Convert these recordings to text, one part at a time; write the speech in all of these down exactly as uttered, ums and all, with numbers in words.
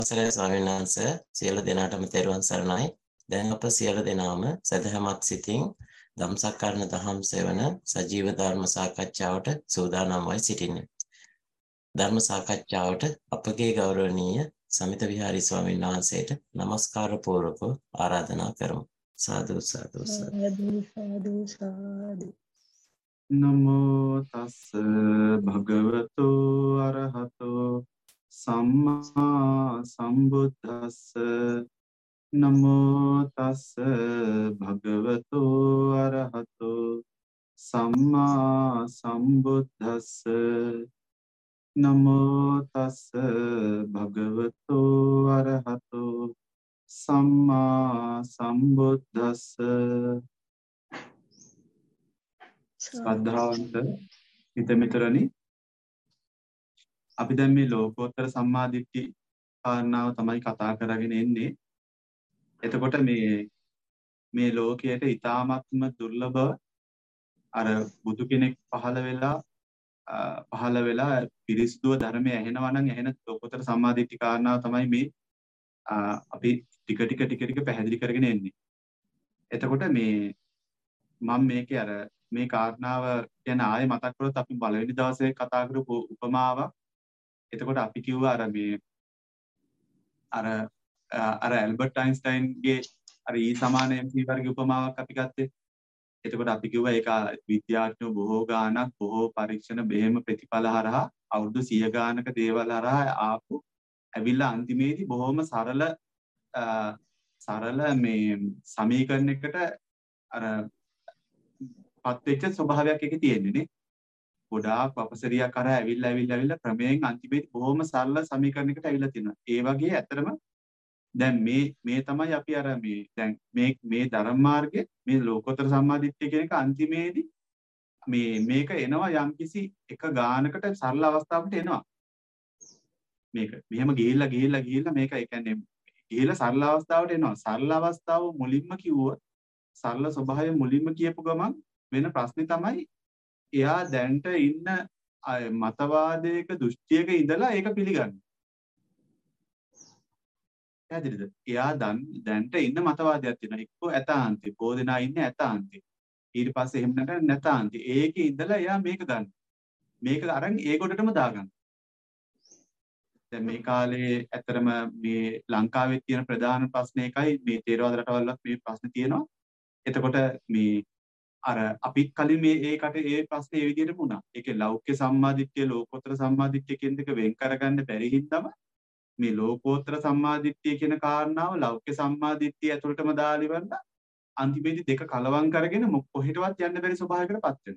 අවසරයි ස්වාමීන් වහන්සේ සියලු දෙනාටම තෙරුවන් සරණයි. දැන් අප සියලු දෙනාම සදහමත් සිතින් ධම්සක්කරණ දහම් සෙවන සජීව ධර්ම සාකච්ඡාවට සූදානම් වයි සිටින්නේ. ධර්ම සාකච්ඡාවට අපගේ ගෞරවනීය සමිත විහාරී ස්වාමීන් වහන්සේට নমස්කාර පූර්වක ආරාධනා කරමු. සාදු සාදු සාදු සාදු සාදු. නමෝ තස් භගවතු අරහතෝ සම්මා සම්බුද්දස්ස නමෝ තස් භගවතු අරහතෝ සම්මා සම්බුද්දස්ස නමෝ තස් භගවතු අරහතෝ සම්මා සම්බුද්දස්ස. ශ්‍රද්ධාවන්ත හිතමිතුරනි, අපි දැන් මේ ලෝකෝත්තර සම්මාදිට්ඨි කාරණාව තමයි කතා කරගෙන එන්නේ. එතකොට මේ මේ ලෝකයට ඊ타ත්ම දුර්ලභ අර බුදු කෙනෙක් පහළ වෙලා පහළ වෙලා පිරිසිදුව ධර්මය ඇහෙනවා නම් ඇහෙන ලෝකෝත්තර සම්මාදිට්ඨි කාරණාව තමයි මේ අපි ටික ටික ටික ටික පැහැදිලි කරගෙන එන්නේ. එතකොට මේ මම මේකේ අර මේ කාරණාව ගැන ආයෙ මතක් කරොත් අපි පළවෙනි දවසේ කතා කරපු උපමාවක්. එතකොට අපි කිව්වා අර මේ අර අර ඇල්බර්ට් අයින්ස්ටයින්ගේ අර E සමාන M C වර්ගයේ උපමාවක් අපි ගත්තේ. එතකොට අපි කිව්වා ඒක විද්‍යාඥයෝ බොහෝ ගාණක් බොහෝ පරීක්ෂණ බෙහෙම ප්‍රතිඵල හරහා අවුරුදු සිය ගාණක දේවල් හරහා ආපු ඇවිල්ලා අන්තිමේදී බොහොම සරල සරල මේ සමීකරණයකට අර පත්වෙච්ච ස්වභාවයක් එකේ තියෙන්නේ නේ. ගොඩාක් අපසරියක් කරා ඇවිල්ලා ඇවිල්ලා ඇවිල්ලා ක්‍රමයෙන් අන්තිමේදී බොහොම සරල සමීකරණයකට ඇවිල්ලා තිනවා. ඒ වගේ ඇත්තටම දැන් මේ මේ තමයි අපි අර මේ දැන් මේ මේ ධර්ම මාර්ගයේ මේ ලෝකෝත්තර සම්මාදිට්ඨිය කියන එක අන්තිමේදී මේ මේක එනවා යම්කිසි එක ගානකට සරල අවස්ථාවකට එනවා. මේක මෙහෙම ගිහිල්ලා ගිහිල්ලා ගිහිල්ලා මේක ඒ කියන්නේ ගිහිල්ලා සරල අවස්ථාවට එනවා. සරල අවස්ථාව මුලින්ම කිව්වොත් සරල ස්වභාවය මුලින්ම කියපු ගමන් වෙන ප්‍රශ්නේ තමයි එයා දැන්ට ඉන්න මතවාදයක දෘෂ්ටියක ඉඳලා ඒක පිළිගන්න. පැහැදිලිද? එයා දැන් දැන්ට ඉන්න මතවාදයක් තියෙනවා. එක්කෝ ඇතාන්ති, බෝධනා ඉන්නේ ඇතාන්ති. ඊට පස්සේ එහෙම නැත්නම් නැතාන්ති. ඒකේ ඉඳලා එයා මේක ගන්න. මේක අරන් ඒ කොටටම දාගන්න. දැන් මේ කාලේ ඇත්තරම මේ ලංකාවේ තියෙන ප්‍රධාන ප්‍රශ්නේ එකයි මේ තේරවාද රටවල්වත් මේ ප්‍රශ්නේ තියෙනවා. එතකොට මේ අර අපි කලින් මේ ඒකට ඒ ප්‍රශ්නේ ඒ විදිහටම වුණා. ඒකේ ලෞකික සම්මාදිට්ඨිය ලෝකෝත්තර සම්මාදිට්ඨිය කියන දෙක වෙන් කරගන්න බැරි හින්දාම මේ ලෝකෝත්තර සම්මාදිට්ඨිය කියන කාරණාව ලෞකික සම්මාදිට්ඨිය ඇතුළටම දාලා ඉවරලා අන්තිමේදී දෙක කලවම් කරගෙන කොහෙටවත් යන්න බැරි ස්වභාවයකටපත් වෙනවා.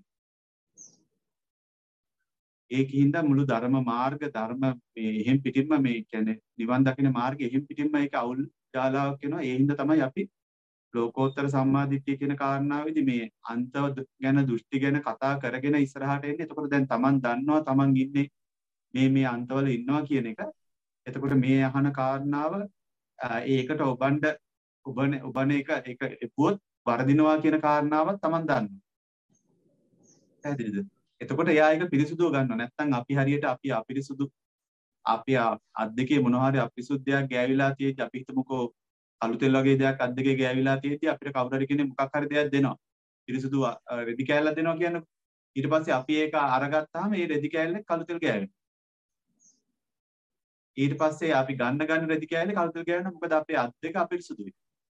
ඒකින්ද මුළු ධර්ම මාර්ග ධර්ම මේ එහෙම් පිටින්ම මේ කියන්නේ නිවන් දකින මාර්ගය එහෙම් පිටින්ම ඒක අවුල් ජාලාවක් වෙනවා. ඒ හින්දා තමයි අපි ලෝකෝත්තර සම්මාදිට්ඨිය කියන කාරණාවේදී මේ අන්ත ගැන දෘෂ්ටි ගැන කතා කරගෙන ඉස්සරහට එන්නේ. එතකොට දැන් Taman දන්නවා Taman ඉන්නේ මේ මේ අන්තවල ඉන්නවා කියන එක. එතකොට මේ අහන කාරණාව ඒකට ඔබණ්ඩ ඔබන ඔබන එක ඒක එපුවොත් වර්ධිනවා කියන කාරණාවත් Taman දන්නවා. පැහැදිලිද? එතකොට එයා ඒක පිරිසුදුව ගන්නවා. නැත්නම් අපි හරියට අපි අපිරිසුදු අපි අත් දෙකේ මොනවා හරි අපිරිසුද්ධයක් ගෑවිලා තියෙද්දි අපි හිතමුකෝ අලු තෙල් වගේ දෙයක් අත් දෙකේ ගෑවිලා තියෙද්දි අපිට කවුරු හරි කෙනෙක් මොකක් හරි දෙයක් දෙනවා. පිරිසුදු රෙදි කෑල්ලක් දෙනවා කියන්නේ. ඊට පස්සේ අපි ඒක අරගත්තාම මේ රෙදි කෑල්ලේ කළු තෙල් ගෑවෙනවා. ඊට පස්සේ අපි ගන්න ගන්න රෙදි කෑල්ලේ කළු තෙල් ගෑවෙනවා. මොකද අපේ අත් දෙක අපිරිසුදුයි.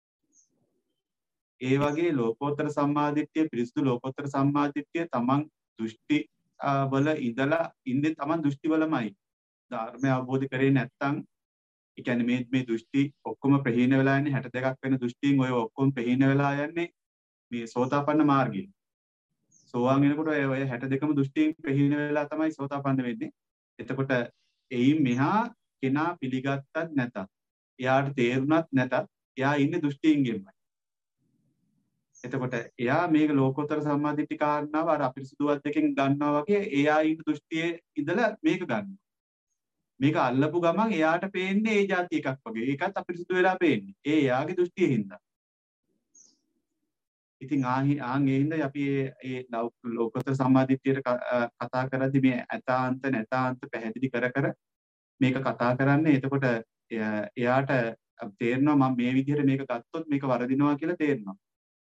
ඒ වගේ ලෝකෝත්තර සම්මාදිට්ඨිය පිරිසුදු ලෝකෝත්තර සම්මාදිට්ඨිය තමන් දෘෂ්ටි වල ඉඳලා ඉන්නේ තමන් දෘෂ්ටි වලමයි. ධර්මය අවබෝධ කරේ නැත්නම් ඒ කියන්නේ මේ මේ දෘෂ්ටි ඔක්කොම ප්‍රහීන වෙලා යන්නේ හැට දෙකක් වෙන දෘෂ්ටීන් ඔය ඔක්කොම ප්‍රහීන වෙලා යන්නේ මේ සෝතාපන්න මාර්ගයේ. සෝවාන් වෙනකොට ඔය හැට දෙකම දෘෂ්ටීන් ප්‍රහීන වෙලා තමයි සෝතාපන්න වෙන්නේ. එතකොට එයින් මෙහා කෙනා පිළිගත්තත් නැතත් එයාට තේරුණත් නැතත් එයා ඉන්නේ දෘෂ්ටීන්ගෙමයි. එතකොට එයා මේක ලෝකෝත්තර සම්මාදිට්ඨි කාරණාව අර අපිරිසුදුවත් දෙකෙන් ගන්නවා වගේ එයා ඉන්න දෘෂ්ටියේ ඉඳලා මේක ගන්නවා. මේක අල්ලපු ගමන් එයාට පේන්නේ ඒ જાති එකක් වගේ. ඒකත් අපිරිසුදු වෙලා පේන්නේ. ඒ එයාගේ දෘෂ්ටියේ හින්දා. ඉතින් ආහි ආන් ඒ හින්දා අපි මේ ලෝකෝත්තර සම්මාදිට්ඨියට කතා කරද්දී මේ ඇතාන්ත නැතාන්ත පැහැදිලි කර කර මේක කතා කරන්නේ. එතකොට එයාට තේරෙනවා මම මේ විදිහට මේක ගත්තොත් මේක වරදිනවා කියලා තේරෙනවා.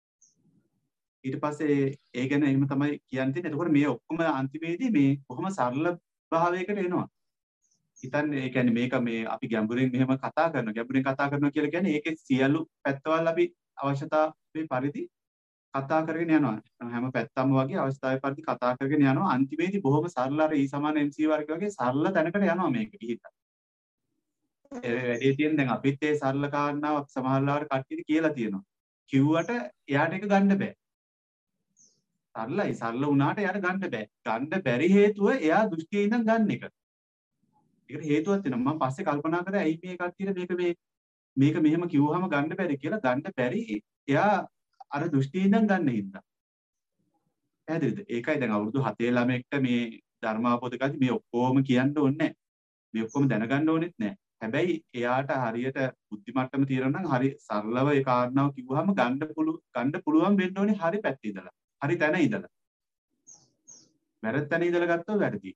ඊට පස්සේ ඒ ගැන එහෙම තමයි කියන්නේ. එතකොට මේ ඔක්කොම අන්තිමේදී මේ කොහොම සරල භාවයකට එනවා. හිතන්නේ ඒ කියන්නේ මේක මේ අපි ගැඹුරින් මෙහෙම කතා කරනවා. ගැඹුරින් කතා කරනවා කියලා කියන්නේ ඒකේ සියලු පැත්තවල් අපි අවශ්‍යතාවයේ පරිදි කතා කරගෙන යනවා. හැම පැත්තම වගේ අවස්ථාවේ පරිදි කතා කරගෙන යනවා. අන්තිමේදී බොහොම සරල අර E සමාන M C වර්ග වගේ සරල තැනකට යනවා මේක ගිහිල්ලා. ඒ වැඩේ තියෙන දැන් අපිත් ඒ සරල කාරණාවක් සමහරවල්ලාට කට්ටියට කියලා තියෙනවා. කිව්වට එයාට ඒක ගන්න බෑ. සරලයි සරල වුණාට එයාට ගන්න බෑ. ගන්න බැරි හේතුව එයා දෘෂ්ටියේ ඉඳන් ගන්න එක. ඒකට හේතුවක් තියෙනවා. මම පස්සේ කල්පනා කරා ඇයි මේ කට්ටියට මේක මේ මේක මෙහෙම කිව්වහම ගන්න බැරි කියලා. ගන්න බැරි එයා අර දෘෂ්ටියේ ඉඳන් ගන්න හින්දා. පැහැදිලිද? ඒකයි දැන් අවුරුදු හතේ ළමෙක්ට මේ ධර්මාපෝදකදී මේ ඔක්කොම කියන්න ඕනේ නැහැ. මේ ඔක්කොම දැනගන්න ඕනෙත් නැහැ. හැබැයි එයාට හරියට බුද්ධි මට්ටම තියෙනවා නම් හරි සරලව ඒ කාරණාව කිව්වහම ගන්න පුළු ගන්න පුළුවන් වෙන්න ඕනේ හරි පැත්තේ ඉඳලා. හරි තැන ඉඳලා. වැරදි තැන ඉඳලා ගත්තොත් වැරදි.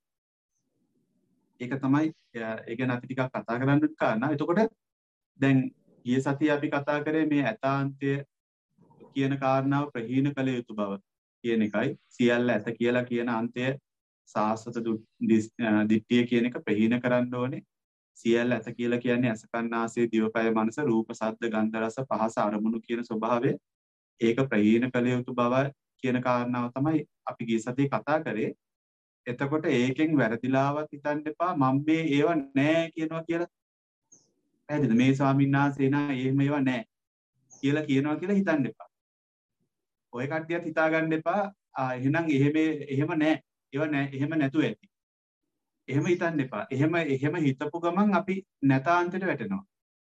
ඒක තමයි ඒ ගැන අපි ටිකක් කතා කරන්න කාරණා. එතකොට දැන් ඊයේ සතියේ අපි කතා කරේ මේ ඇතාන්තය කියන කාරණාව ප්‍රහීන කළ යුතු බව කියන එකයි. සියල්ල ඇත කියලා කියන අන්තය සාස්වත දිට්ඨිය කියන එක ප්‍රහීන කරන්න ඕනේ. සියල්ල ඇත කියලා කියන්නේ ඇස කන් නාසය දිවකය මනස රූප ශබ්ද ගන්ධ රස පහස අරමුණු කියන ස්වභාවය ඒක ප්‍රහීන කළ යුතු බව කියන කාරණාව තමයි අපි ගිය සතියේ කතා කරේ. එතකොට ඒකෙන් වැරදිලාවත් හිතන්න එපා මම මේ ඒව නෑ කියනවා කියලා. පැහැදිලිද? මේ ස්වාමීන් වහන්සේ නා එහෙම ඒව නෑ කියලා කියනවා කියලා හිතන්න එපා. ඔය කට්ටියත් හිතා ගන්න එපා එහෙනම් එහෙම එහෙම නෑ. ඒව නෑ එහෙම නැතුව ඇති. එහෙම හිතන්න එපා. එහෙම එහෙම හිතපු ගමන් අපි නැතාන්තයට වැටෙනවා.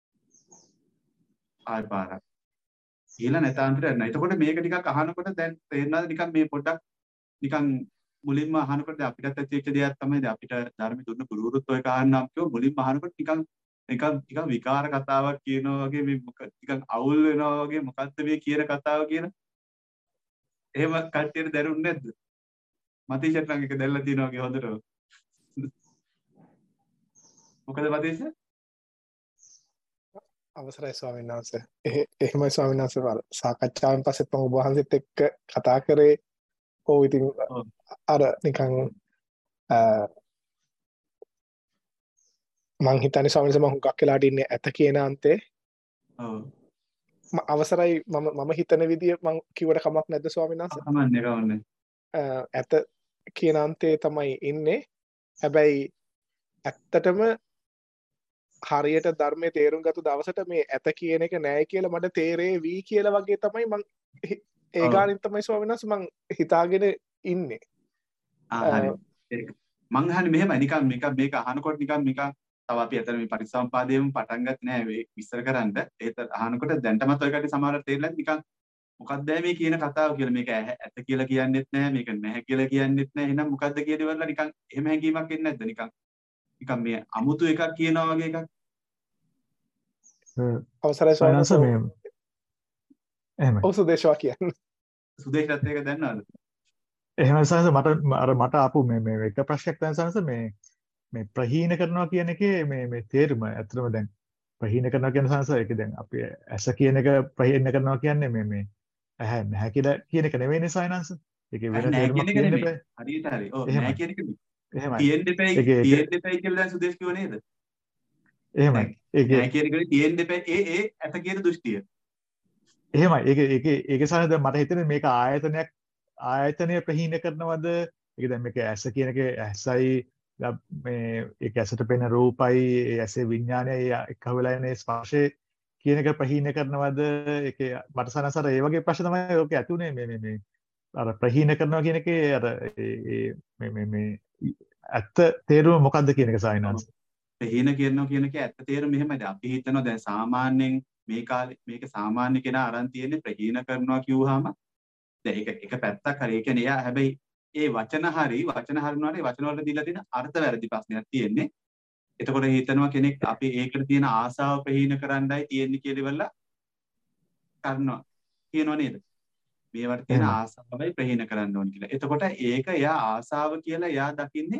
ආය පාරක්. ඊළ නැතාන්තයට යනවා. එතකොට මේක ටිකක් අහනකොට දැන් තේරෙනවද නිකන් මේ පොඩ්ඩක් නිකන් මුලින්ම අහනකොට අපිටත් ඇති වෙච්ච දෙයක් තමයි දැන් අපිට ධර්ම දුන්න ගුරුවරුත් ඔය කාරණාවක් කිව්ව මුලින්ම අහනකොට නිකන් නිකන් නිකන් විකාර කතාවක් කියනවා වගේ මේ නිකන් අවුල් වෙනවා වගේ මොකද්ද මේ කියන කතාව කියන. එහෙම කට්ටියට දැනුන්නේ නැද්ද? මතීෂට නම් එක දැල්ලා තියෙනවා වගේ හොඳට. මොකද මතීෂ? අවසරයි ස්වාමීන් වහන්සේ. එහෙමයි ස්වාමීන් වහන්සේ. සාකච්ඡාවෙන් පස්සෙත් මම ඔබ වහන්සේත් එක්ක කතා කරේ. ඔව් ඉතින් අර නිකන් මං හිතන්නේ ස්වාමීන් වහන්සේ මම හුඟක් වෙලාට ඉන්නේ ඇත කියන අන්තේ. ඔව්. අවසරයි මම මම හිතන විදිය මං කිව්වට කමක් නැද්ද ස්වාමීන් වහන්සේ? කමන්නේ කමන්නේ. ඇත කියන අන්තේ තමයි ඉන්නේ. හැබැයි ඇත්තටම හරියට ධර්මයේ තේරුම් ගත්ත දවසට මේ ඇත කියන එක නෑ කියලා මට තේරෙවි කියලා වගේ තමයි මං ඒ ගානින් තමයි ස්වාමීන් වහන්සේ මං හිතාගෙන ඉන්නේ. ආ හරි. ඒක මං අහන්නේ මෙහෙමයි නිකන් මේක මේක අහනකොට නිකන් මේක තව අපි අතන මේ පරිසම්පාදයේම පටන් ගත්තේ නෑ මේ විස්තර කරන්න. ඒත් අහනකොට දැන්ටමත් ඔය කටි සමහරවට තේරෙන්නේ නිකන් මොකක්ද මේ කියන කතාව කියලා මේක ඇත කියලා කියන්නෙත් නෑ මේක නැහැ කියලා කියන්නෙත් නෑ. එහෙනම් මොකද්ද කියන ඉවරලා නිකන් එහෙම හැඟීමක් එන්නේ නැද්ද නිකන්? නිකන් මේ අමුතු එකක් කියනවා වගේ එකක්. අවසරයි ස්වාමීන් වහන්සේ මේ එහෙමයි. ඔව් සුදේශවා කියන්නේ. සුදේශත් ඒක දන්නවද? එහෙමයි සංස මට අර මට ආපු මේ මේ එක ප්‍රශ්නයක් තමයි සංස මේ මේ ප්‍රහීන කරනවා කියන එකේ මේ මේ තේරුම ඇත්තටම දැන් ප්‍රහීන කරනවා කියන සංස ඒක දැන් අපි ඇස කියන එක ප්‍රහීන කරනවා කියන්නේ මේ මේ ඇහැ නැහැ කියලා කියන එක නෙවෙයිනේ සයනංශ. ඒකේ වෙන තේරුමක් තියෙන්න බෑ. හරියට හරි. ඔව් නැහැ කියන එක නෙවෙයි. එහෙමයි. තියෙන්න දෙපයි තියෙන්න දෙපයි කියලා දැන් සුදේශ කිව්ව නේද? එහෙමයි. ඒකේ නැහැ කියන එකනේ තියෙන්න දෙපයි ඒ ඒ ඇත කියන දෘෂ්ටිය. එහෙමයි. ඒක ඒක ඒක සංස දැන් මට හිතෙන්නේ මේක ආයතනයක් ආයතනය ප්‍රහීන කරනවද? ඒක දැන් මේක ඇස කියන එක ඇසයි මේ ඒක ඇසට පෙනෙන රූපයි ඒ ඇසේ විඥානයයි එක වෙලා යන ස්පර්ශය කියන එක ප්‍රහීන කරනවද? ඒක මට සනසර ඒ වගේ ප්‍රශ්න තමයි ඔක ඇතුනේ මේ මේ මේ අර ප්‍රහීන කරනවා කියන එකේ අර මේ මේ මේ ඇත්ත තේරුම මොකද්ද කියන එක සායනස්. ප්‍රහීන කියනවා කියන එක ඇත්ත තේරුම මෙහෙමද? අපි හිතනවා දැන් සාමාන්‍යයෙන් මේ කාලේ මේක සාමාන්‍ය කෙනා අරන් තියෙන්නේ ප්‍රහීන කරනවා කිව්වහම දැන් ඒක එක පැත්තක් හරි. ඒ කියන්නේ එයා හැබැයි ඒ වචන හරි වචන හරිනවාට ඒ වචන වලට දීලා තියෙන අර්ථ වැරදි ප්‍රශ්නයක් තියෙන්නේ. එතකොට හිතනවා කෙනෙක් අපි ඒකට තියෙන ආසාව ප්‍රහීන කරන්නයි තියෙන්නේ කියලා ඉවරලා කරනවා. කියනවා නේද? මේවට තියෙන ආසාවයි ප්‍රහීන කරන්න ඕන කියලා. එතකොට ඒක එයා ආසාව කියලා එයා දකින්නේ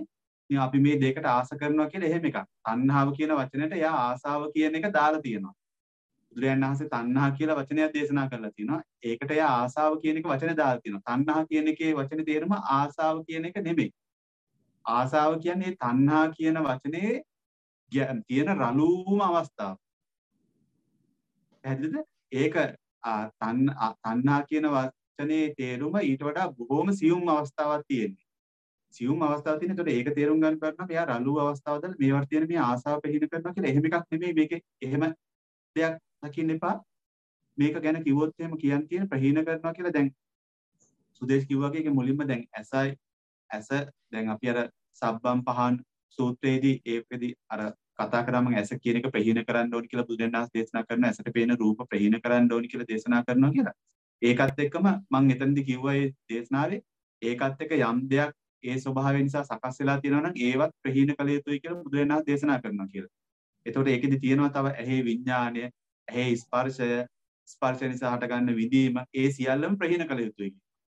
ඉතින් අපි මේ දෙකට ආස කරනවා කියලා එහෙම එකක්. තණ්හාව කියන වචනයට එයා ආසාව කියන එක දාලා තියෙනවා. බුදුරජාණන් වහන්සේ තණ්හා කියලා වචනයක් දේශනා කරලා තියෙනවා. ඒකට එයා ආසාව කියන එක වචනේ දාලා තියෙනවා. තණ්හා කියන එකේ වචනේ තේරුම ආසාව කියන එක නෙමෙයි. ආසාව කියන්නේ තණ්හා කියන වචනේ තියෙන රළූම අවස්ථාව. පැහැදිලිද? ඒක තණ්හා කියන වචනේ තේරුම ඊට වඩා බොහොම සියුම් අවස්ථාවක් තියෙනවා. සියුම් අවස්ථාවක් තියෙන. ඒතකොට ඒක තේරුම් ගන්න බැරි නම් එයා රළු අවස්ථාවවල මේවට තියෙන මේ ආසාව පිළිහින කරනවා කියලා එහෙම එකක් නෙමෙයි. මේකේ එහෙම දෙයක් දකින්න එපා. මේක ගැන කිව්වොත් එහෙම කියන්න තියෙන ප්‍රහීන කරනවා කියලා දැන් සුදේශ් කිව්වා වගේ ඒක මුලින්ම දැන් ඇසයි ඇස දැන් අපි අර සබ්බම් පහන් සූත්‍රයේදී ඒකෙදී අර කතා කරාම ඇස කියන එක ප්‍රහීන කරන්න ඕනි කියලා බුදුරජාණන් වහන්සේ දේශනා කරනවා. ඇසට පේන රූප ප්‍රහීන කරන්න ඕනි කියලා දේශනා කරනවා කියලා. ඒකත් එක්කම මම එතනදී කිව්වා මේ දේශනාවේ ඒකත් එක්ක යම් දෙයක් ඒ ස්වභාවය නිසා සකස් වෙලා තියෙනවා නම් ඒවත් ප්‍රහීන කළ යුතුයි කියලා බුදුරජාණන් වහන්සේ දේශනා කරනවා කියලා. එතකොට ඒකෙදි තියෙනවා තව ඇහි විඥාණය, ඇහි ස්පර්ශය, ස්පර්ශ නිසා හටගන්න විඳීම, ඒ සියල්ලම ප්‍රහීන කළ යුතුයි.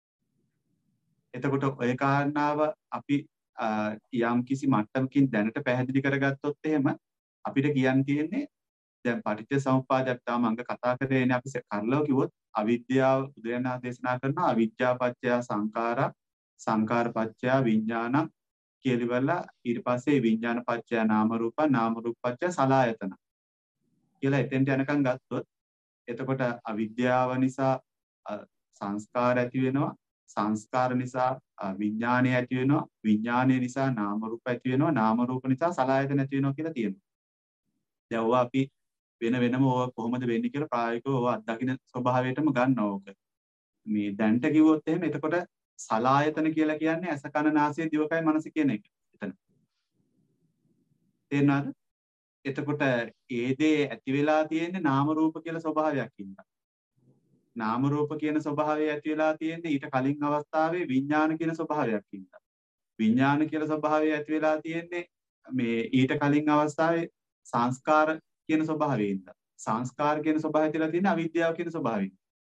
එතකොට ඔය කාරණාව අපි යම් කිසි මට්ටමකින් දැනට පැහැදිලි කරගත්තොත් එහෙම අපිට කියන්න තියෙන්නේ දැන් පටිච්ච සමුප්පාදයක් තාම අංග කතා කරේනේ අපි කරලව කිව්වොත් අවිද්‍යාව බුදුරජාණන් දේශනා කරනවා අවිද්‍යා පත්‍ය සංඛාරා සංඛාර පත්‍ය විඥාන කියලා ඉවරලා ඊට පස්සේ විඥාන පත්‍ය නාම රූප නාම රූප පත්‍ය සලආයතන කියලා එතෙන්ට යනකම් ගත්තොත් එතකොට අවිද්‍යාව නිසා සංස්කාර ඇති වෙනවා සංස්කාර නිසා විඥානය ඇති වෙනවා විඥානය නිසා නාම රූප ඇති වෙනවා නාම රූප නිසා සලආයතන ඇති වෙනවා කියලා තියෙනවා. දැන් ඔවා අපි වෙන වෙනම ඕවා කොහොමද වෙන්නේ කියලා ප්‍රායෝගිකව ඕවා අත්දකින්න ස්වභාවයටම ගන්නවා ඕක. මේ දැන්ට කිව්වොත් එහෙම එතකොට සලආයතන කියලා කියන්නේ ඇස කන නාසය දිවකය මනස කියන එක. එතන. තේරෙනවද? එතකොට ඒ දේ ඇති වෙලා තියෙන්නේ නාම රූප කියලා ස්වභාවයක් ඉඳලා. නාම රූප කියන ස්වභාවය ඇති වෙලා තියෙන්නේ ඊට කලින් අවස්ථාවේ විඥාන කියන ස්වභාවයක් ඉඳලා. විඥාන කියලා ස්වභාවය ඇති වෙලා තියෙන්නේ මේ ඊට කලින් අවස්ථාවේ සංස්කාර කියන ස්වභාවයෙන් ඉඳලා. සංස්කාර කියන ස්වභාවය තියලා තියෙන්නේ අවිද්‍යාව කියන ස්වභාවයෙන්.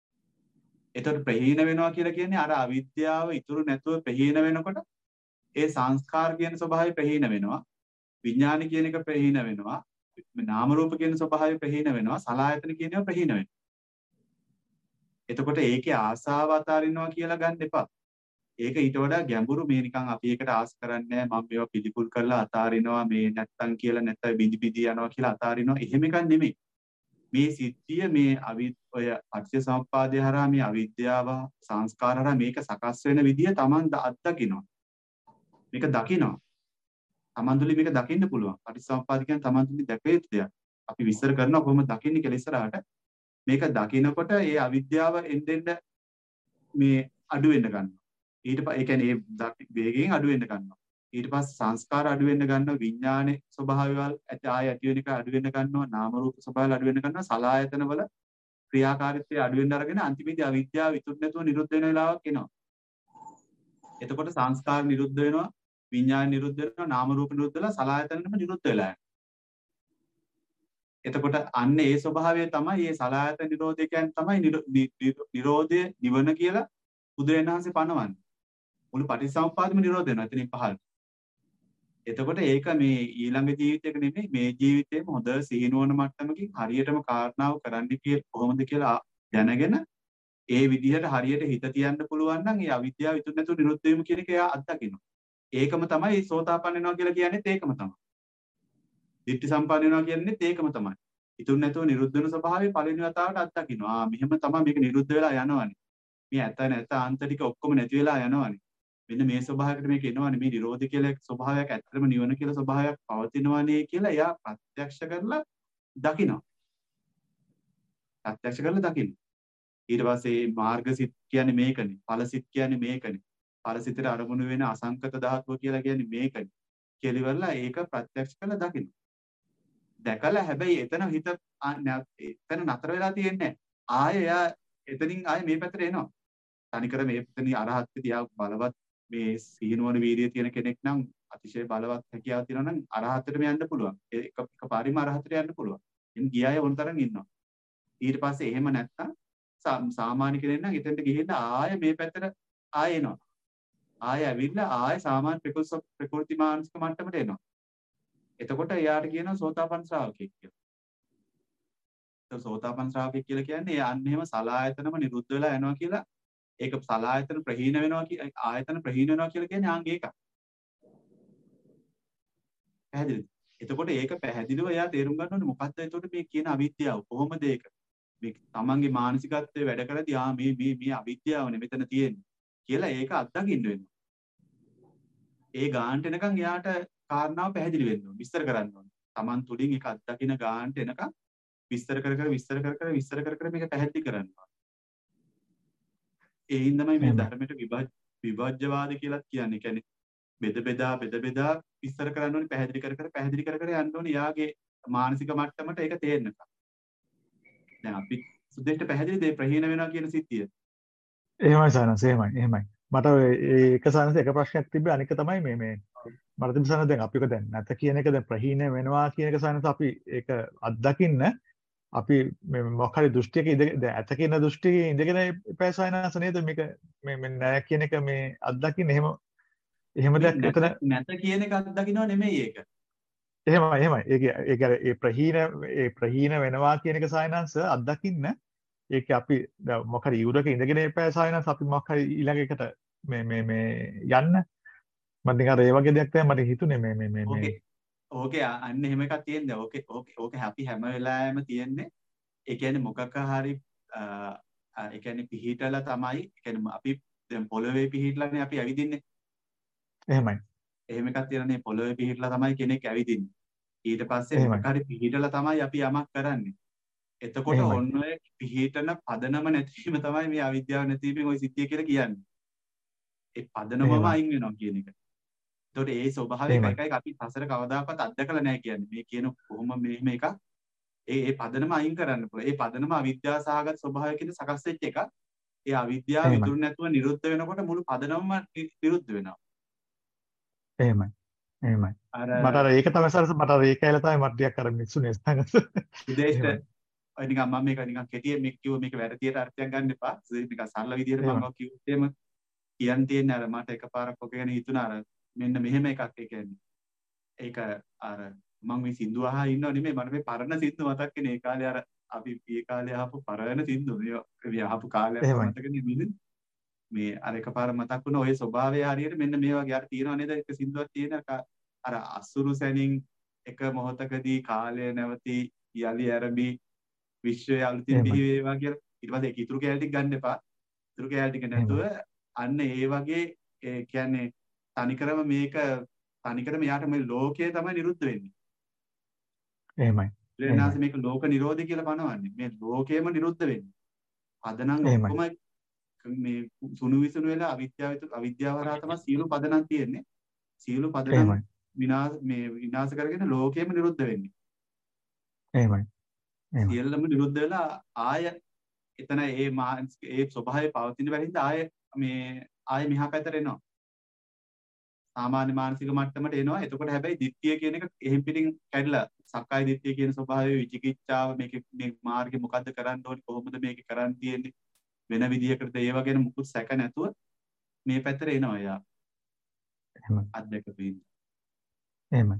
එතකොට ප්‍රහීන වෙනවා කියලා කියන්නේ අර අවිද්‍යාව ඉතුරු නැතුව ප්‍රහීන වෙනකොට ඒ සංස්කාර කියන ස්වභාවය ප්‍රහීන වෙනවා. විඥාන කියන එක ප්‍රහීන වෙනවා. නාම රූප කියන ස්වභාවය ප්‍රහීන වෙනවා. සලආයතන කියන ඒවා ප්‍රහීන වෙනවා. එතකොට ඒකේ ආසාව අතාරිනවා කියලා ගන්න එපා. ඒක ඊට වඩා ගැඹුරු මේ නිකන් අපි එකට ආස කරන්නේ මම මේවා පිළිකුල් කරලා අතාරිනවා මේ නැත්තම් කියලා නැත්තම් බිඳි බිඳි යනවා කියලා අතාරිනවා එහෙම එකක් නෙමෙයි. මේ සිද්ධිය මේ අවි ඔය පටිච්ච සමුප්පාදය හරහා මේ අවිද්‍යාව සංස්කාර හරහා මේක සකස් වෙන විදිය Taman අත්දකිනවා. මේක දකිනවා. Tamanදුලි මේක දකින්න පුළුවන්. පටිච්ච සමුප්පාද කියන්නේ Tamanදුලි දැකිය යුතු දෙයක්. අපි විස්තර කරනවා කොහොමද දකින්නේ කියලා ඉස්සරහට. මේක දකිනකොට ඒ අවිද්‍යාව එන්නෙන් මේ අඩු වෙන්න ගන්නවා. ඊට පස්සේ ඒ කියන්නේ ඒ වේගයෙන් අඩු වෙන්න ගන්නවා. ඊට පස්සේ සංස්කාර අඩු වෙන්න ගන්නවා විඥානයේ ස්වභාවයවල් ආය ඇති වෙන එක අඩු වෙන්න ගන්නවා නාම රූප ස්වභාවයල් අඩු වෙන්න ගන්නවා සලආයතන වල ක්‍රියාකාරීත්වය අඩු වෙන්න අරගෙන අන්තිමේදී අවිද්‍යාව ඉතුරු නැතුව නිරුද්ධ වෙන වෙලාවක් එනවා. එතකොට සංස්කාර නිරුද්ධ වෙනවා විඥාන නිරුද්ධ වෙනවා නාම රූප නිරුද්ධ වෙලා සලආයතනෙම නිරුද්ධ වෙලා යනවා. එතකොට අන්න ඒ ස්වභාවය තමයි මේ සලආයතන නිරෝධය කියන්නේ තමයි නිරෝධය නිවන කියලා බුදුරජාණන් වහන්සේ පනවන්නේ. මුළු පටිච්චසමුප්පාදෙම නිරෝධ වෙනවා එතනින් පහළ. එතකොට ඒක මේ ඊළඟ ජීවිතයක නෙමෙයි මේ ජීවිතේම හොඳ සිහිනුවන මට්ටමකින් හරියටම කාරණාව කරන්න කියලා කොහොමද කියලා දැනගෙන ඒ විදිහට හරියට හිත තියන්න පුළුවන් නම් ඒ අවිද්‍යාව ඉතුරු නැතුව නිරුද්ධ වීම කියන එක එයා අත්දකිනවා. ඒකම තමයි සෝතාපන්න වෙනවා කියලා කියන්නේත් ඒකම තමයි. දිට්ඨි සම්පන්න වෙනවා කියන්නේත් ඒකම තමයි. ඉතුරු නැතුව නිරුද්ධ වෙන ස්වභාවය පළවෙනි වතාවට අත්දකිනවා. ආ මෙහෙම තමයි මේක නිරුද්ධ වෙලා යනවනේ. මේ ඇත නැත අන්ත ටික ඔක්කොම නැති වෙලා යනවනේ. මෙන්න මේ ස්වභාවයකට මේක එනවනේ මේ නිරෝධ කියලා ස්වභාවයක් ඇත්තටම නිවන කියලා ස්වභාවයක් පවතිනවනේ කියලා එයා ප්‍රත්‍යක්ෂ කරලා දකිනවා. ප්‍රත්‍යක්ෂ කරලා දකින්න. ඊට පස්සේ මාර්ගසිත කියන්නේ මේකනේ. ඵලසිත කියන්නේ මේකනේ. ඵලසිතට අරමුණු වෙන අසංකත ධාතුව කියලා කියන්නේ මේකනේ. කියලා ඉවරලා ඒක ප්‍රත්‍යක්ෂ කරලා දකින්න. දැකලා හැබැයි එතන හිත එතන නතර වෙලා තියෙන්නේ ආයෙ එයා එතනින් ආයෙ මේ පැත්තට එනවා. තනිකර මේ එතනින් අරහත් තියා බලවත් මේ සීනුවන වීර්යය තියෙන කෙනෙක් නම් අතිශය බලවත් හැකියාවක් තියෙනවා නම් අරහතටම යන්න පුළුවන්. ඒක එකපාරින්ම අරහතට යන්න පුළුවන්. ඉතින් ගියාය වොන්තරන් ඉන්නවා. ඊට පස්සේ එහෙම නැත්තම් සාමාන්‍ය කෙනෙක් නම් එතෙන්ට ගිහිල්ලා ආයෙ මේ පැත්තට ආයෙ එනවා. ආය ඇවිල්ලා ආය සාමාන්‍ය ප්‍රකෘති ප්‍රකෘති මානසික මට්ටමට එනවා. එතකොට එයාට කියනවා සෝතාපන්න ශ්‍රාවකයෙක් කියලා. ඒක සෝතාපන්න ශ්‍රාවකයෙක් කියලා කියන්නේ ඒ අන්න එහෙම සලායතනම නිරුද්ධ වෙලා යනවා කියලා. ඒක සලායතන ප්‍රහීන වෙනවා කියලා ආයතන ප්‍රහීන වෙනවා කියලා කියන්නේ ආන් ඒකයි. පැහැදිලිද? එතකොට ඒක පැහැදිලිව එයා තේරුම් ගන්න ඕනේ මොකක්ද එතකොට මේ කියන අවිද්‍යාව කොහොමද ඒක මේ තමන්ගේ මානසිකත්වයේ වැඩ කරදී ආ මේ මේ මේ අවිද්‍යාවනේ මෙතන තියෙන්නේ කියලා ඒක අත්දකින්න වෙනවා. ඒ ගානට එනකන් එයාට කාරණාව පැහැදිලි වෙන්න ඕනේ විස්තර කරන්න ඕනේ. තමන් තුලින් ඒක අත්දකින්න ගානට එනකන් විස්තර කර කර විස්තර කර කර විස්තර කර කර මේක පැහැදිලි කරන්න ඕනේ. ඒ හින්දාමයි මේ ධර්මයට විභජ්‍යවාද කියලා කියන්නේ. කියන්නේ බෙද බෙදා බෙද බෙදා විස්තර කරන්න ඕනේ පැහැදිලි කර කර පැහැදිලි කර කර යන්න ඕනේ යාගේ මානසික මට්ටමට ඒක තේරෙන්නකම්. දැන් අපි සුදෙට පැහැදිලිද මේ ප්‍රහීන වෙනවා කියන සිද්ධිය? එහෙමයි සානස් එහෙමයි එහෙමයි. මට ඒක සානස් එක ප්‍රශ්නයක් තිබ්බේ අනික තමයි මේ මේ මට තිබ්බ සානස් දැන් අපික දැන් නැත කියන එක දැන් ප්‍රහීන වෙනවා කියන එක සානස් අපි ඒක අත්දකින්න අපි මේ මොකක් හරි දෘෂ්ටියක ඉඳ ඇත කියන දෘෂ්ටියේ ඉඳගෙන එපා සානස් නේද මේක මේ මේ නැහැ කියන එක මේ අත්දකින්න එහෙම එහෙම දෙයක් එතන නැත කියන එක අත්දකින්නව නෙමෙයි ඒක. එහෙමයි එහෙමයි. ඒක ඒක ඒ ප්‍රහීන ඒ ප්‍රහීන වෙනවා කියන එක සායනංශ අත්දකින්න ඒක අපි මොකක් හරි යුරක ඉඳගෙන එපා සායනංශ අපි මොකක් හරි ඊළඟ එකට මේ මේ මේ යන්න මම නිකන් අර ඒ වගේ දෙයක් තමයි මට හිතුනේ මේ මේ මේ ඕකේ ඕකේ අන්න එහෙම එකක් තියෙන්නේ. ඕකේ ඕකේ ඕකේ අපි හැම වෙලාවෙම තියෙන්නේ ඒ කියන්නේ මොකක් හරි ඒ කියන්නේ පිහිටලා තමයි ඒ කියන්නේ අපි දැන් පොළවේ පිහිටලානේ අපි ඇවිදින්නේ. එහෙමයි. එහෙම එකක් තියෙනනේ පොළවේ පිහිටලා තමයි කෙනෙක් ඇවිදින්නේ. ඊට පස්සේ මොකක් හරි පිහිටලා තමයි අපි යමක් කරන්නේ. එතකොට ඔන්න ඔය පිහිටන පදනම නැතිවීම තමයි මේ අවිද්‍යාව නැතිවීම ඔය සිද්ධිය කියලා කියන්නේ. ඒ පදනමම අයින් වෙනවා කියන එක. එතකොට ඒ ස්වභාවය එකයි අපි සසර කවදාකවත් අත්දකලා නැහැ කියන්නේ. මේ කියන කොහොම මෙහෙම එකක් ඒ ඒ පදනම අයින් කරන්න පුළුවන්. ඒ පදනම අවිද්‍යාව සහගත ස්වභාවයකින් සකස් වෙච්ච එකක්. ඒ අවිද්‍යාව ඉතුරු නැතුව නිරුද්ධ වෙනකොට මුළු පදනමම නිරුද්ධ වෙනවා. එහෙමයි එහෙමයි මට අර ඒක තමයි සරස මට අර ඒක ඇල තමයි මට ටිකක් අර මික්සුනේ සංගත උදේට ඔය නිකන් මම මේක නිකන් කෙටියෙන් මේක කිව්ව මේක වැරදියට අර්ථයක් ගන්න එපා නිකන් සරල විදියට මම ඔය කිව්වොත් එහෙම කියන්න තියෙන්නේ අර මට එකපාරක් ඔක ගැන හිතුණා අර මෙන්න මෙහෙම එකක් ඒ කියන්නේ ඒක අර මම මේ සින්දු අහා ඉන්නව නෙමෙයි මට මේ පරණ සින්දු මතක් වෙන ඒ කාලේ අර අපි ඒ කාලේ අහපු පරණ සින්දු මේ අහපු කාලයක් මතක නෙමෙයි මේ අර එකපාර මතක් වුණ ඔය ස්වභාවය හරියට මෙන්න මේ වගේ අර තියෙනව නේද එක සින්දුවක් තියෙන අර අසුරු සැනින් එක මොහොතකදී කාලය නැවති යලි ඇරඹි විශ්වය අලුතින් බිහි වේවා කියලා ඊට පස්සේ ඒක ඉතුරු කැලේ ටික ගන්න එපා ඉතුරු කැලේ ටික නැතුව අන්න ඒ වගේ ඒ කියන්නේ තනිකරම මේක තනිකරම යාට මේ ලෝකය තමයි නිරුද්ධ වෙන්නේ එහෙමයි ඊළඟට මේක ලෝක නිරෝධය කියලා පනවන්නේ මේ ලෝකයම නිරුද්ධ වෙන්නේ පදනම් ඔක්කොම මේ සුණු විසුණු වෙලා අවිද්‍යාව අවිද්‍යාව හරහා තමයි සියලු පදනම් තියෙන්නේ සියලු පදනම් විනාශ මේ විනාශ කරගෙන ලෝකෙම නිරුද්ධ වෙන්නේ එහෙමයි එහෙමයි සියල්ලම නිරුද්ධ වෙලා ආය එතන ඒ ඒ ස්වභාවය පවතින බැරින්ද ආය මේ ආය මෙහා පැත්තට එනවා සාමාන්‍ය මානසික මට්ටමට එනවා එතකොට හැබැයි දිට්ඨිය කියන එක එහෙම් පිටින් කැඩලා සක්කාය දිට්ඨිය කියන ස්වභාවය විචිකිච්ඡාව මේක මේ මාර්ගේ මොකද්ද කරන්න ඕනේ කොහොමද මේක කරන්න තියෙන්නේ වෙන විදිහකට ඒව ගැන මුකුත් සැක නැතුව මේ පැත්තට එනවා යා. එහෙමයි. අද්දක පිටින්. එහෙමයි.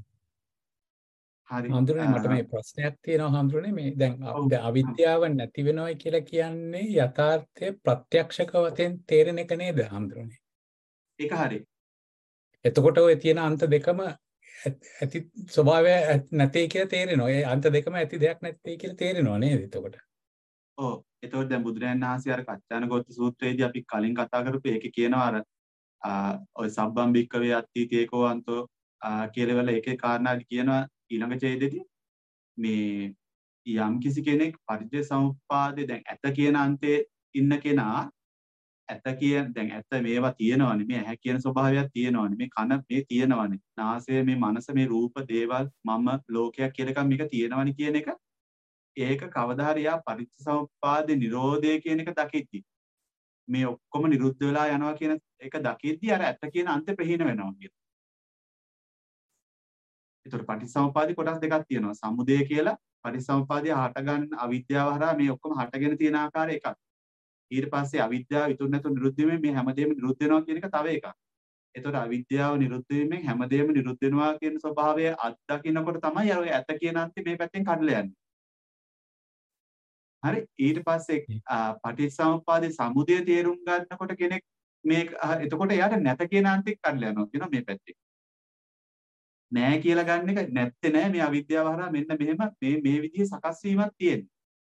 හරි. හඳුරන්නේ මට මේ ප්‍රශ්නයක් තියෙනවා හඳුරන්නේ මේ දැන් අවිද්‍යාව නැති වෙනවයි කියලා කියන්නේ යථාර්ථය ප්‍රත්‍යක්ෂක වශයෙන් තේරෙන එක නේද හඳුරන්නේ? ඒක හරි. එතකොට ඔය තියෙන අන්ත දෙකම ඇති ස්වභාවය නැtei කියලා තේරෙනවා. ඒ අන්ත දෙකම ඇති දෙයක් නැtei කියලා තේරෙනවා නේද එතකොට? ඔව්. එතකොට දැන් බුදුරජාණන් වහන්සේ අර කච්චානගෝත්ත සූත්‍රයේදී අපි කලින් කතා කරපු ඒකේ කියනවා අර ඔය සබ්බම් බික්කවේ අත්ථීතේකෝ අන්තෝ කියලා වල ඒකේ කාරණාදි කියනවා ඊළඟ ඡේදෙදී මේ යම් කිසි කෙනෙක් පටිච්චසමුප්පාදේ දැන් ඇත කියන අන්තයේ ඉන්න කෙනා ඇත කියන දැන් ඇත මේවා තියෙනවනේ මේ ඇහැ කියන ස්වභාවයක් තියෙනවනේ මේ කන මේ තියෙනවනේ නාසය මේ මනස මේ රූප දේවල් මම ලෝකයක් කියලා එකක් මේක තියෙනවනේ කියන එක ඒක කවදා හරි යා පටිච්චසමුප්පාදේ නිරෝධය කියන එක දකිද්දි මේ ඔක්කොම නිරුද්ධ වෙලා යනවා කියන එක දකිද්දි අර ඇත්ත කියන අන්තේ ප්‍රහීන වෙනවා කියන. ඒතර පටිච්චසමුප්පාදේ කොටස් දෙකක් තියෙනවා. සමුදය කියලා පටිච්චසමුප්පාදේ හටගන්න අවිද්‍යාව හරහා මේ ඔක්කොම හටගෙන තියෙන ආකාරය එකක්. ඊට පස්සේ අවිද්‍යාව ඉතුරු නැතුව නිරුද්ධ වෙමින් මේ හැමදේම නිරුද්ධ වෙනවා කියන එක තව එකක්. එතකොට අවිද්‍යාව නිරුද්ධ වීමෙන් හැමදේම නිරුද්ධ වෙනවා කියන ස්වභාවය අත්දකින්නකොට තමයි අර ඔය ඇත කියන අන්ති මේ පැත්තෙන් කඩලා යන්නේ. හරි ඊට පස්සේ පටිච්චසමුප්පාදේ සමුදය තේරුම් ගන්නකොට කෙනෙක් මේ එතකොට එයාට නැත කියන අන්තික් කඩලා යනවා කියනවා මේ පැත්තේ. නෑ කියලා ගන්න එක නැත්තේ නෑ මේ අවිද්‍යාව හරහා මෙන්න මෙහෙම මේ මේ විදිහේ සකස් වීමක් තියෙනවා.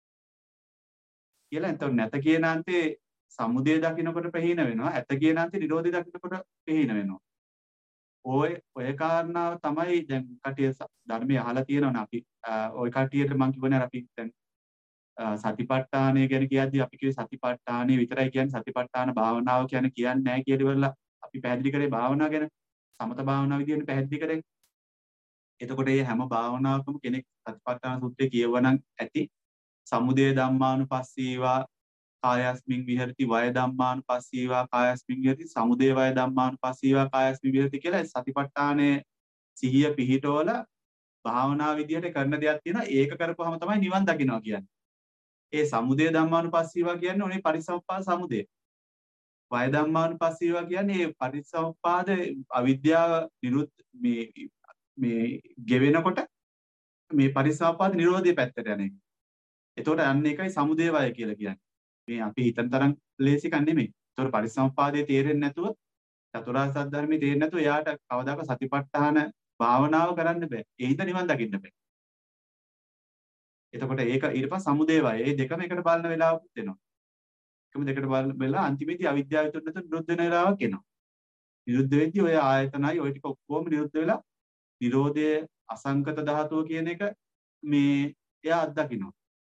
කියලා එතකොට නැත කියන අන්තේ සමුදය දකින්නකොට ප්‍රහීන වෙනවා. ඇත කියන අන්තේ නිරෝධය දකින්නකොට ප්‍රහීන වෙනවා. ඔය ඔය කාරණාව තමයි දැන් කටිය ධර්මයේ අහලා තියෙනවනේ අපි ඔය කටියට මම කියවනේ අපි දැන් සතිපට්ඨානය ගැන කියද්දි අපි කිව්වේ සතිපට්ඨානය විතරයි කියන්නේ සතිපට්ඨාන භාවනාව කියන්නේ කියන්නේ නැහැ කියලා ඉවරලා අපි පැහැදිලි කරේ භාවනාව ගැන සමත භාවනාව විදියට පැහැදිලි කරේ. එතකොට මේ හැම භාවනාවකම කෙනෙක් සතිපට්ඨාන සූත්‍රය කියවනම් ඇති සමුදය ධම්මානුපස්සීවා කායස්මින් විහෙරති වය ධම්මානුපස්සීවා කායස්මින් විහෙරති සමුදය වය ධම්මානුපස්සීවා කායස්මින් විහෙරති කියලා සතිපට්ඨානයේ සිහිය පිහිටවල භාවනා විදියට කරන දෙයක් තියෙනවා. ඒක කරපුවාම තමයි නිවන් දකින්නවා කියන්නේ. ඒ සමුදය ධම්මානුපස්සීවා කියන්නේ ඔනේ පරිසම්පාද සමුදය. වය ධම්මානුපස්සීවා කියන්නේ මේ පරිසම්පාද අවිද්‍යාව නිරුත් මේ මේ ගෙවෙනකොට මේ පරිසම්පාද නිරෝධය පැත්තට යන එක. එතකොට අන්න එකයි සමුදය වය කියලා කියන්නේ. මේ අපි හිතන තරම් ලේසිකක් නෙමෙයි. ඒතකොට පරිසම්පාදයේ තේරෙන්නේ නැතුව චතුරාර්ය සත්‍ය ධර්මයේ තේරෙන්නේ නැතුව එයාට කවදාක සතිපට්ඨාන භාවනාව කරන්න බෑ. ඒ හින්දා නිවන් දකින්න බෑ. එතකොට ඒක ඊට පස්සේ සමුදය වය. මේ දෙකම එකට බලන වෙලාවකුත් එනවා. එකම දෙකට බලන වෙලාව අන්තිමේදී අවිද්‍යාව විතර නැතුව නිරුද්ධ වෙන වෙලාවක් එනවා. නිරුද්ධ වෙද්දී ඔය ආයතනයි ඔය ටික ඔක්කොම නිරුද්ධ වෙලා නිරෝධය අසංකත ධාතුව කියන එක මේ එයා අත්දකින්නවා.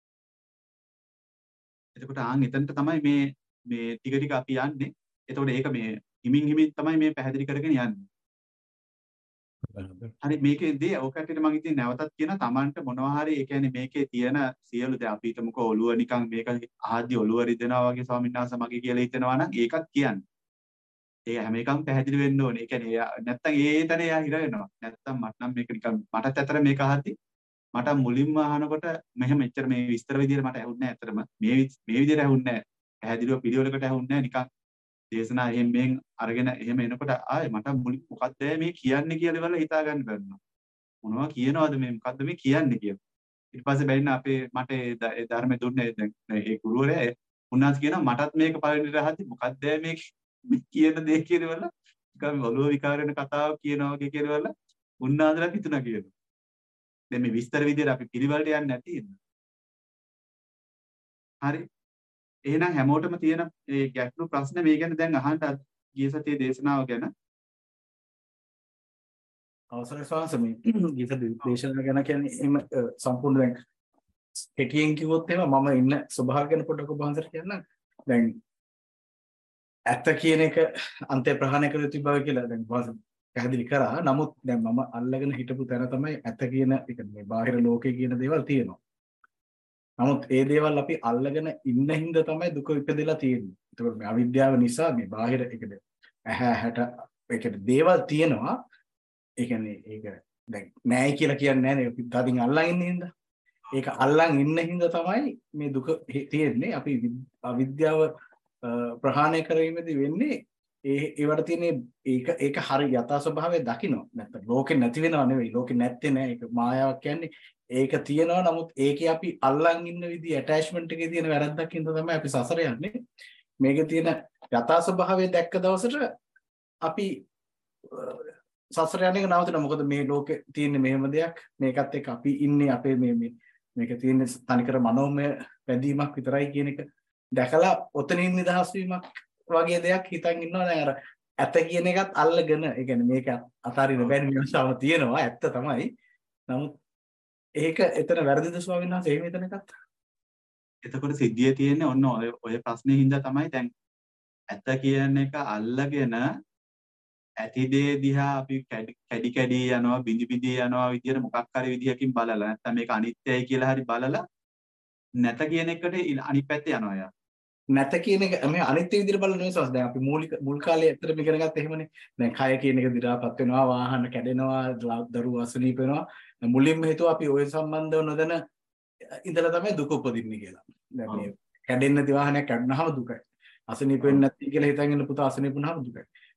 එතකොට ආන් එතනට තමයි මේ මේ ටික ටික අපි යන්නේ. එතකොට ඒක මේ හිමින් හිමින් තමයි මේ පැහැදිලි කරගෙන යන්නේ. හරි මේකේදී ඔකට මම ඉතින් නැවතත් කියන තමන්ට මොනවා හරි ඒ කියන්නේ මේකේ තියෙන සියලු දැන් අපි හිතමුකෝ ඔළුව නිකන් මේක අහද්දි ඔළුව රිදෙනවා වගේ ස්වාමීන් වහන්සේ මගේ කියලා හිතනවා නම් ඒකත් කියන්නේ. ඒ හැම එකම පැහැදිලි වෙන්න ඕනේ. ඒ කියන්නේ නැත්තම් ඒ තැන එයා හිර වෙනවා. නැත්තම් මට නම් මේක නිකන් මටත් ඇතර මේක අහද්දි මට මුලින්ම අහනකොට මෙහෙම එච්චර මේ විස්තර විදියට මට ඇහුන්නේ නැහැ ඇත්තටම. මේ මේ විදියට ඇහුන්නේ නැහැ. පැහැදිලිව පිළිවෙලකට ඇහුන්නේ නැහැ නිකන් දේශනා එහෙම මෙන් අරගෙන එහෙම එනකොට ආයේ මට මුලින් මොකක්ද මේ කියන්නේ කියලා ඉවරලා හිතා ගන්න බැන්නා. මොනවා කියනවද මේ මොකද්ද මේ කියන්නේ කියලා. ඊට පස්සේ බැරින අපේ මට ඒ ධර්මයේ දුන්නේ දැන් ඒ ගුරුවරයා උන්වහන්සේ කියනවා මටත් මේක පළවෙනි රහති මොකක්ද මේ කියන දේ කියන වල නිකන් ඔළුව විකාර වෙන කතාවක් කියනවා වගේ කියන වල උන්වහන්සේලා හිතුණා කියනවා. දැන් මේ විස්තර විදියට අපි පිළිවෙලට යන්නේ නැති ඉන්න. හරි. එහෙනම් හැමෝටම තියෙන මේ ගැටළු ප්‍රශ්න මේ ගැන දැන් අහන්න ගිය සතියේ දේශනාව ගැන අවසරයි ස්වාමීන් මේ ගිය සතියේ දේශනාව ගැන කියන්නේ එහෙම සම්පූර්ණ දැන් කෙටියෙන් කිව්වොත් එහෙම මම ඉන්න ස්වභාවය ගැන පොඩ්ඩක් ඔබ වහන්සේට කියන්න. දැන් ඇත්ත කියන එක අන්තය ප්‍රහාණය කළ යුතු බව කියලා දැන් වහන්සේ පැහැදිලි කරා. නමුත් දැන් මම අල්ලගෙන හිටපු තැන තමයි ඇත්ත කියන එක මේ බාහිර ලෝකේ කියන දේවල් තියෙනවා. නමුත් ඒ දේවල් අපි අල්ලගෙන ඉන්න හින්දා තමයි දුක ඉපදෙලා තියෙන්නේ. ඒකෝ මේ අවිද්‍යාව නිසා මේ බාහිර එකද ඇහැ හැට ඒකද දේවල් තියෙනවා. ඒ කියන්නේ ඒක දැන් නෑයි කියලා කියන්නේ නෑනේ. අපි තදින් අල්ලන් ඉන්න හින්දා. ඒක අල්ලන් ඉන්න හින්දා තමයි මේ දුක තියෙන්නේ. අපි අවිද්‍යාව ප්‍රහාණය කිරීමේදී වෙන්නේ ඒ ඒවට තියෙන ඒක ඒක හරි යථා ස්වභාවය දකින්න. නැත්නම් ලෝකේ නැති වෙනව නෙවෙයි. ලෝකේ නැත්තේ නෑ. ඒක මායාවක් කියන්නේ. ඒක තියෙනවා නමුත් ඒකේ අපි අල්ලන් ඉන්න විදිහ ඇටැච්මන්ට් එකේ තියෙන වැරද්දක් හින්දා තමයි අපි සසර යන්නේ. මේකේ තියෙන යථා ස්වභාවය දැක්ක දවසට අපි සසර යන්නේ නවතිනවා. මොකද මේ ලෝකේ තියෙන මෙහෙම දෙයක් මේකත් එක්ක අපි ඉන්නේ අපේ මේ මේ මේක තියෙන තනිකර මනෝමය බැඳීමක් විතරයි කියන එක දැකලා ඔතනින් නිදහස් වීමක් වගේ දෙයක් හිතන් ඉන්නවා නේද? අර ඇත කියන එකත් අල්ලගෙන ඒ කියන්නේ මේක අතාරින්න බැරි නිවසාව තියෙනවා ඇත්ත තමයි. නමුත් ඒක එතන වැරදිද ස්වාමීන් වහන්සේ එහෙම හිතන එකත්? එතකොට සිද්ධිය තියෙන්නේ ඔන්න ඔය ඔය ප්‍රශ්නේ හින්දා තමයි දැන් ඇත කියන එක අල්ලගෙන ඇති දේ දිහා අපි කැඩි කැඩි යනවා බිඳි බිඳි යනවා විදියට මොකක් හරි විදියකින් බලලා නැත්නම් මේක අනිත්‍යයි කියලා හරි බලලා නැත කියන එකට අනිත් පැත්තේ යනවා යා. නැත කියන එක මේ අනිත්‍ය විදියට බලන නිසා දැන් අපි මූලික මුල් කාලේ ඇත්තටම ඉගෙන ගත්ත එහෙමනේ. දැන් කය කියන එක දි รา පත් වෙනවා, වාහන කැඩෙනවා, දරුවෝ අසනීප වෙනවා. මුලින්ම හිතුවා අපි ওই සම්බන්ධව නොදැන ඉඳලා තමයි දුක උපදින්නේ කියලා. දැන් මේ කැඩෙන්න ති වාහනයක් කැඩුනහම දුකයි. අසනීප වෙන්නේ නැති කියලා හිතන් ඉන්න පුතා අසනීප වුණාම දුකයි.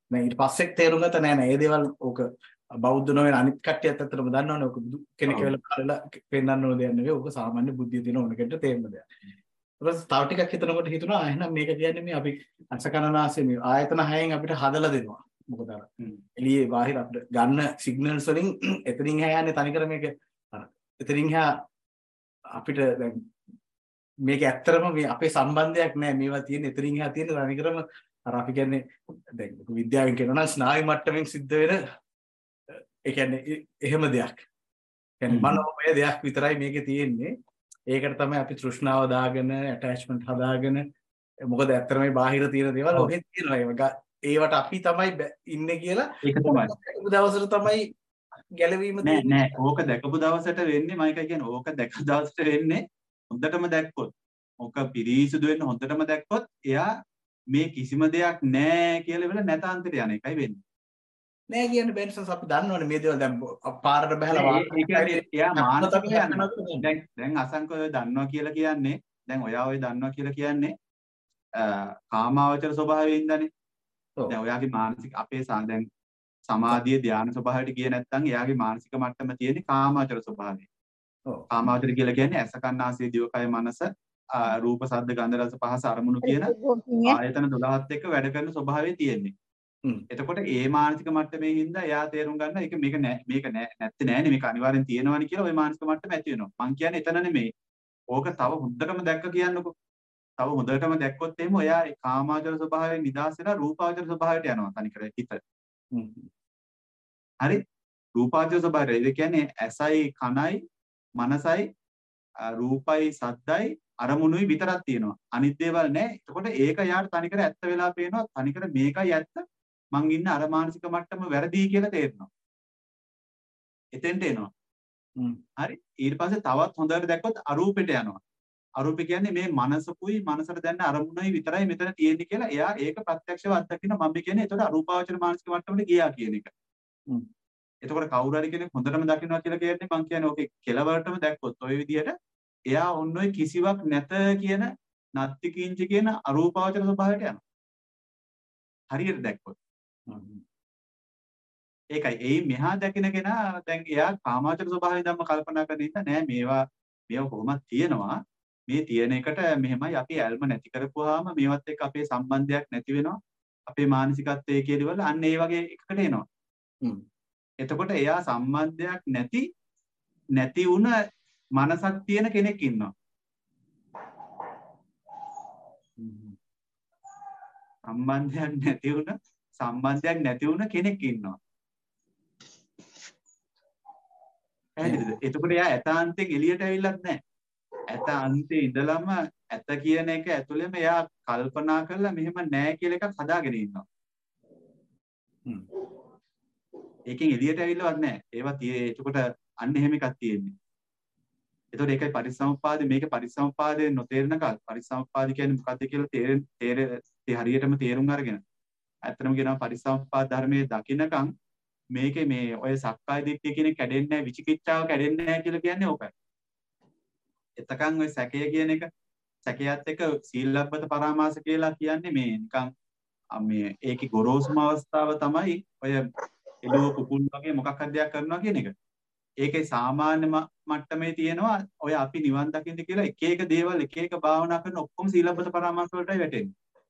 මම ඊට පස්සේ තේරුම් ගත්තා නෑ නෑ මේ දේවල් ඕක බෞද්ධ නොවන අනිත් කට්ටියත් ඇත්තටම දන්නවනේ ඕක බුදු කෙනෙක් වෙලා බලලා පෙන්වන්න ඕන දෙයක් නෙවෙයි ඕක සාමාන්‍ය බුද්ධිය තියෙන ඕන කෙනෙක්ට තේරෙන දෙයක්. ඊට පස්සේ තව ටිකක් හිතනකොට හිතුණා එහෙනම් මේක කියන්නේ මේ අපි අසකනාසය මේ ආයතන හයෙන් අපිට හදලා දෙනවා. මොකද අර එළියේ බාහිර අපිට ගන්න සිග්නල්ස් වලින් එතනින් එහා යන්නේ තනිකර මේක අර එතනින් එහා අපිට දැන් මේක ඇත්තටම මේ අපේ සම්බන්ධයක් නෑ මේවා තියෙන එතනින් එහා තියෙන තනිකරම අර අපි කියන්නේ දැන් විද්‍යාවෙන් කියනවා නම් ස්නායු මට්ටමින් සිද්ධ වෙන ඒ කියන්නේ එහෙම දෙයක්. කියන්නේ මනෝමය දෙයක් විතරයි මේකේ තියෙන්නේ. ඒකට තමයි අපි තෘෂ්ණාව දාගෙන ඇටැච්මන්ට් හදාගෙන මොකද ඇත්තටම මේ බාහිර තියෙන දේවල් ඔහෙත් තියෙනවා. ඒවට අපි තමයි ඉන්නේ කියලා ඒක තමයි. දැකපු දවසට තමයි ගැලවීම නෑ නෑ ඕක දැකපු දවසට වෙන්නේ මම කියන්නේ ඕක දැක දවසට වෙන්නේ හොඳටම දැක්කොත්. ඕක පිරිසිදු වෙන්න හොඳටම දැක්කොත් එයා මේ කිසිම දෙයක් නෑ කියලා වෙල නැතාන්තයට යන එකයි වෙන්නේ. නෑ කියන්නේ බෙන්සස් අපි දන්නවනේ මේ දේවල් දැන් පාරට බහලා ඒ කියන්නේ එයා මානසික යනවා. දැන් දැන් අසංක ඔය දන්නවා කියලා කියන්නේ දැන් ඔයා ඔය දන්නවා කියලා කියන්නේ කාමාවචර ස්වභාවයෙන් ඉඳනේ. දැන් ඔයාගේ මානසික අපේ දැන් සමාධිය ධානය ස්වභාවයට ගියේ නැත්නම් එයාගේ මානසික මට්ටම තියෙන්නේ කාමාවචර ස්වභාවය. ඔව් කාමාවචර කියලා කියන්නේ ඇස කන් නාසය දිව කය මනස රූප ශබ්ද ගන්ධ රස පහස අරමුණු කියන ආයතන දොළහත් එක්ක වැඩ කරන ස්වභාවය තියෙන්නේ. එතකොට ඒ මානසික මට්ටමේ හින්දා එයා තේරුම් ගන්න ඒක මේක නෑ මේක නෑ නැත්තේ නෑනේ මේක අනිවාර්යෙන් තියෙනවනේ කියලා ওই මානසික මට්ටම ඇති වෙනවා. මං කියන්නේ එතන නෙමෙයි. ඕක තව හොඳටම දැක්ක කියන්නකෝ. තව හොඳටම දැක්කොත් එහෙම එයා කාමාවචර ස්වභාවයෙන් නිදහස් වෙලා රූපාවචර ස්වභාවයට යනවා තනිකර හිත. හරි? රූපාවචර ස්වභාවය. ඒ කියන්නේ ඇසයි කනයි මනසයි රූපයි සද්දයි අරමුණුයි විතරක් තියෙනවා. අනිත් දේවල් නෑ. එතකොට ඒක යාට තනිකර ඇත්ත වෙලා පේනවා. තනිකර මේකයි ඇත්ත. මං ඉන්න අර මානසික මට්ටම වැරදි කියලා තේරෙනවා. එතෙන්ට එනවා. හරි? ඊට පස්සේ තවත් හොඳට දැක්කොත් අරූපෙට යනවා. අරූපය කියන්නේ මේ මනසකුයි මනසට දැනන අරමුණයි විතරයි මෙතන තියෙන්නේ කියලා එයා ඒක ප්‍රත්‍යක්ෂව අත්දකින්න මම කියන්නේ එතකොට අරූපාවචර මානසික මට්ටමට ගියා කියන එක. එතකොට කවුරු හරි කෙනෙක් හොඳටම දකින්නවා කියලා කියන්නේ මං කියන්නේ ඕකේ කෙලවරටම දැක්කොත් ওই විදිහට එයා ඔන්න ඔය කිසිවක් නැත කියන නත්ති කිංච කියන අරූපාවචර ස්වභාවයට යනවා. හරියට දැක්කොත්. ඒකයි ඒ මෙහා දකින්න කෙනා දැන් එයා කාමාවචර ස්වභාවයෙන් ධම්ම කල්පනා කරන ඉන්න නෑ මේවා මේවා කොහොමද තියෙනවා මේ තියෙන එකට මෙහෙමයි අපි ඇල්ම නැති කරපුවාම මේවත් එක්ක අපේ සම්බන්ධයක් නැති වෙනවා අපේ මානසිකත්වයේ කියලාවල අන්න ඒ වගේ එකකට එනවා. එතකොට එයා සම්බන්ධයක් නැති නැති වුණ මනසක් තියෙන කෙනෙක් ඉන්නවා. සම්බන්ධයක් නැති වුණ සම්බන්ධයක් නැති වුණ කෙනෙක් ඉන්නවා. එහෙනම් එතකොට එයා ඇතාන්තයෙන් එළියට ඇවිල්ලත් නැහැ. ඇත අන්තේ ඉඳලම ඇත කියන එක ඇතුළෙම එයා කල්පනා කරලා මෙහෙම නැහැ කියලා එකක් හදාගෙන ඉන්නවා. හ්ම්. ඒකෙන් එළියට ඇවිල්ලවත් නැහැ. ඒවා tie එතකොට අන්න එහෙම එකක් තියෙන්නේ. එතකොට ඒකයි පරිසම්පාදේ මේක පරිසම්පාදේ නොතේරෙන කාල පරිසම්පාද කියන්නේ මොකක්ද කියලා තේරෙ තේරෙ හරියටම තේරුම් අරගෙන ඇත්තටම කියනවා පරිසම්පාද ධර්මයේ දකින්නකම් මේකේ මේ ඔය සක්කාය දිට්ඨිය කියන කැඩෙන්නේ නැහැ විචිකිච්ඡාව කැඩෙන්නේ නැහැ කියලා කියන්නේ ඕකයි. එතකන් ඔය සැකය කියන එක සැකයත් එක්ක සීලබ්බත පරාමාස කියලා කියන්නේ මේ නිකන් මේ ඒකේ ගොරෝසුම අවස්ථාව තමයි ඔය එළුව කුකුල් වගේ මොකක් හරි දෙයක් කරනවා කියන එක. ඒකේ සාමාන්‍ය මට්ටමේ තියෙනවා ඔය අපි නිවන් දකින්න කියලා එක එක දේවල් එක එක භාවනා කරන ඔක්කොම සීලබ්බත පරාමාස වලටයි වැටෙන්නේ.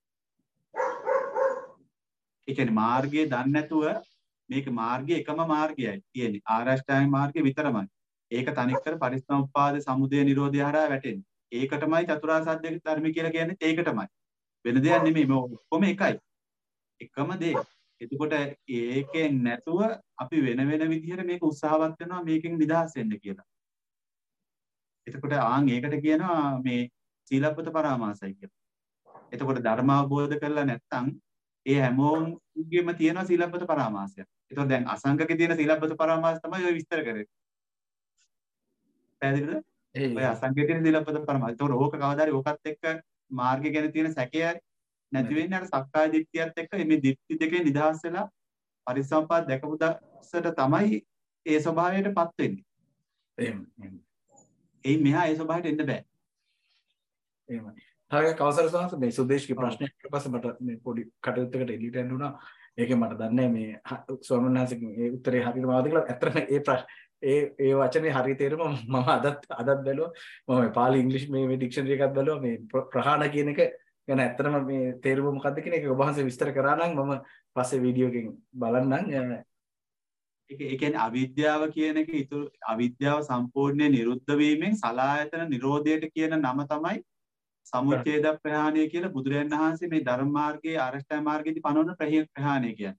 ඒ කියන්නේ මාර්ගයේ දන්නේ නැතුව මේක මාර්ගයේ එකම මාර්ගයයි තියෙන්නේ. ආරෂ්ඨාංග මාර්ගය විතරමයි. ඒක තනිකර පරිසම්පාද සමුදය නිරෝධය හරහා වැටෙන්නේ. ඒකටමයි චතුරාර්ය සත්‍ය ධර්ම කියලා කියන්නේ ඒකටමයි. වෙන දෙයක් නෙමෙයි. මේ ඔක්කොම එකයි. එකම දේ. එතකොට ඒකෙන් නැතුව අපි වෙන වෙන විදිහට මේක උත්සාහවත් වෙනවා මේකෙන් නිදහස් වෙන්න කියලා. එතකොට ආන් ඒකට කියනවා මේ සීලබ්බත පරාමාසයි කියලා. එතකොට ධර්ම අවබෝධ කරලා නැත්නම් ඒ හැමෝගෙම තියෙන සීලබ්බත පරාමාසය. එතකොට දැන් අසංගකේ තියෙන සීලබ්බත පරාමාස තමයි ඔය විස්තර කරන්නේ. පැහැදිලිද? ඔය අසංගකේ තියෙන සීලබ්බත පරාමාස. එතකොට ඕක කවදාරි ඕකත් එක්ක මාර්ගය ගැන තියෙන සැකය නැති වෙන්නේ අර සක්කාය දිට්ඨියත් එක්ක මේ දිට්ඨි දෙකේ නිදහස් වෙලා පරිසම්පාද දැකපු දවසට තමයි ඒ ස්වභාවයටපත් වෙන්නේ. එහෙම. ඒ මෙහා ඒ ස්වභාවයට එන්න බෑ. එහෙමයි. තව කවසර සහස මේ සුදේශ්ගේ ප්‍රශ්නයක් ඊට පස්සේ මට මේ පොඩි කටයුත්තකට එළියට යන්න උනා. ඒකේ මට දන්නේ මේ ස්වාමීන් වහන්සේගේ ඒ උත්තරේ හරියටම ආවද කියලා. ඇත්තටම ඒ ප්‍රශ්න ඒ ඒ වචනේ හරිය තේරුම මම අදත් අදත් බැලුවා. මම පාලි ඉංග්‍රීසි මේ මේ ඩික්ෂනරි එකත් බැලුවා. මේ ප්‍රහාණ කියන එක ගැන ඇත්තටම මේ තේරුම මොකක්ද කියන එක ඔබ වහන්සේ විස්තර කරා නම් මම පස්සේ වීඩියෝ එකකින් බලන්නම්. ඒක ඒ කියන්නේ අවිද්‍යාව කියන එක ඉතුරු අවිද්‍යාව සම්පූර්ණයෙන් නිරුද්ධ වීමෙන් සලායතන නිරෝධයට කියන නම තමයි සමුච්ඡේද ප්‍රහාණය කියලා බුදුරජාණන් වහන්සේ මේ ධර්ම මාර්ගයේ අරහත් මාර්ගයේදී පනවන ප්‍රහාණය කියන්නේ.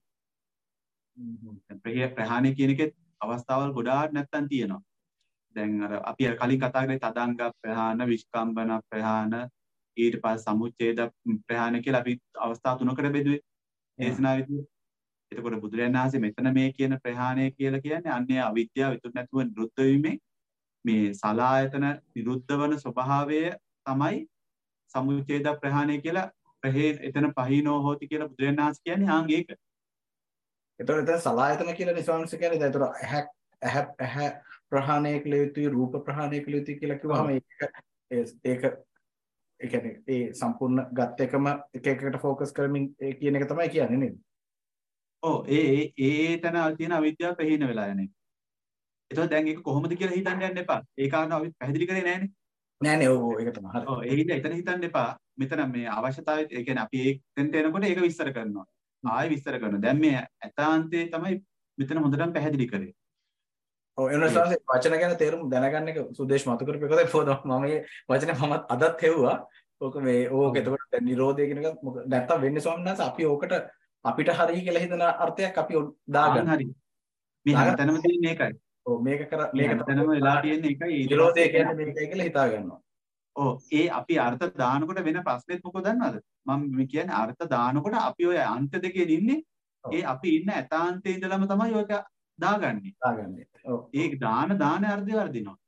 ප්‍රහාණය ප්‍රහාණය කියන එකේ අවස්ථාවල් ගොඩාක් නැත්තම් තියෙනවා. දැන් අර අපි අර කලින් කතා කරේ තදංග ප්‍රහාණ, විස්කම්බන ප්‍රහාණ, ඊට පස්සේ සමුච්ඡේද ප්‍රහාණය කියලා අපි අවස්ථා තුනකට බෙදුවේ දේශනාවේදී. එතකොට බුදුරජාණන් වහන්සේ මෙතන මේ කියන ප්‍රහාණය කියලා කියන්නේ අන්නේ අවිද්‍යාව ඉතුරු නැතුව නිරුද්ධ වීමෙන් මේ සලායතන නිරුද්ධ වන ස්වභාවය තමයි සමුච්ඡේද ප්‍රහාණය කියලා ප්‍රහේ එතන පහිනෝ හෝති කියලා බුදුරජාණන් වහන්සේ කියන්නේ ආන් ඒක. එතකොට එතන සලායතන කියලා නිසංශ කියන්නේ දැන් එතකොට ඇහැ ඇහැ ඇහැ ප්‍රහාණය කළ යුතුයි, රූප ප්‍රහාණය කළ යුතුයි කියලා කිව්වහම ඒක ඒක ඒ කියන්නේ ඒ සම්පූර්ණ ගත් එකම එක එකකට ફોકસ කරමින් ඒ කියන එක තමයි කියන්නේ නේද? ඔව් ඒ ඒ ඒ තන තියෙන අවිද්‍යාව ප්‍රහීන වෙලා යන්නේ. එතකොට දැන් ඒක කොහොමද කියලා හිතන්න යන්න එපා. ඒ කාරණාව අපි පැහැදිලි කරේ නෑනේ. නෑනේ ඔව් ඒක තමයි. හරි. ඔව් ඒ හින්දා එතන හිතන්න එපා. මෙතන මේ අවශ්‍යතාවය ඒ කියන්නේ අපි ඒකෙන්ට එනකොට ඒක විස්තර කරනවා. ආයෙ විස්තර කරනවා. දැන් මේ ඇතාන්තේ තමයි මෙතන හොඳටම පැහැදිලි කරේ. ඔව් එනවා වචන ගැන තේරුම් දැනගන්න එක සුදේශ් මතු කරපු එකද පොද මම මේ වචනේ මමත් අදත් හෙව්වා. ඕක මේ ඕක එතකොට දැන් නිරෝධය කියන එක මොකද නැත්තම් වෙන්නේ ස්වාමීන් වහන්සේ අපි ඕකට අපිට හරිය කියලා හිතන අර්ථයක් අපි දාගන්න. හරි. මේ හැමතැනම තියෙන මේකයි. ඔව් මේක කර මේක හැමතැනම වෙලා තියෙන එකයි නිරෝධය කියන්නේ මේකයි කියලා හිතා ගන්නවා. ඔව් ඒ අපි අර්ථ දානකොට වෙන ප්‍රශ්නෙත් මොකද දන්නවද? මම මේ කියන්නේ අර්ථ දානකොට අපි ඔය අන්ත දෙකේ ඉන්නේ. ඒ අපි ඉන්න ඇතාන්තේ ඉඳලම තමයි ඔයක දාගන්නේ. දාගන්නේ. ඔව්. ඒ දාන දාන අර්ධය වර්ධිනවා.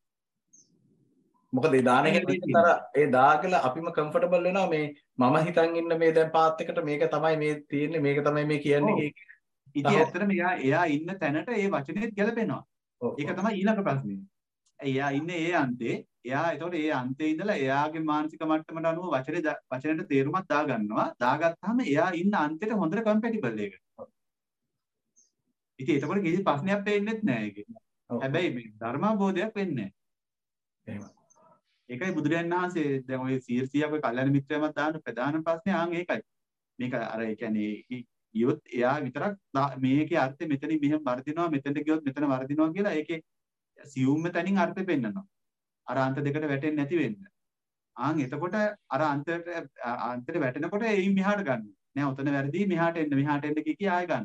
මොකද ඒ දාන හැටිතර ඒ දාගලා අපිම කම්ෆර්ටබල් වෙනවා මේ මම හිතන් ඉන්න මේ දැන් පාත් එකට මේක තමයි මේ තියෙන්නේ මේක තමයි මේ කියන්නේ. ඉතින් ඇත්තටම එයා එයා ඉන්න තැනට ඒ වචනේත් ගැලපෙනවා. ඒක තමයි ඊළඟ ප්‍රශ්නේ. එයා ඉන්නේ ඒ අන්තේ. එයා එතකොට ඒ අන්තේ ඉඳලා එයාගේ මානසික මට්ටමට අනුව වචනේ වචනෙට තේරුමක් දා ගන්නවා. දාගත්තාම එයා ඉන්න අන්තෙට හොඳට කම්පැටිබල් ඒක. ඉතින් එතකොට කිසි ප්‍රශ්නයක් වෙන්නේත් නැහැ ඒකේ. හැබැයි මේ ධර්මාබෝධයක් වෙන්නේ නැහැ. එහෙම. ඒකයි බුදුරජාණන් වහන්සේ දැන් ඔය සීර්සියක් ඔය කල්යනා මිත්‍රයමත් දාන ප්‍රධාන ප්‍රශ්නේ ආන් ඒකයි. මේක අර ඒ කියන්නේ ඊයොත් එයා විතරක් මේකේ අර්ථය මෙතනින් මෙහෙම වර්ධිනවා මෙතනට ගියොත් මෙතන වර්ධිනවා කියලා ඒකේ සියුම්ම තනින් අර්ථය පෙන්නනවා. අර අන්ත දෙකට වැටෙන්නේ නැති වෙන්න. ආන් එතකොට අර අන්තයට අන්තයට වැටෙනකොට එයින් මෙහාට ගන්න. නෑ උතන වැරදි මෙහාට එන්න මෙහාට එන්න කිය කිය ආය ගන්න.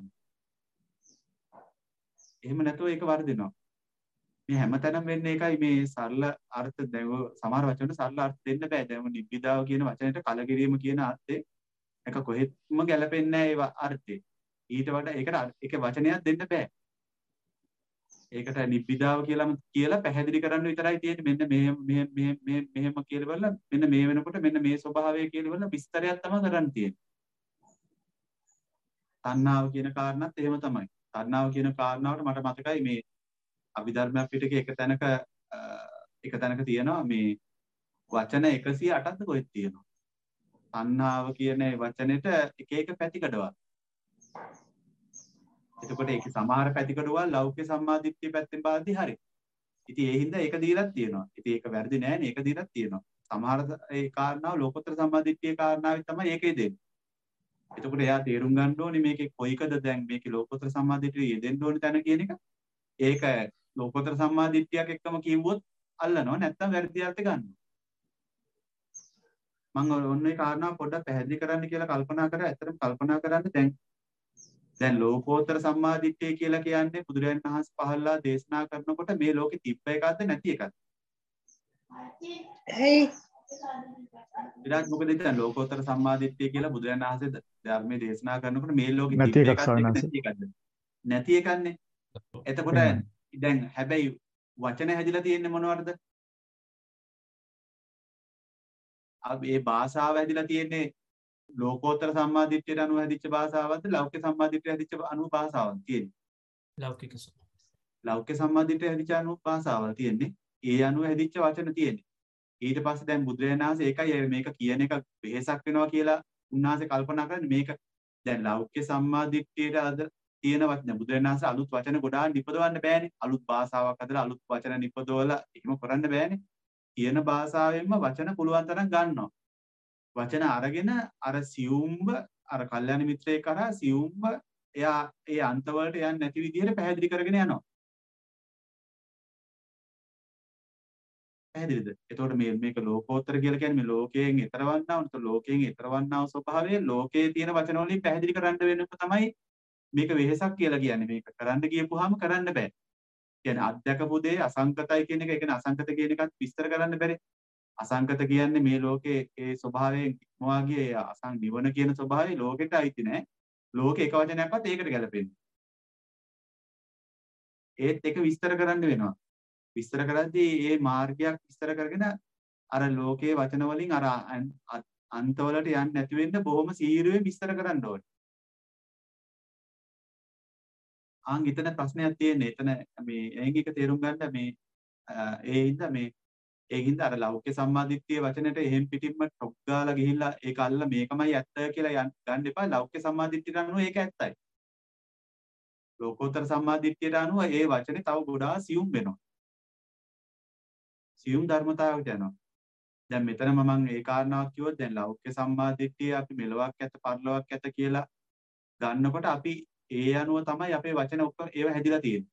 එහෙම නැතුව ඒක වර්ධිනවා. මේ හැමතැනම වෙන්නේ ඒකයි මේ සරල අර්ථ දැන් සමහර වචන සරල අර්ථ දෙන්න බෑ. දැන් නිබ්බිදාව කියන වචනෙට කලකිරීම කියන අර්ථේ එක කොහෙත්ම ගැලපෙන්නේ නැහැ ඒ අර්ථේ. ඊට වඩා ඒකට එක වචනයක් දෙන්න බෑ. ඒකට නිබ්බිදාව කියලාම කියලා පැහැදිලි කරන්න විතරයි තියෙන්නේ. මෙන්න මෙහෙම මෙහෙම මෙහෙම මෙහෙම කියලා බලලා මෙන්න මේ වෙනකොට මෙන්න මේ ස්වභාවය කියලා බලලා විස්තරයක් තමයි කරන්න තියෙන්නේ. තණ්හාව කියන කාරණාත් එහෙම තමයි. තණ්හාව කියන කාරණාවට මට මතකයි මේ අභිධර්ම පිටකේ එක තැනක එක තැනක තියෙනවා මේ වචන එකසිය අටක්ද කොහෙද තියෙනවා. තණ්හාව කියන වචනෙට එක එක පැතිකඩවල්. එතකොට ඒකේ සමහර පැතිකඩවල් ලෞකික සම්මාදිට්ඨිය පැත්තෙන් බලද්දී හරි. ඉතින් ඒ හින්දා ඒක දීලක් තියෙනවා. ඉතින් ඒක වැරදි නෑනේ ඒක දීලක් තියෙනවා. සමහර ඒ කාරණාව ලෝකෝත්තර සම්මාදිට්ඨියේ කාරණාවෙත් තමයි ඒකේ දෙන්නේ. එතකොට එයා තේරුම් ගන්න ඕනේ මේකේ කොයිකද දැන් මේකේ ලෝකෝත්තර සම්මාදිට්ඨිය යෙදෙන්න ඕනේ තැන කියන එක. ඒක ලෝකෝත්තර සම්මාදිට්ඨියක් එක්කම කිව්වොත් අල්ලනවා නැත්තම් වැරදි අර්ථ ගන්නවා. මම ඔන්න ඒ කාරණාව පොඩ්ඩක් පැහැදිලි කරන්න කියලා කල්පනා කරා. ඇත්තටම කල්පනා කරන්න දැන් දැන් ලෝකෝත්තර සම්මාදිට්ඨිය කියලා කියන්නේ බුදුරජාණන් වහන්සේ පහළලා දේශනා කරනකොට මේ ලෝකෙ තිබ්බ එකක්ද නැති එකක්ද? ඇයි? ඊට මොකද දැන් ලෝකෝත්තර සම්මාදිට්ඨිය කියලා බුදුරජාණන් වහන්සේ ධර්මයේ දේශනා කරනකොට මේ ලෝකෙ නැති තිබ්බ එකක් එකක්ද නැති එකක්ද? නැති එකන්නේ. එතකොට දැන් හැබැයි වචන හැදිලා තියෙන්නේ මොනවටද? ඒ භාෂාව හැදිලා තියෙන්නේ ලෝකෝත්තර සම්මාදිට්ඨියට අනුව හැදිච්ච භාෂාවක්ද ලෞකික සම්මාදිට්ඨියට හැදිච්ච අනුව භාෂාවක් තියෙන්නේ? ලෞකික ලෞකික සම්මාදිට්ඨියට හැදිච්ච අනුව භාෂාවල් තියෙන්නේ. ඒ අනුව හැදිච්ච වචන තියෙන්නේ. ඊට පස්සේ දැන් බුදුරජාණන් වහන්සේ ඒකයි මේක කියන එක වෙහෙසක් වෙනවා කියලා උන්වහන්සේ කල්පනා කරන්නේ මේක දැන් ලෞකික සම්මාදිට්ඨියට අද තියෙන වචන බුදුරජාණන් වහන්සේ අලුත් වචන ගොඩාක් නිපදවන්න බෑනේ. අලුත් භාෂාවක් හදලා අලුත් වචන නිපදවලා එහෙම කරන්න බෑනේ. කියන භාෂාවෙන්ම වචන පුළුවන් තරම් ගන්නවා. වචන අරගෙන අර සියුම්ව අර කල්යාණ මිත්‍රයෙක් කරා සියුම්ව එයා ඒ අන්තවලට යන්නේ නැති විදිහට පැහැදිලි කරගෙන යනවා. පැහැදිලිද? එතකොට මේ මේක ලෝකෝත්තර කියලා කියන්නේ මේ ලෝකයෙන් ඈතරවන්නා වුණත් ලෝකයෙන් ඈතරවන්නා වූ ස්වභාවය ලෝකයේ තියෙන වචන වලින් පැහැදිලි කරන්න වෙනක තමයි මේක වෙහෙසක් කියලා කියන්නේ. මේක කරන්න ගියපුවාම කරන්න බෑ. කියන්නේ අධ්‍යක්ෂපු දේ අසංකතයි කියන එක ඒ කියන්නේ අසංකත කියන එකත් විස්තර කරන්න බැරි. අසංකත කියන්නේ මේ ලෝකයේ ඒ ස්වභාවයෙන් ඉක්මවා ගියේ අසං නිවන කියන ස්වභාවය ලෝකෙට අයිති නෑ. ලෝකේ එක වචනයක්වත් ඒකට ගැලපෙන්නේ. ඒත් ඒක විස්තර කරන්න වෙනවා. විස්තර කරද්දී මේ මාර්ගයක් විස්තර කරගෙන අර ලෝකයේ වචන වලින් අර අන්තවලට යන්නේ නැති වෙන්න බොහොම සීරුවෙන් විස්තර කරන්න ඕනේ. ආන් එතන ප්‍රශ්නයක් තියෙන්නේ. එතන මේ එයින් එක තේරුම් ගන්න මේ ඒ හින්දා මේ ඒ හින්දා අර ලෞකික සම්මාදිට්ඨිය වචනෙට එහෙම් පිටින්ම ටොක් ගාලා ගිහිල්ලා ඒක අල්ල මේකමයි ඇත්ත කියලා ගන්න එපා. ලෞකික සම්මාදිට්ඨියට අනුව ඒක ඇත්තයි. ලෝකෝත්තර සම්මාදිට්ඨියට අනුව ඒ වචනේ තව ගොඩාක් සියුම් වෙනවා. සියුම් ධර්මතාවයට යනවා. දැන් මෙතනම මම ඒ කාරණාවක් කිව්වොත් දැන් ලෞකික සම්මාදිට්ඨිය අපි මෙලොවක් ඇත පරලොවක් ඇත කියලා ගන්නකොට අපි ඒ අනුව තමයි අපේ වචන ඔක්කොම ඒව හැදිලා තියෙන්නේ.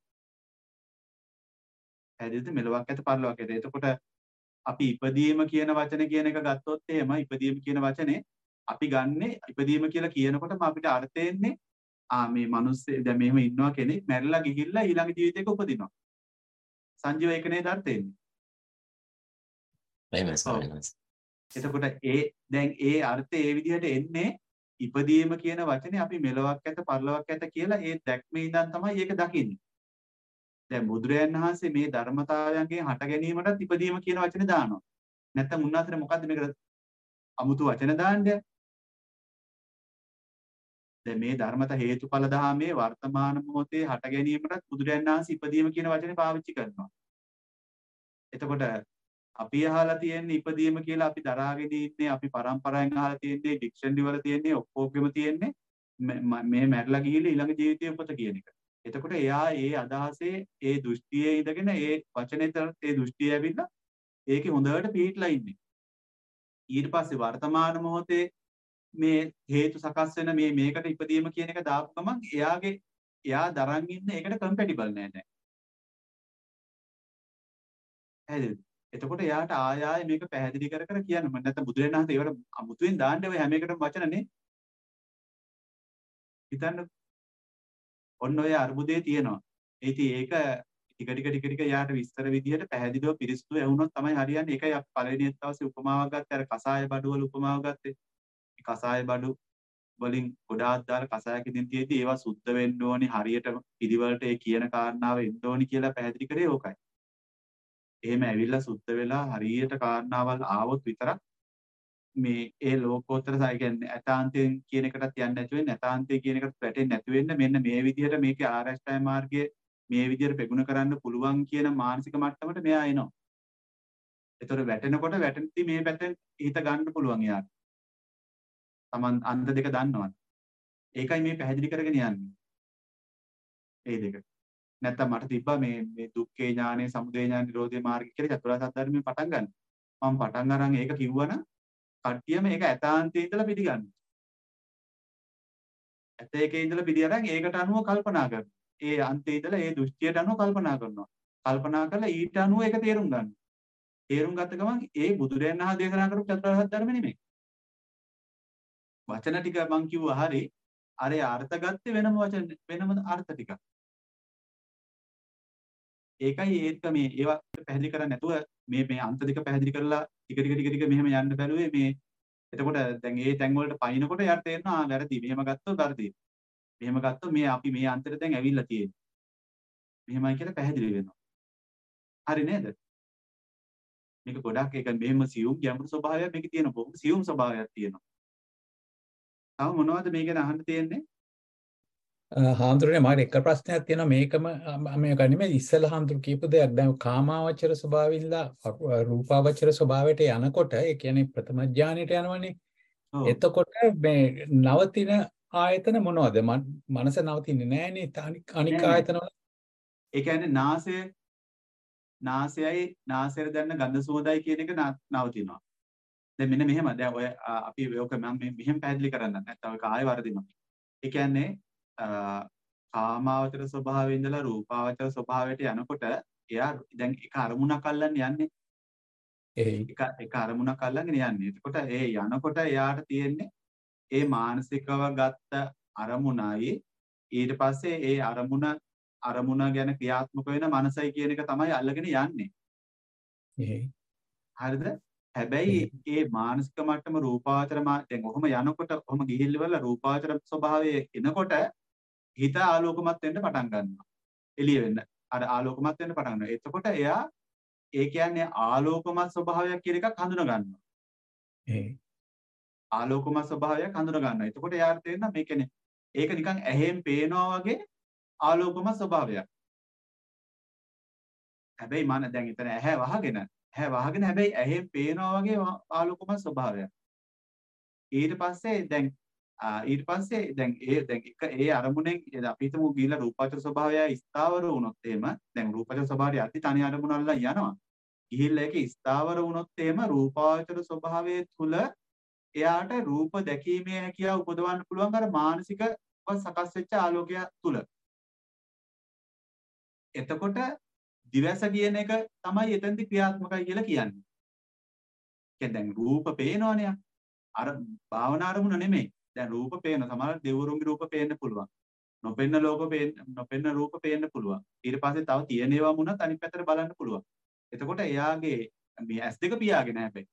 හැදිද්ද මෙලොවක් ඇත පරලොවක් ඇත. එතකොට අපි ඉපදීම කියන වචන කියන එක ගත්තොත් එහෙම ඉපදීම කියන වචනේ අපි ගන්නෙ ඉපදීම කියලා කියනකොටම අපිට අර්ථය එන්නේ ආ මේ මිනිස්සු දැන් මෙහෙම ඉන්නවා කෙනෙක් මැරිලා ගිහිල්ලා ඊළඟ ජීවිතයක උපදිනවා. සංජීව ඒක නේද අර්ථය එන්නේ? එතකොට ඒ දැන් ඒ අර්ථය ඒ විදිහට එන්නේ ඉපදීම කියන වචනේ අපි මෙලොවක් ඇත පරලොවක් ඇත කියලා ඒ දැක්මේ ඉඳන් තමයි ඒක දකින්නේ. දැන් බුදුරයන් වහන්සේ මේ ධර්මතාවයන්ගේ හට ගැනීමටත් ඉපදීම කියන වචනේ දානවා. නැත්තම් උන්වහන්සේ මොකද්ද මේකට අමුතු වචන දාන්නේ? දැන් මේ ධර්මත හේතුඵල දහමේ වර්තමාන මොහොතේ හට ගැනීමටත් බුදුරයන් වහන්සේ ඉපදීම කියන වචනේ පාවිච්චි කරනවා. එතකොට අපි අහලා තියෙන්නේ ඉපදීම කියලා අපි දරාගෙන ඉන්නේ අපි පරම්පරාවෙන් අහලා තියෙන්නේ ඩික්ෂනරි වල තියෙන්නේ ඔක්කොගෙම තියෙන්නේ මේ මැරලා ගිහිල්ලා ඊළඟ ජීවිතයේ උපත කියන එක. එතකොට එයා ඒ අදහසේ ඒ දෘෂ්ටියේ ඉඳගෙන ඒ වචනේතර ඒ දෘෂ්ටිය ඇවිල්ලා ඒකේ හොඳට පිළිట్లా ඉන්නේ. ඊට පස්සේ වර්තමාන මොහොතේ මේ හේතු සකස් වෙන මේ මේකට ඉපදීම කියන එක දාපු ගමන් එයාගේ එයා දරන් ඉන්නේ ඒකට කම්පැටිබල් නෑ නෑ. හරිද? එතකොට එයාට ආය ආය මේක පැහැදිලි කර කර කියන්න මම නැත්නම් බුදුරජාණන් වහන්සේ ඒවට අමුතුවෙන් දාන්නේ ඔය හැම එකටම වචනනේ. හිතන්න ඔන්න ඔය අර්බුදේ තියෙනවා. ඉතින් ඒක ටික ටික ටික ටික යාට විස්තර විදිහට පැහැදිලිව පිරිසිදු ඇහුනොත් තමයි හරියන්නේ. ඒකයි අපි පළවෙනි දවසේ උපමාවක් ගත්තේ අර කසාය බඩු වල උපමාව ගත්තේ. මේ කසාය බඩු වලින් ගොඩාක් දාලා කසායකෙදින් තියෙද්දි ඒවා සුද්ධ වෙන්න ඕනි හරියට පිළිවෙලට ඒ කියන කාරණාව එන්න ඕනි කියලා පැහැදිලි කරේ ඕකයි. එහෙම ඇවිල්ලා සුද්ධ වෙලා හරියට කාරණාවල් ආවොත් විතරක් මේ ඒ ලෝකෝත්තර සාය කියන්නේ ඇතාන්තයෙන් කියන එකටත් යන්නේ නැති වෙන්නේ ඇතාන්තය කියන එකට වැටෙන්නේ නැති වෙන්න මෙන්න මේ විදිහට මේකේ ආරෂ්ඨාය මාර්ගයේ මේ විදිහට ප්‍රගුණ කරන්න පුළුවන් කියන මානසික මට්ටමට මෙයා එනවා. ඒතකොට වැටෙනකොට වැටෙද්දි මේ පැත්තෙන් හිත ගන්න පුළුවන් යාට. Taman අන්ත දෙක දන්නවා. ඒකයි මේ පැහැදිලි කරගෙන යන්නේ. ඒ දෙක. නැත්තම් මට තිබ්බා මේ මේ දුක්ඛේ ඥානෙ සමුදය ඥාන නිරෝධේ මාර්ගය කියලා චතුරාර්ය සත්‍ය ධර්මයෙන් පටන් ගන්න. මම පටන් අරන් ඒක කිව්වනම් කට්ටියම ඒක ඇතාන්තයේ ඉඳලා පිළිගන්න. ඇත එකේ ඉඳලා පිළි අරන් ඒකට අනුව කල්පනා කරනවා. ඒ අන්තයේ ඉඳලා ඒ දෘෂ්ටියට අනුව කල්පනා කරනවා. කල්පනා කරලා ඊට අනුව ඒක තේරුම් ගන්නවා. තේරුම් ගත්ත ගමන් ඒ බුදුරයන් වහන්සේ දේශනා කරපු චතුරාර්ය සත්‍ය ධර්ම නෙමෙයි. වචන ටික මං කිව්වා හරි. අර අර්ථ ගත්තේ වෙනම වචන වෙනම අර්ථ ටිකක්. ඒකයි ඒක මේ ඒවා පැහැදිලි කරන්නේ නැතුව මේ මේ අන්ත දෙක පැහැදිලි කරලා ටික ටික ටික ටික මෙහෙම යන්න බැලුවේ මේ එතකොට දැන් ඒ තැන් වලට පයින්නකොට යාට තේරෙනවා ආ වැරදි මෙහෙම ගත්තොත් වැරදි මෙහෙම ගත්තොත් මේ අපි මේ අන්තයට දැන් ඇවිල්ලා තියෙන්නේ මෙහෙමයි කියලා පැහැදිලි වෙනවා හරි නේද මේක ගොඩක් ඒක මෙහෙම සියුම් ගැඹුරු ස්වභාවයක් මේකේ තියෙන බොහොම සියුම් ස්වභාවයක් තියෙනවා තව මොනවද මේක ගැන අහන්න තියෙන්නේ හාමුදුරනේ මට එක ප්‍රශ්නයක් තියෙනවා මේකම මේක නෙමෙයි ඉස්සෙල්ලා හාමුදුරු කියපු දෙයක් දැන් කාමාවචර ස්වභාවයෙන්ලා රූපාවචර ස්වභාවයට යනකොට ඒ කියන්නේ ප්‍රථම ඥානෙට යනවනේ එතකොට මේ නවතින ආයතන මොනවද? මනස නවතින්නේ නැහනේ. අනික් අනික් නෑ නෑ. ආයතන වල ඒ කියන්නේ නාසය නාසයයි නාසයට දැනෙන ගඳ සුවඳයි කියන එක න- නවතිනවා. දැන් මෙන්න මෙහෙම දැන් ඔය අ, අපි ඔක මම මෙ- මෙහෙම පැහැදිලි කරන්න නැත්නම් ඔක ආයෙ වරදිනවා. ඒ කියන්නේ අ, කාමාවචර ස්වභාවයේ ඉඳලා රූපාවචර ස්වභාවයට යනකොට එයා දැන් එක අරමුණක් අල්ලන්න යන්නේ. එහේ. එක එක අරමුණක් අල්ලගෙන යන්නේ. එතකොට ඒ යනකොට එයාට තියෙන්නේ ඒ මානසිකව ගත්ත අරමුණයි ඊට පස්සේ ඒ අරමුණ අරමුණ ගැන ක්‍රියාත්මක වෙන මනසයි කියන එක තමයි අල්ලගෙන යන්නේ. එහේ. හරිද? හැබැයි ඒ මානසික මට්ටම රූපාවචර මා- දැන් ඔහොම යනකොට ඔහොම ගිහිල්ල වල රූපාවචර ස්වභාවයේ එනකොට හිත ආලෝකමත් වෙන්න පටන් ගන්නවා. එළිය වෙන්න. අර ආලෝකමත් වෙන්න පටන් ගන්නවා. එතකොට එයා ඒ කියන්නේ ආලෝකමත් ස්වභාවයක් කියන එකක් හඳුනා ගන්නවා. එහේ. ආලෝකමත් ස්වභාවයක් හඳුනා ගන්නවා. එතකොට එයාට තේරෙනවා මේ කියන්නේ ඒක නිකන් ඇහෙන් පේනවා වගේ ආලෝකමත් ස්වභාවයක්. හැබැයි මන දැන් එතන ඇහැ වහගෙන ඇහැ වහගෙන හැබැයි ඇහෙන් පේනවා වගේ වා- ආලෝකමත් ස්වභාවයක්. ඊට පස්සේ දැන් ආ, ඊට පස්සේ දැන් ඒ දැන් එක ඒ අරමුණෙන් ඒ අපි හිතමු ගිහිල්ලා රූපාවචර ස්වභාවය ස්ථාවර වුණොත් එහෙම දැන් රූපාවචර ස්වභාවය අති තනි අරමුණ අල්ලලා යනවා. ගිහිල්ලා ඒක ස්ථාවර වුණොත් එහෙම රූපාවචර ස්වභාවයේ තුල එයාට රූප දැකීමේ හැකියාව උපදවන්න පුළුවන් අර මානසික සකස් වෙච්ච ආලෝකය තුල. එතකොට දිවස කියන එක තමයි එතෙන්දි ක්‍රියාත්මකයි කියලා කියන්නේ. කියන්නේ දැන් රූප පේනවනේ. අර භාවනා අරමුණ නෙමෙයි. දැන් රූප පේන සමහර දෙවරුන්ගේ රූප පේන්න පුළුවන්. නොපෙන්න ලෝක පේන්න නොපෙන්න රූප පේන්න පුළුවන්. ඊට පස්සේ තව තියෙන ඒවා මුණත් අනිත් පැත්තට බලන්න පුළුවන්. එතකොට එයාගේ මේ ඇස් දෙක පියාගෙන හැබැයි.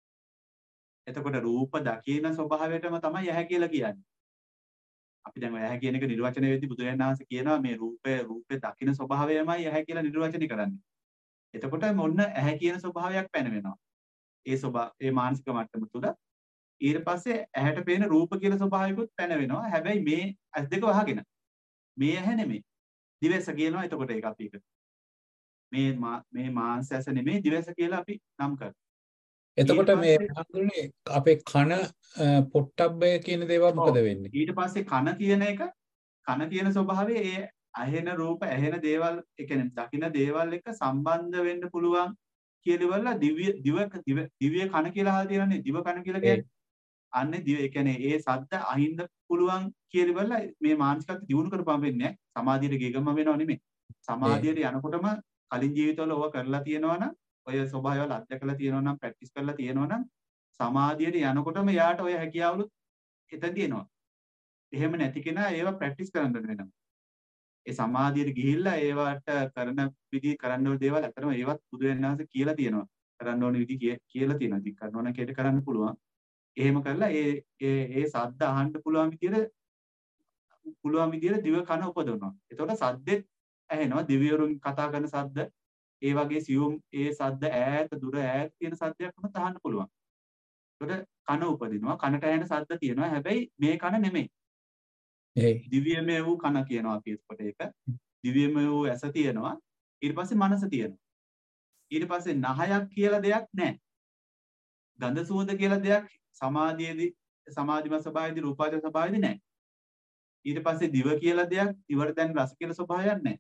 එතකොට රූප දකින ස්වභාවයටම තමයි ඇහැ කියලා කියන්නේ. අපි දැන් ඔය ඇහැ කියන එක නිර්වචනය වෙද්දී බුදුරජාණන් වහන්සේ කියනවා මේ රූපය රූපේ දකින ස්වභාවයමයි ඇහැ කියලා නිර්වචනය කරන්නේ. එතකොට මොන්න ඇහැ කියන ස්වභාවයක් පැනවෙනවා. ඒ ස්වභාව ඒ මානසික මට්ටම තුළ ඊට පස්සේ ඇහැට පේන රූප කියන ස්වභාවයකුත් පැනවෙනවා. හැබැයි මේ ඇස් දෙක වහගෙන. මේ ඇහැ නෙමෙයි. දිවස කියනවා එතකොට ඒක අපි එක. මේ මා- මේ මාංශ ඇස නෙමෙයි දිවස කියලා අපි නම් කරනවා. එතකොට ඊට මේ පස්සේ- හඳුන්නේ අපේ කන අ, පොට්ටබ්බය කියන දේවල් මොකද ඔව්. වෙන්නේ? ඊට පස්සේ කන කියන එක කන කියන ස්වභාවය ඒ ඇහෙන රූප ඇහෙන දේවල් ඒ කියන්නේ දකින දේවල් එක්ක සම්බන්ධ වෙන්න පුළුවන් කියලාවල දිව්‍ය දිව දිව- දිව්‍ය කන කියලා අහලා තියෙනනේ දිව කන කියලා කියන්නේ. අන්නේ දිව ඒ කියන්නේ ඒ සද්ද අහින්න පුළුවන් කියලාවල මේ මානසිකත්ව දියුණු කරපම් වෙන්නේ නැහැ. සමාධියට ගිගම වෙනව නෙමෙයි. සමාධියට යනකොටම කලින් ජීවිතවල ඕවා කරලා තියෙනවා නම් ඔය ස්වභාවයවල අත්දැකලා තියෙනවා නම් ප්‍රැක්ටිස් කරලා තියෙනවා නම් සමාධියට යනකොටම යාට ඔය හැකියාවලුත් එතනදී එනවා. එහෙම නැති කෙනා ඒවා ප්‍රැක්ටිස් කරන්න වෙනවා. ඒ සමාධියට ගිහිල්ලා ඒවට කරන විදිහ කරන්න ඕන දේවල් අතරම ඒවත් බුදුරජාණන් වහන්සේ කියලා තියෙනවා. කරන්න ඕන විදිහ කිය- කියලා තියෙනවා. ඉතින් කරන්න ඕන කේට කරන්න පුළුවන්. එහෙම කරලා ඒ ඒ ඒ සද්ද අහන්න පුළුවන් විදිහට පුළුවන් විදිහට දිව කන උපදවනවා. එතකොට සද්දෙත් ඇහෙනවා. දිව්‍යවරුන් කතා කරන සද්ද ඒ වගේ සියුම් ඒ සද්ද ඈත දුර ඈත තියෙන සද්දයක් වුණත් අහන්න පුළුවන්. එතකොට කන උපදිනවා. කනට ඇහෙන සද්ද තියෙනවා. හැබැයි මේ කන නෙමෙයි. එහේ. දිව්‍යමය වූ කන කියනවා අපි එතකොට ඒක. දිව්‍යමය වූ ඇස තියෙනවා. ඊට පස්සේ මනස තියෙනවා. ඊට පස්සේ නහයක් කියලා දෙයක් නැහැ. ගන්ධ සුවඳ කියලා දෙයක් සමාධියේදී සමාධිමත් ස්වභාවයේදී රූපාවචර ස්වභාවයේදී නැහැ. ඊට පස්සේ දිව කියලා දෙයක් ඉවර දැන් රස කියලා ස්වභාවයක් නැහැ.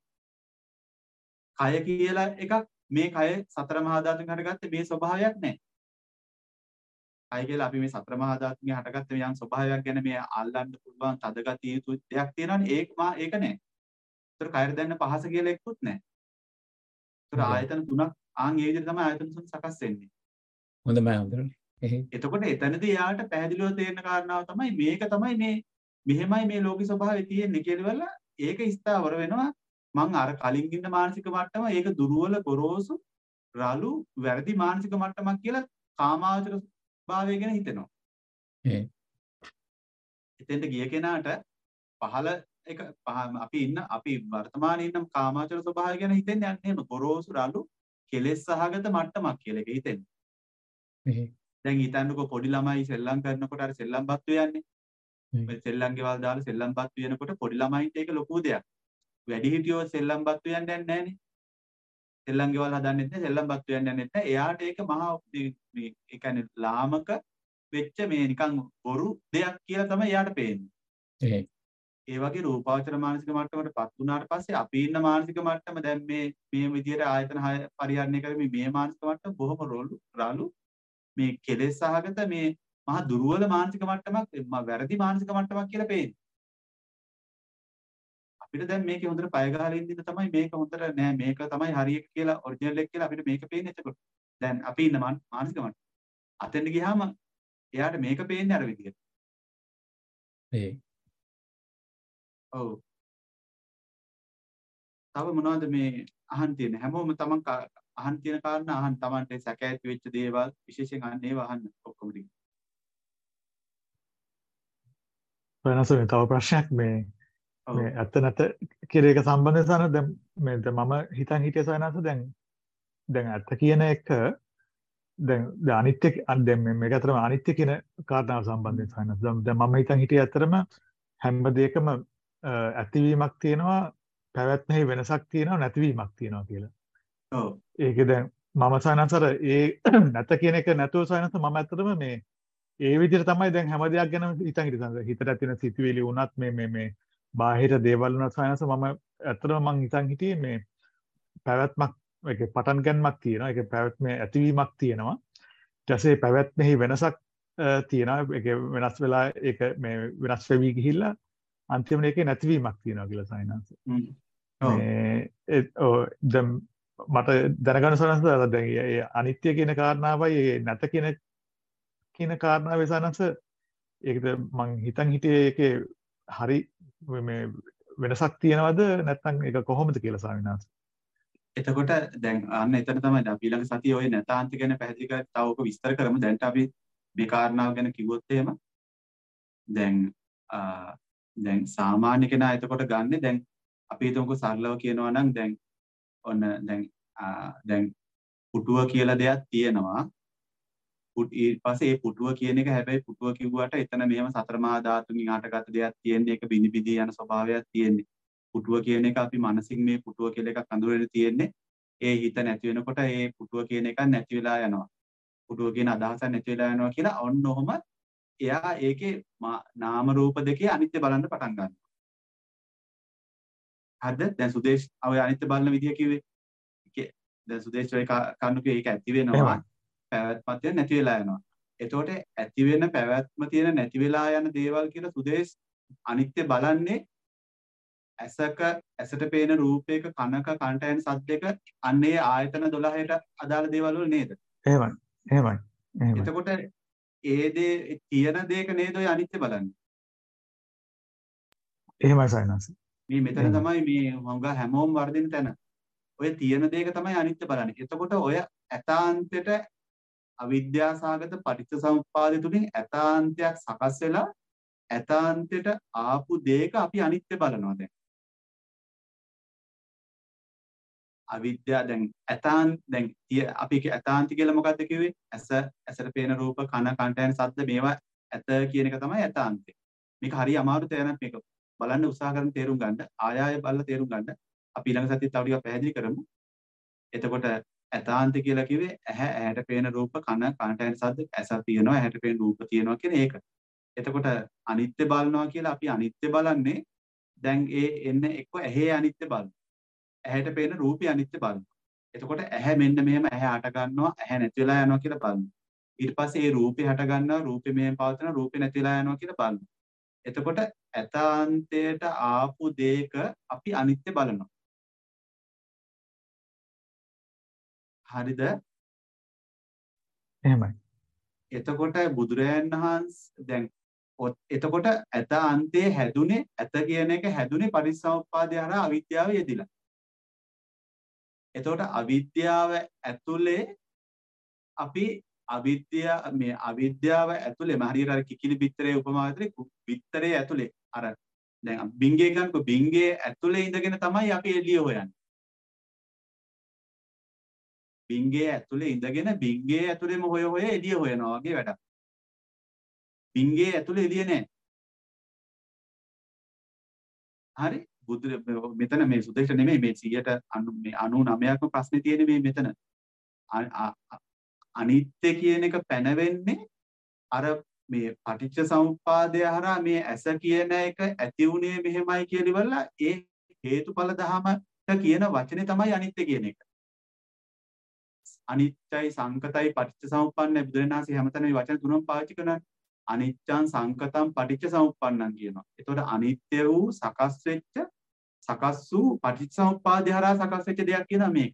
කය කියලා එකක් මේ කය සතර මහා ධාතුන් හටගත්තේ මේ ස්වභාවයක් නැහැ. කය කියලා අපි මේ සතර මහා ධාතුන්ගෙන් හටගත්ත යම් ස්වභාවයක් ගැන මේ අල්ලන්න පුළුවන් තදගතිය යුතු දෙයක් තියෙනවානේ ඒක මා ඒක නැහැ. ඒතර කයර දැන්න පහස කියලා එක්කුත් නැහැ. ඒතර ආයතන තුනක් ආන් ඒ විදිහට තමයි ආයතන තුන සකස් වෙන්නේ. හොඳයි හඳුන්නේ. එහේ. එතකොට එතනදී යාට පැහැදිලිව තේරෙන කාරණාව තමයි මේක තමයි මේ මෙහෙමයි මේ ලෝක ස්වභාවය තියෙන්නේ කියලා ඒක ස්ථාවර වෙනවා. මං අර කලින් ඉන්න මානසික මට්ටම ඒක දුර්වල ගොරෝසු රළු වැරදි මානසික මට්ටමක් කියලා කාමාවචර භාවය ගැන හිතෙනවා. එහේ. එතෙන්ට ගිය කෙනාට පහළ එක පහ- අපි ඉන්න අපි වර්තමානයේ ඉන්න කාමාවචර ස්වභාවය ගැන හිතෙන්නේ යන්නේ එහෙම ගොරෝසු රළු කෙලෙස් සහගත මට්ටමක් කියලා ඒක හිතෙන්නේ. එහේ. දැන් හිතන්නකෝ පොඩි ළමයි සෙල්ලම් කරනකොට අර සෙල්ලම් බත්තු යන්නේ. හ්ම්. මේ සෙල්ලම් ගෙවල් දාලා සෙල්ලම් බත්තු වෙනකොට පොඩි ළමයින්ට ඒක ලොකු දෙයක්. වැඩි හිටියෝ සෙල්ලම් බත්තු යන්න යන්නේ නැහනේ. සෙල්ලම් ගෙවල් හදන්නෙත් නැහැ සෙල්ලම් බත්තු යන්න යන්නෙත් නැහැ. එයාට ඒක මහා මේ මේ ඒ කියන්නේ ලාමක වෙච්ච මේ නිකන් බොරු දෙයක් කියලා තමයි එයාට පේන්නේ. ඒ ඒ වගේ රූපාවචර මානසික මට්ටමටපත් වුණාට පස්සේ අපි ඉන්න මානසික මට්ටම දැන් මේ මේ විදියට ආයතන හය පරිහරණය කරමින් මේ මානසික මට්ටම බොහොම රළු රළු මේ කෙලෙස් සහගත මේ මහා දුර්වල මානසික මට්ටමක් වැරදි මානසික මට්ටමක් කියලා පේන්නේ. අපිට දැන් මේකේ හොඳට පය ගහලා ඉඳින්න තමයි මේක හොඳට නෑ මේක තමයි හරි එක කියලා ඔරිජිනල් එක කියලා අපිට මේක පේන්නේ එතකොට. දැන් අපි ඉන්න මානසික මට්ටම. අතෙන්ට ගියාම එයාට මේක පේන්නේ අර විදියට. ඒ ඔව්. තව මොනවද මේ අහන් තියෙන හැමෝම තමන් අහන් තියෙන කාරණා අහන් තමන්ට සැක ඇති වෙච්ච දේවල් විශේෂයෙන් අහන්න ඒවා අහන්න ඔක්කොම ටික. වෙනසනේ තව ප්‍රශ්නයක් මේ මේ ඇත්ත නැත කියලා එක සම්බන්ධව සන දැන් මේ මම හිතන් හිටිය සයනස දැන් දැන් ඇත්ත කියන එක දැන් දැන් අනිත්‍ය දැන් මේක අතරම අනිත්‍ය කියන කාරණාව සම්බන්ධයෙන් සයනස දැන් දැන් මම හිතන් හිටිය ඇත්තරම හැම දෙයකම ඇතිවීමක් තියෙනවා පැවැත්මෙහි වෙනසක් තියෙනවා නැතිවීමක් තියෙනවා කියලා. ඔව්. ඒක දැන් මම සයනසර ඒ නැත කියන එක නැතුව සයනස මම ඇත්තටම මේ ඒ විදිහට තමයි දැන් හැම දෙයක් ගැන හිතන් හිටියේ. හිතට ඇතින සිතුවිලි වුණත් මේ මේ මේ බාහිර දේවල් වුණත් සයනස මම ඇත්තටම මං හිතන් හිටියේ මේ පැවැත්මක් ඒකේ පටන් ගන්නමක් තියෙනවා. ඒකේ පැවැත්මේ ඇතිවීමක් තියෙනවා. ඊට පස්සේ පැවැත්මෙහි වෙනසක් තියෙනවා. ඒකේ වෙනස් වෙලා ඒක මේ වෙනස් වෙවි ගිහිල්ලා අන්තිමට ඒකේ නැතිවීමක් තියෙනවා කියලා සයනස. හ්ම්. ඔව්. මේ දැන් මට දැනගන්න සයනස දැන් ඒ අනිත්‍ය කියන කාරණාවයි ඒ නැත කියන කියන කාරණාවේ සයනස ඒකද මං හිතන් හිටියේ ඒකේ හරි මේ වෙනසක් තියෙනවද නැත්නම් ඒක කොහොමද කියලා ස්වාමීන් වහන්සේ. එතකොට දැන් අන්න එතන තමයි අපි ඊළඟ සතියේ ඔය නැතාන්ති ගැන පැහැදිලි කරලා තව ඔක විස්තර කරමු. දැන්ට අපි මේ කාරණාව ගැන කිව්වොත් එහෙම දැන් දැන් සාමාන්‍ය කෙනා එතකොට ගන්නෙ දැන් අපි හිතමුකෝ සරලව කියනවා නම් දැන් ඔන්න දැන් දැන් පුටුව කියලා දෙයක් තියෙනවා. ඊට පස්සේ ඒ පුටුව කියන එක හැබැයි පුටුව කිව්වට එතන මෙහෙම සතර මහා ධාතුන්ගෙන් හටගත්ත දෙයක් තියෙන්නේ. ඒක බිනි බිදී යන ස්වභාවයක් තියෙන්නේ. පුටුව කියන එක අපි මනසින් මේ පුටුව කියලා එකක් අඳුරගෙන තියෙන්නේ. ඒ හිත නැති වෙනකොට ඒ පුටුව කියන එක නැති වෙලා යනවා. පුටුව කියන අදහස නැති වෙලා යනවා කියලා ඔන්න ඔහම එයා ඒකේ නාම රූප දෙකේ අනිත්‍ය බලන්න පටන් ගන්නවා. හරිද? දැන් සුදේශ් ඔය අනිත්‍ය බලන විදිය කිව්වේ. දැන් සුදේශ් ඔය කන්නකේ ඒක ඇති වෙනවා. පැවැත්මක් තියෙන නැති වෙලා යනවා. එතකොට ඇති වෙන පැවැත්ම තියෙන නැති වෙලා යන දේවල් කියලා සුදේශ් අනිත්‍ය බලන්නේ ඇසක ඇසට පේන රූපයක කනක කනට එන සද්දයක අන්නේ ආයතන දොළහට අදාළ දේවල් වල නේද? එහෙමයි. එහෙමයි. එහෙමයි. එතකොට ඒ දේ තියෙන දේක නේද ඔය අනිත්‍ය බලන්නේ? එහෙමයි සයනස්. මේ මෙතන තමයි මේ හොඟ හැමෝම වර්ධින තැන. ඔය තියෙන දේක තමයි අනිත්‍ය බලන්නේ. එතකොට ඔය ඇතාන්තයට අවිද්‍යාසගත පටිච්චසමුප්පාදය තුලින් ඇතාන්තයක් සකස් වෙලා ඇතාන්තයට ආපු දේක අපි අනිත්‍ය බලනවා දැන්. අවිද්‍යාව දැන් ඇතාන් දැන් අපි ඇතාන්ති කියලා මොකද්ද කිව්වේ? ඇස ඇසට පේන රූප කන කනට යන ශබ්ද මේවා ඇත කියන එක තමයි ඇතාන්තය. මේක හරිය අමාරු තේරෙනත් මේක බලන්න උත්සාහ කරන තේරුම් ගන්න ආය ආය බලලා තේරුම් ගන්න. අපි ඊළඟ සතියේ තව ටිකක් පැහැදිලි කරමු. එතකොට ඇතාන්ති කියලා කිව්වේ ඇහැ ඇහැට පේන රූප කන කනට ඇහෙන ශබ්ද ඇස තියෙනවා ඇහැට පේන රූප තියෙනවා කියන ඒක. එතකොට අනිත්‍ය බලනවා කියලා අපි අනිත්‍ය බලන්නේ දැන් ඒ එන්නේ එක්ක ඇහි අනිත්‍ය බලන. ඇහැට පේන රූපي අනිත්‍ය බලනවා. එතකොට ඇහැ මෙන්න මෙහෙම ඇහැ හට ගන්නවා ඇහැ නැති වෙලා යනවා කියලා බලනවා. ඊට පස්සේ ඒ රූපේ හට ගන්නවා රූපේ මෙහෙම පවතිනවා රූපේ නැති වෙලා යනවා කියලා බලනවා. එතකොට ඇතාන්තයට ආපු දේක අපි අනිත්‍ය බලනවා. හරිද? එහෙමයි. එතකොට බුදුරයන් වහන්සේ දැන් එතකොට ඇත අන්තයේ හැදුනේ ඇත කියන එක හැදුනේ පරිසම්පාදය හරහා අවිද්‍යාව යෙදිලා. එතකොට අවිද්‍යාව ඇතුලේ අපි අවිද්‍යාව මේ අවිද්‍යාව ඇතුලේ හරියට අර කිකිලි බිත්තරේ උපමාව ඇතුලේ බිත්තරේ ඇතුලේ අර දැන් බින්ගේ ගන්නකො බින්ගේ ඇතුලේ ඉඳගෙන තමයි අපි එළිය හොයන්නේ. බින්ගේ ඇතුලේ ඉඳගෙන බින්ගේ ඇතුලේම හොය හොය එළිය හොයනවා වගේ වැඩක්. බින්ගේ ඇතුලේ එළිය නැහැ. හරි බුදු මෙතන මේ සුදේශ නෙමෙයි මේ සියයට මේ අනූනවයක්ම ප්‍රශ්නේ තියෙන්නේ මේ මෙතන. අනිත්‍ය කියන එක පැනවෙන්නේ අර මේ පටිච්ච සමුප්පාදය හරහා මේ ඇස කියන එක ඇති උනේ මෙහෙමයි කියලා ඉවරලා ඒ හේතුඵල ධහමට කියන වචනේ තමයි අනිත්‍ය කියන එක. අනිත්‍යයි සංකතයි පටිච්ච සමුප්පන්නයි බුදුරණාහි හැමතැනම මේ වචන තුනම පාවිච්චි කරනවා. අනිච්චං සංකතං පටිච්ච සමුප්පන්නං කියනවා. එතකොට අනිත්‍ය වූ සකස් වෙච්ච සකස් වූ පටිච්ච සමුප්පාදය හරහා සකස් වෙච්ච දෙයක් කියනවා මේක.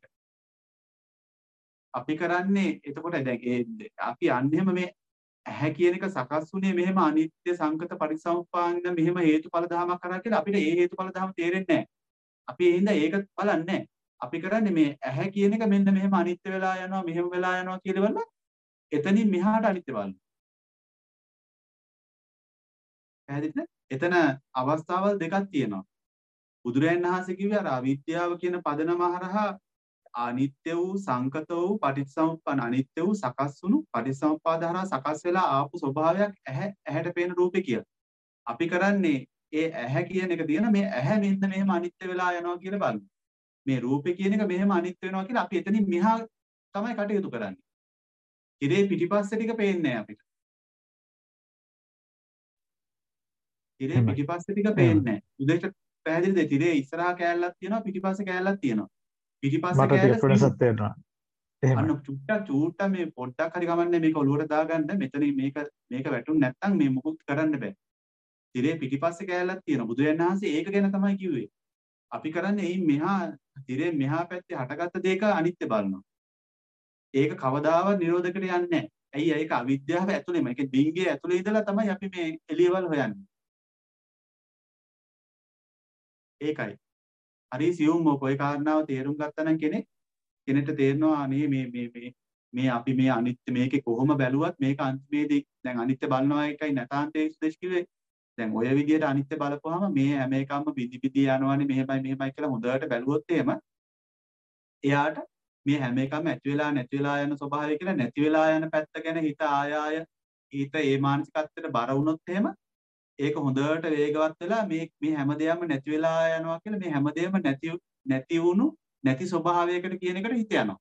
අපි කරන්නේ එතකොට දැන් ඒ අපි අන්නේම මේ ඇහැ කියන එක සකස් වුණේ මෙහෙම අනිත්‍ය සංකත පරිසම්පාදන මෙහෙම හේතුඵල ධමයක් කරා කියලා අපිට ඒ හේතුඵල ධම තේරෙන්නේ නැහැ. අපි ඒ හින්දා ඒක බලන්නේ නැහැ. අපි කරන්නේ මේ ඇහැ කියන එක මෙන්න මෙහෙම අනිත්‍ය වෙලා යනවා මෙහෙම වෙලා යනවා කියලා බලලා එතනින් මෙහාට අනිත්‍ය බලනවා. පැහැදිලිද? එතන අවස්ථාවල් දෙකක් තියෙනවා. බුදුරයන් වහන්සේ කිව්වේ අර අවිද්‍යාව කියන පදනම හරහා අනිත්‍ය වූ සංකත වූ පටිච්චසමුප්පන්න අනිත්‍ය වූ සකස් වුණු පටිච්චසමුප්පාද හරහා සකස් වෙලා ආපු ස්වභාවයක් ඇහැ ඇහැට පේන රූපේ කියලා. අපි කරන්නේ ඒ ඇහැ කියන එක දින මේ ඇහැ මෙන්න මෙහෙම අනිත්‍ය වෙලා යනවා කියලා බලමු. මේ රූපේ කියන එක මෙහෙම අනිත්‍ය වෙනවා කියලා අපි එතනින් මෙහා තමයි කටයුතු කරන්නේ. ඉරේ පිටිපස්සේ ටික පේන්නේ නැහැ අපිට. ඉරේ පිටිපස්සේ ටික පේන්නේ නැහැ. උදේට පැහැදිලිද? ඉරේ ඉස්සරහා කෑල්ලක් තියෙනවා පිටිපස්සේ කෑල්ලක් තියෙනවා. පිටිපස්සේ කෑල්ල වෙනසක් තියෙනවා. එහෙම. අන්න චුට්ටක් චූට්ට මේ පොඩ්ඩක් හරි ගමන්නේ මේක ඔලුවට දාගන්න මෙතන මේක මේක වැටුනේ නැත්නම් මේ මුකුත් කරන්න බෑ. තිරේ පිටිපස්සේ කෑල්ලක් තියෙනවා. බුදුරජාණන් වහන්සේ ඒක ගැන තමයි කිව්වේ. අපි කරන්නේ එයින් මෙහා තිරේ මෙහා පැත්තේ හටගත්ත දෙයක අනිත්‍ය බලනවා. ඒක කවදාවත් නිරෝධකට යන්නේ නැහැ. ඇයි ඒක අවිද්‍යාව ඇතුළේම ඒක ඩිංගේ ඇතුළේ ඉඳලා තමයි අපි මේ එළියවල් හොයන්නේ. ඒකයි. හරි සියුම් මොකෝ කාරණාව තේරුම් ගත්තා නම් කෙනෙක් කෙනෙක්ට තේරෙනවා අනේ මේ මේ මේ මේ අපි මේ අනිත්‍ය මේකේ කොහොම බැලුවත් මේක අන්තිමේදී දැන් අනිත්‍ය බලනවා එකයි නැතාන්තේ උපදේශ කිව්වේ. දැන් ඔය විදිහට අනිත්‍ය බලපුවාම මේ හැම එකක්ම බිදි බිදි යනවානේ මෙහෙමයි මෙහෙමයි කියලා හොඳට බැලුවොත් එහෙම එයාට මේ හැම එකක්ම ඇති වෙලා නැති වෙලා යන ස්වභාවය කියලා නැති වෙලා යන පැත්ත ගැන හිත ආය ආය හිත ඒ මානසිකත්වයට බර වුණොත් එහෙම ඒක හොඳට වේගවත් වෙලා මේ මේ හැමදේම නැති වෙලා යනවා කියලා මේ හැමදේම නැති නැති වුණු නැති ස්වභාවයකට කියන එකට හිත යනවා.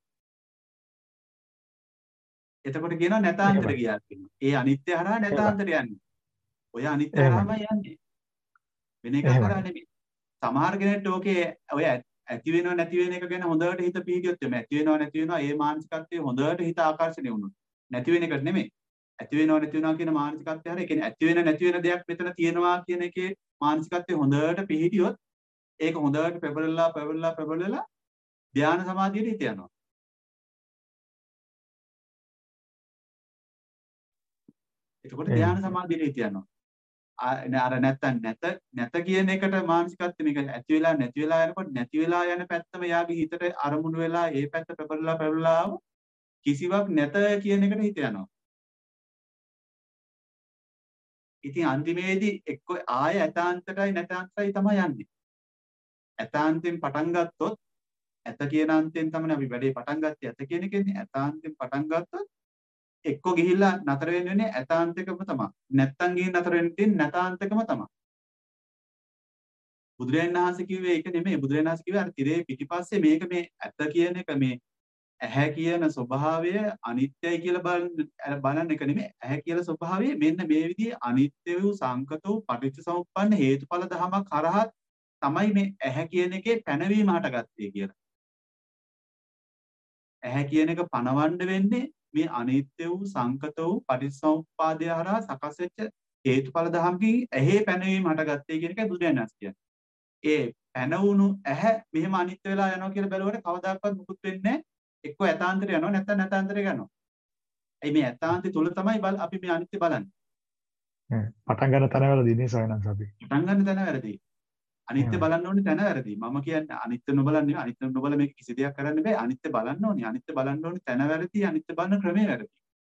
එතකොට කියනවා නැතාන්තර ගියා කියනවා. ඒ අනිත්‍ය හරහා නැතාන්තර යන්නේ. ඔය අනිත්‍ය හරහාමයි යන්නේ. වෙන එකක් කරා නෙමෙයි. සමහර කෙනෙක්ට ඕකේ ඔය ඇති වෙනව නැති වෙන එක ගැන හොඳට හිත පීඩියොත් එමේ ඇති වෙනව නැති වෙනව ඒ මානසිකත්වයේ හොඳට හිත ආකර්ෂණය වුණොත් නැති වෙන එක නෙමෙයි. ඇති වෙනව නැති වෙනවා කියන මානසිකත්වය හරිය. ඒ කියන්නේ ඇති වෙන නැති වෙන දෙයක් මෙතන තියෙනවා කියන එකේ මානසිකත්වයේ හොඳට පිහිටියොත් ඒක හොඳට පෙරලලා පෙරලලා පෙරලලා ධ්‍යාන සමාධියට හිත යනවා. එතකොට ධ්‍යාන සමාධියට හිත යනවා. අර නැත්තම් නැත නැත කියන එකට මානසිකත්වය මේක ඇති වෙලා නැති වෙලා යනකොට නැති වෙලා යන පැත්තම යාගේ හිතට අරමුණු වෙලා ඒ පැත්ත පෙරලලා පෙරලලා කිසිවක් නැත කියන එකට හිත යනවා. ඉතින් අන්තිමේදී එක්ක ආය ඇතාන්තටයි නැතාන්තටයි තමයි යන්නේ. ඇතාන්තෙන් පටන් ගත්තොත් ඇත කියන අන්තයෙන් තමයි අපි වැඩේ පටන් ගත්තේ. ඇත කියන එකනේ ඇතාන්තෙන් පටන් ගත්තොත් එක්ක ගිහිල්ලා නතර වෙන්නේ ඇතාන්තකම තමයි. නැත්තම් ගිහින් නතර වෙන්නේ නැතාන්තකම තමයි. බුදුරජාණන් වහන්සේ කිව්වේ ඒක නෙමෙයි. බුදුරජාණන් වහන්සේ කිව්වේ අර තිරේ පිටිපස්සේ මේක මේ ඇත කියන එක මේ ඇහැ කියන ස්වභාවය අනිත්‍යයි කියලා බලන බලන එක නෙමෙයි. ඇහැ කියන ස්වභාවය මෙන්න මේ විදිහේ අනිත්‍ය වූ සංකත වූ පටිච්චසමුප්පන්න හේතුඵල ධමයක් කරහත් තමයි මේ ඇහැ කියන එකේ පැනවීම හටගත්තේ කියලා. ඇහැ කියන එක පනවන්න වෙන්නේ මේ අනිත්‍ය වූ සංකත වූ පටිච්චසමුප්පාදය හරහා සකස් වෙච්ච හේතුඵල ධමකින් ඇහි පැනවීම හටගත්තේ කියන එකයි බුදුරජාණන් වහන්සේ කියන්නේ. ඒ පැනවුණු ඇහැ මෙහෙම අනිත්‍ය වෙලා යනවා කියලා බැලුවට කවදාකවත් මුකුත් වෙන්නේ නැහැ. එක්ක ඇතාන්තර යනවා නැත්නම් නැතාන්තර යනවා. එයි මේ ඇතාන්තය තුල තමයි අපි මේ අනිත්‍ය බලන්නේ. පටන් ගන්න තැන වැරදි නේ සයනන්ස අපි. පටන් ගන්න තැන වැරදි. අනිත්‍ය බලන්න ඕනේ තැන වැරදි. මම කියන්නේ අනිත්‍ය නොබලන්නේ අනිත්‍ය නොබල මේක කිසි දෙයක් කරන්න බෑ. අනිත්‍ය බලන්න ඕනේ. අනිත්‍ය බලන්න ඕනේ තැන වැරදි. අනිත්‍ය බලන ක්‍රමය වැරදි.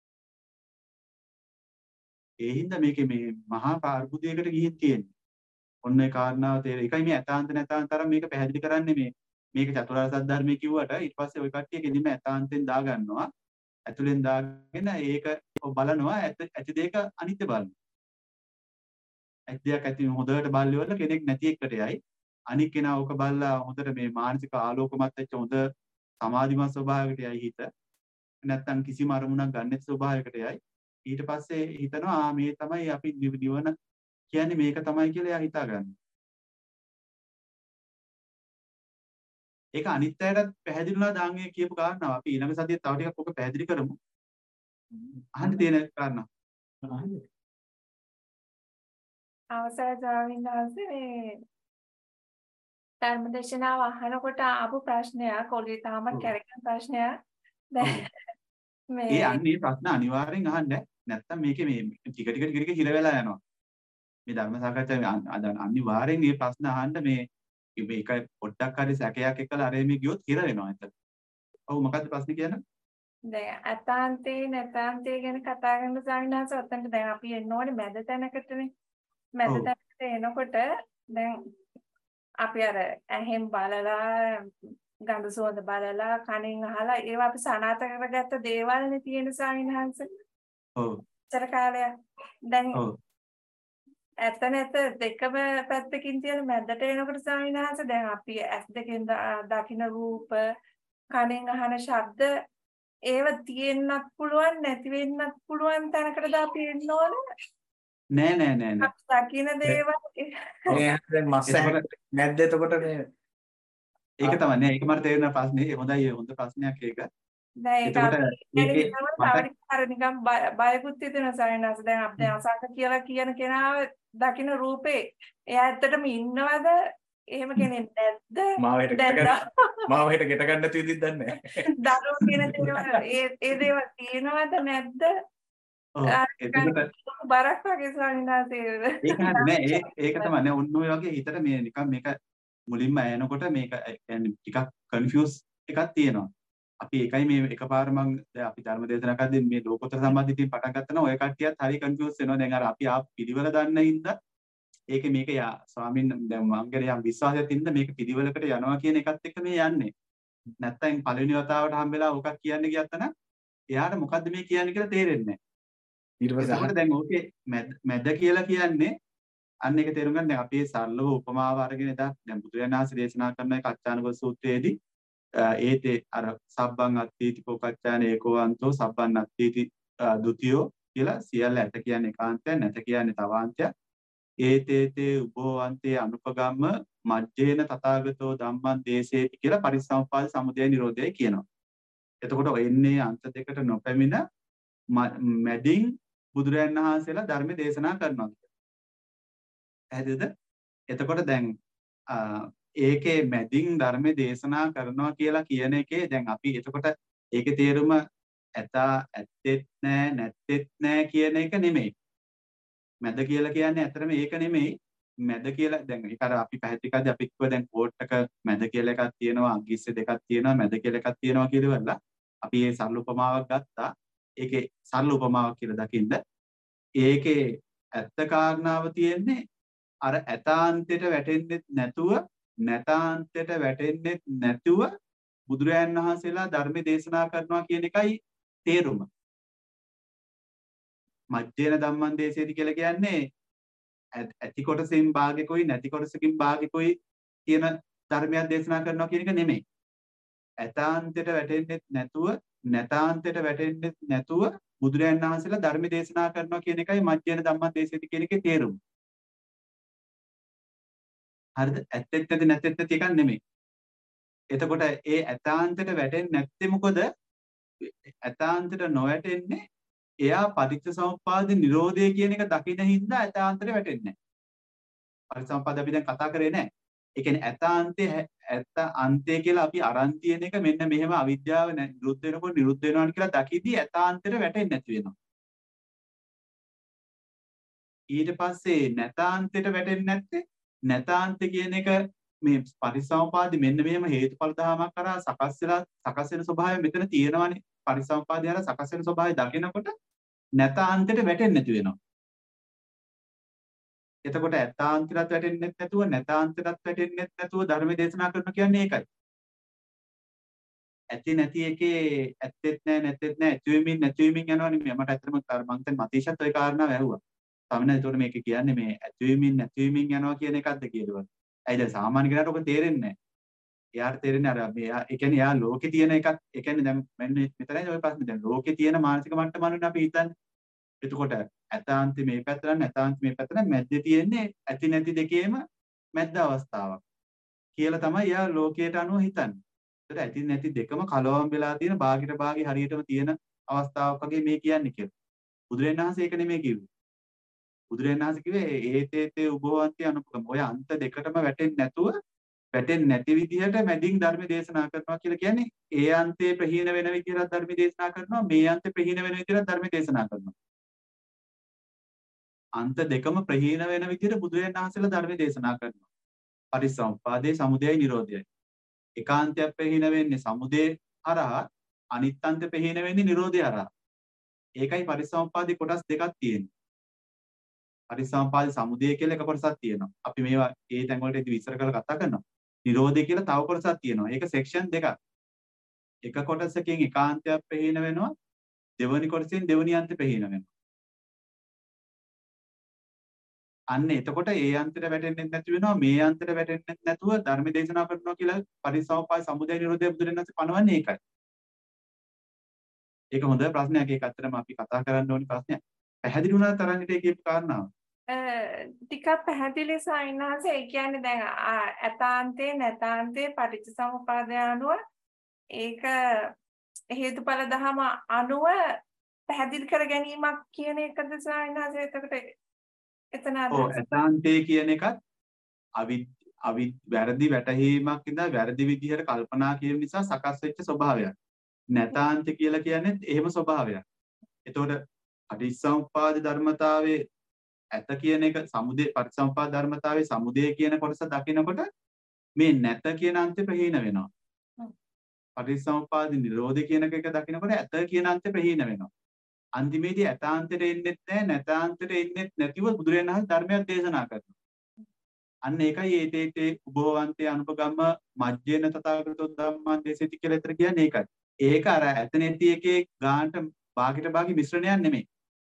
ඒ හින්දා මේකේ මේ මහා පාර්බුදයකට ගිහින් තියෙන්නේ. ඔන්න ඒ කාරණාව තේරෙයි. ඒකයි මේ ඇතාන්ත නැතාන්තරම් මේක පැහැදිලි කරන්නේ මේ මේක චතුරාර්ය සත්‍ය ධර්මයේ කිව්වට ඊට පස්සේ ওই කට්ටිය ගෙලින්ම ඇතාන්තෙන් දා ගන්නවා. ඇතුලෙන් දාගෙන ඒක බලනවා ඇති දෙයක අනිත්‍ය බලනවා. ඇති දෙයක් ඇති හොඳට බලලිවල කෙනෙක් නැති එකට යයි. අනික් කෙනා ඕක බලලා හොඳට මේ මානසික ආලෝකමත් වෙච්ච හොඳ සමාධිමත් ස්වභාවයකට යයි හිත. නැත්තම් කිසිම අරමුණක් ගන්න නැති ස්වභාවයකට යයි. ඊට පස්සේ හිතනවා ආ මේ තමයි අපි නිවන කියන්නේ මේක තමයි කියලා එයා හිතා ගන්නවා. ඒක අනිත් අයටත් පැහැදිලිලා දාන් ඒ කියපු කාරණාව අපි ඊළඟ සතියේ තව ටිකක් ඔක පැහැදිලි කරමු. අහන්න තියෙන කාරණා. අවසරයි ස්වාමීන් වහන්සේ මේ ධර්මදේශනාව අහනකොට ආපු ප්‍රශ්නයක් ඔළුවේ තාමත් කැරකෙන ප්‍රශ්නයක්. දැන් මේ ඒ අන්නේ ප්‍රශ්න අනිවාර්යෙන් අහන්න. නැත්තම් මේකේ මේ ටික ටික ටික ටික හිර වෙලා යනවා. මේ ධර්ම සාකච්ඡාවේ අනිවාර්යෙන් මේ ප්‍රශ්න අහන්න මේ මේක පොඩ්ඩක් හරි සැකයක් එක්කලා අරේ මේ ගියොත් හිර වෙනවා එතන. ඔව් මොකද්ද ප්‍රශ්නේ කියන්නේ? දැන් අතාන්තේ නැතාන්තේ ගැන කතා කරන සාමිනාස ඔතනට දැන් අපි එන්න ඕනේ මැද තැනකටනේ. මැද තැනකට එනකොට දැන් අපි අර ඇහෙන් බලලා ගඳ සුවඳ බලලා කනෙන් අහලා ඒවා අපි සනාථ කරගත්ත දේවල්නේ තියෙන සාමිනාස. ඔව්. චර කාලයක්. දැන් ඇත්ත නැත දෙකම පැත්තකින් තියෙන මැදට එනකොට සාමිනාස දැන් අපි ඇස් දෙකෙන් දකින රූප කනෙන් අහන ශබ්ද ඒව තියෙන්නත් පුළුවන් නැති වෙන්නත් පුළුවන් තැනකටද අපි එන්න ඕන නෑ නෑ නෑ නෑ දකින දේවල් මේ දැන් මස් නැද්ද එතකොට මේ ඒක තමයි නෑ ඒක මට තේරෙන ප්‍රශ්නේ හොඳයි හොඳ ප්‍රශ්නයක් ඒක දැන් ඒක අපි අර නිකන් බයකුත් හිතෙනවා සායනස දැන් අපි දැන් අසංක කියලා කියන කෙනාව දකින රූපේ එයා ඇත්තටම ඉන්නවද එහෙම කෙනෙක් නැද්ද මාව හෙට ගෙට ගන්න මාව හෙට ගෙට ගන්න තියෙද්දිත් දන්නේ නැහැ දරුවෝ කියන දේවල් ඒ ඒ දේවල් තියෙනවද නැද්ද ඔව් එතකොට බරක් වගේ ස්වාමීනාසේ ඒක නෑ ඒ ඒක තමයි නෑ ඔන්න ඔය වගේ හිතට මේ නිකන් මේක මුලින්ම ඇයෙනකොට මේක يعني ටිකක් කන්ෆියුස් එකක් තියෙනවා අපි ඒකයි මේ එකපාර මම දැන් අපි ධර්ම දේශනා කරද්දී මේ ලෝකෝත්තර සම්මාදිටියෙන් පටන් ගත්තා නම් ඔය කට්ටියත් හරි කන්ෆියුස් වෙනවා දැන් අර අපි ආ පිළිවෙල දන්න හින්දා ඒකේ මේක යා ස්වාමීන් දැන් මම ගැන යම් විශ්වාසයක් තින්ද මේක පිළිවෙලකට යනවා කියන එකත් එක්ක මේ යන්නේ නැත්තම් පළවෙනි වතාවට හම්බෙලා ඕකක් කියන්න ගියත් නම් එයාට මොකද්ද මේ කියන්නේ කියලා තේරෙන්නේ නැහැ ඊට පස්සේ දැන් ඕකේ මැද කියලා කියන්නේ අන්න ඒක තේරුම් ගන්න අපේ සරලව උපමාව අරගෙන එදා දැන් බුදුරජාණන් වහන්සේ දේශනා කරන කච්චානක සූත්‍රයේදී ඒතේ අර සබ්බං අත්ථීති පොකච්චාන ඒකෝවන්තෝ සබ්බං අත්ථීති ဒ ුතියෝ කියලා සියල්ල ඇත කියන්නේ ඒකාන්තය නැත කියන්නේ තවාන්තය ඒතේතේ උභෝවන්තේ අනුපගම්ම මජ්ජේන තථාගතෝ ධම්මං දේශේති කියලා පරිසම්පාද සමුදය නිරෝධය කියනවා. එතකොට එන්නේ අන්ත දෙකට නොපැමිණ මැදින් බුදුරයන් වහන්සේලා ධර්ම දේශනා කරනවා. ඇයිද? එතකොට දැන් ඒකේ මැදින් ධර්ම දේශනා කරනවා කියලා කියන එකේ දැන් අපි එතකොට ඒකේ තේරුම ඇතා ඇත්තෙත් නෑ නැත්තෙත් නෑ කියන එක නෙමෙයි. මැද කියලා කියන්නේ ඇත්තටම ඒක නෙමෙයි. මැද කියලා දැන් ඒක අර අපි පැහැදිලි කරද්දී අපි කිව්වා දැන් කෝට් එක මැද කියලා එකක් තියෙනවා, අගිස්සේ දෙකක් තියෙනවා, මැද කියලා එකක් තියෙනවා කියලා ඉවරලා අපි මේ සරල උපමාවක් ගත්තා. ඒකේ සරල උපමාවක් කියලා දකින්න. ඒකේ ඇත්ත කාරණාව තියෙන්නේ අර ඇතාන්තයට වැටෙන්නේ නැතුව නැතාන්තයට වැටෙන්නේ නැතුව බුදුරයන් වහන්සේලා ධර්ම දේශනා කරනවා කියන එකයි තේරුම. මජ්ජේන ධම්මං දේශේති කියලා කියන්නේ ඇති කොටසින් භාගිකුයි නැති කොටසකින් භාගිකුයි කියන ධර්මයක් දේශනා කරනවා කියන එක නෙමෙයි. ඇතාන්තයට වැටෙන්නේ නැතුව නැතාන්තයට වැටෙන්නේ නැතුව බුදුරයන් වහන්සේලා ධර්ම දේශනා කරනවා කියන එකයි මජ්ජේන ධම්මං දේශේති කියන එකේ තේරුම. හරිද? ඇත්තෙත් නැති නැත්තෙත් නැති එකක් නෙමෙයි. එතකොට ඒ ඇතාන්තයට වැටෙන්නේ නැත්තේ මොකද? ඇතාන්තයට නොවැටෙන්නේ එයා පටිච්චසමුප්පාද නිරෝධය කියන එක දකින හින්දා ඇතාන්තයට වැටෙන්නේ නැහැ. පටිච්චසමුප්පාද අපි දැන් කතා කරේ නැහැ. ඒ කියන්නේ ඇතාන්තේ ඇත්ත අන්තය කියලා අපි අරන් තියෙන එක මෙන්න මෙහෙම අවිද්‍යාව නිරුද්ධ වෙනකොට නිරුද්ධ වෙනවා කියලා දකිද්දී ඇතාන්තයට වැටෙන්නේ නැති වෙනවා. ඊට පස්සේ නැතාන්තයට වැටෙන්නේ නැත්තේ නැතාන්ත කියන එක මේ පරිසම්පාදි මෙන්න මෙහෙම හේතුඵල ධමයක් කරා සකස් වෙලා සකස් වෙන ස්වභාවය මෙතන තියෙනවානේ පරිසම්පාදය හර සකස් වෙන ස්වභාවය දකිනකොට නැතාන්තයට වැටෙන්නේ නැති වෙනවා. එතකොට ඇතාන්තයට වැටෙන්නේ නැතුව නැතාන්තයට වැටෙන්නේ නැතුව ධර්ම දේශනා කරනවා කියන්නේ ඒකයි. ඇති නැති එකේ ඇත්තෙත් නැහැ නැත්තෙත් නැහැ ඇති වෙමින් නැති වෙමින් යනවනේ මට ඇත්තටම මම දැන් මතීෂත් ওই කාරණාව ඇහුවා. සමහරවිට ඒතකොට මේක කියන්නේ මේ ඇති වෙමින් නැති වෙමින් යනවා කියන එකක්ද කියලා. ඇයි දැන් සාමාන්‍ය කෙනාට ඔක තේරෙන්නේ නැහැ. එයාට තේරෙන්නේ අර මෙයා ඒ කියන්නේ එයා ලෝකේ තියෙන එකක් ඒ කියන්නේ දැන් මෙන්න මෙතනයි ඔය ප්‍රශ්නේ දැන් ලෝකේ තියෙන මානසික මට්ටම අනුව අපි හිතන්නේ. එතකොට ඇතාන්ති මේ පැත්තට නැතාන්ති මේ පැත්තට මැද්දේ තියෙන්නේ ඇති නැති දෙකේම මැද්ද අවස්ථාවක් කියලා තමයි යා ලෝකයට අනුව හිතන්නේ. ඒතර ඇති නැති දෙකම කලවම් වෙලා තියෙන භාගිට භාගි හරියටම තියෙන අවස්ථාවක් වගේ මේ කියන්නේ කියලා. බුදුරජාණන් වහන්සේ ඒක නෙමෙයි කිව්වේ. බුදුරජාණන් වහන්සේ කිව්වේ ඒතේතේ උභවන්ති අනුපගම. ඔය අන්ත දෙකටම වැටෙන්නේ නැතුව වැටෙන්නේ නැති විදිහට මැදින් ධර්ම දේශනා කරනවා කියලා කියන්නේ ඒ අන්තේ ප්‍රහීන වෙන විදිහට ධර්ම දේශනා කරනවා මේ අන්තේ ප්‍රහීන වෙන විදිහට ධර්ම දේශනා කරනවා. අන්ත දෙකම ප්‍රහීන වෙන විදිහට බුදුරජාණන් වහන්සේලා ධර්ම දේශනා කරනවා. පටිච්චසමුප්පාදේ සමුදයයි නිරෝධයයි. ඒකාන්තයක් ප්‍රහීන වෙන්නේ සමුදේ හරහා අනිත් අන්ත ප්‍රහීන වෙන්නේ නිරෝධය හරහා. ඒකයි පටිච්චසමුප්පාදේ කොටස් දෙකක් තියෙන්නේ. පටිච්චසමුප්පාදේ සමුදය කියලා එක කොටසක් තියෙනවා. අපි මේවා ඒ තැන් වලට ඉතින් විස්තර කරලා කතා කරනවා. නිරෝධය කියලා තව කොටසක් තියෙනවා. ඒක සෙක්ෂන් දෙකක්. එක කොටසකින් ඒකාන්තයක් ප්‍රහීන වෙනවා. දෙවෙනි කොටසෙන් දෙවෙනි අන්ත ප්‍රහීන වෙනවා. අන්න එතකොට ඒ අන්තයට වැටෙන්නේ නැති වෙනවා මේ අන්තයට වැටෙන්නේ නැතුව ධර්ම දේශනා කරනවා කියලා පරිසම්පාද සමුදය නිරෝධය බුදුරජාණන් වහන්සේ පනවන්නේ ඒකයි. ඒක හොඳ ප්‍රශ්නයක්. ඒක අත්‍තරම අපි කතා කරන්න ඕනි ප්‍රශ්නයක්. පැහැදිලි වුණාද තරංගට ඒ කියපු කාරණාව? ටිකක් පැහැදිලි සයින්හස. ඒ කියන්නේ දැන් ඇතාන්තේ නැතාන්තේ පටිච්චසමුප්පාදය අනුව ඒක හේතුඵල ධම අනුව පැහැදිලි කර ගැනීමක් කියන එකද සයින්හස? එතකොට එතන ඔව් ඇතාන්තේ කියන එකත් අවි අවි වැරදි වැටහීමක් ඉඳලා වැරදි විදිහට කල්පනා කිරීම නිසා සකස් වෙච්ච ස්වභාවයක්. නැතාන්ත කියලා කියන්නේ එහෙම ස්වභාවයක්. එතකොට පටිච්චසමුප්පාද ධර්මතාවයේ ඇත කියන එක සමුදේ පටිච්චසමුප්පාද ධර්මතාවයේ සමුදේ කියන කොටස දකිනකොට මේ නැත කියන අන්තය ප්‍රහීන වෙනවා. පටිච්චසමුප්පාද නිරෝධය කියන එක දකිනකොට ඇත කියන අන්තය ප්‍රහීන වෙනවා. අන්තිමේදී ඇතාන්තයට එන්නෙත් නැහැ නැතාන්තයට එන්නෙත් නැතිව බුදුරජාණන් වහන්සේ ධර්මයක් දේශනා කරනවා. අන්න ඒකයි ඒතේතේ උභවන්තේ අනුපගම්ම මජ්ජේන තථාගතෝ ධම්මං දේශේති කියලා විතර කියන්නේ ඒකයි. ඒක අර ඇත නැති එකේ ගානට භාගිට භාගි මිශ්‍රණයක් නෙමෙයි.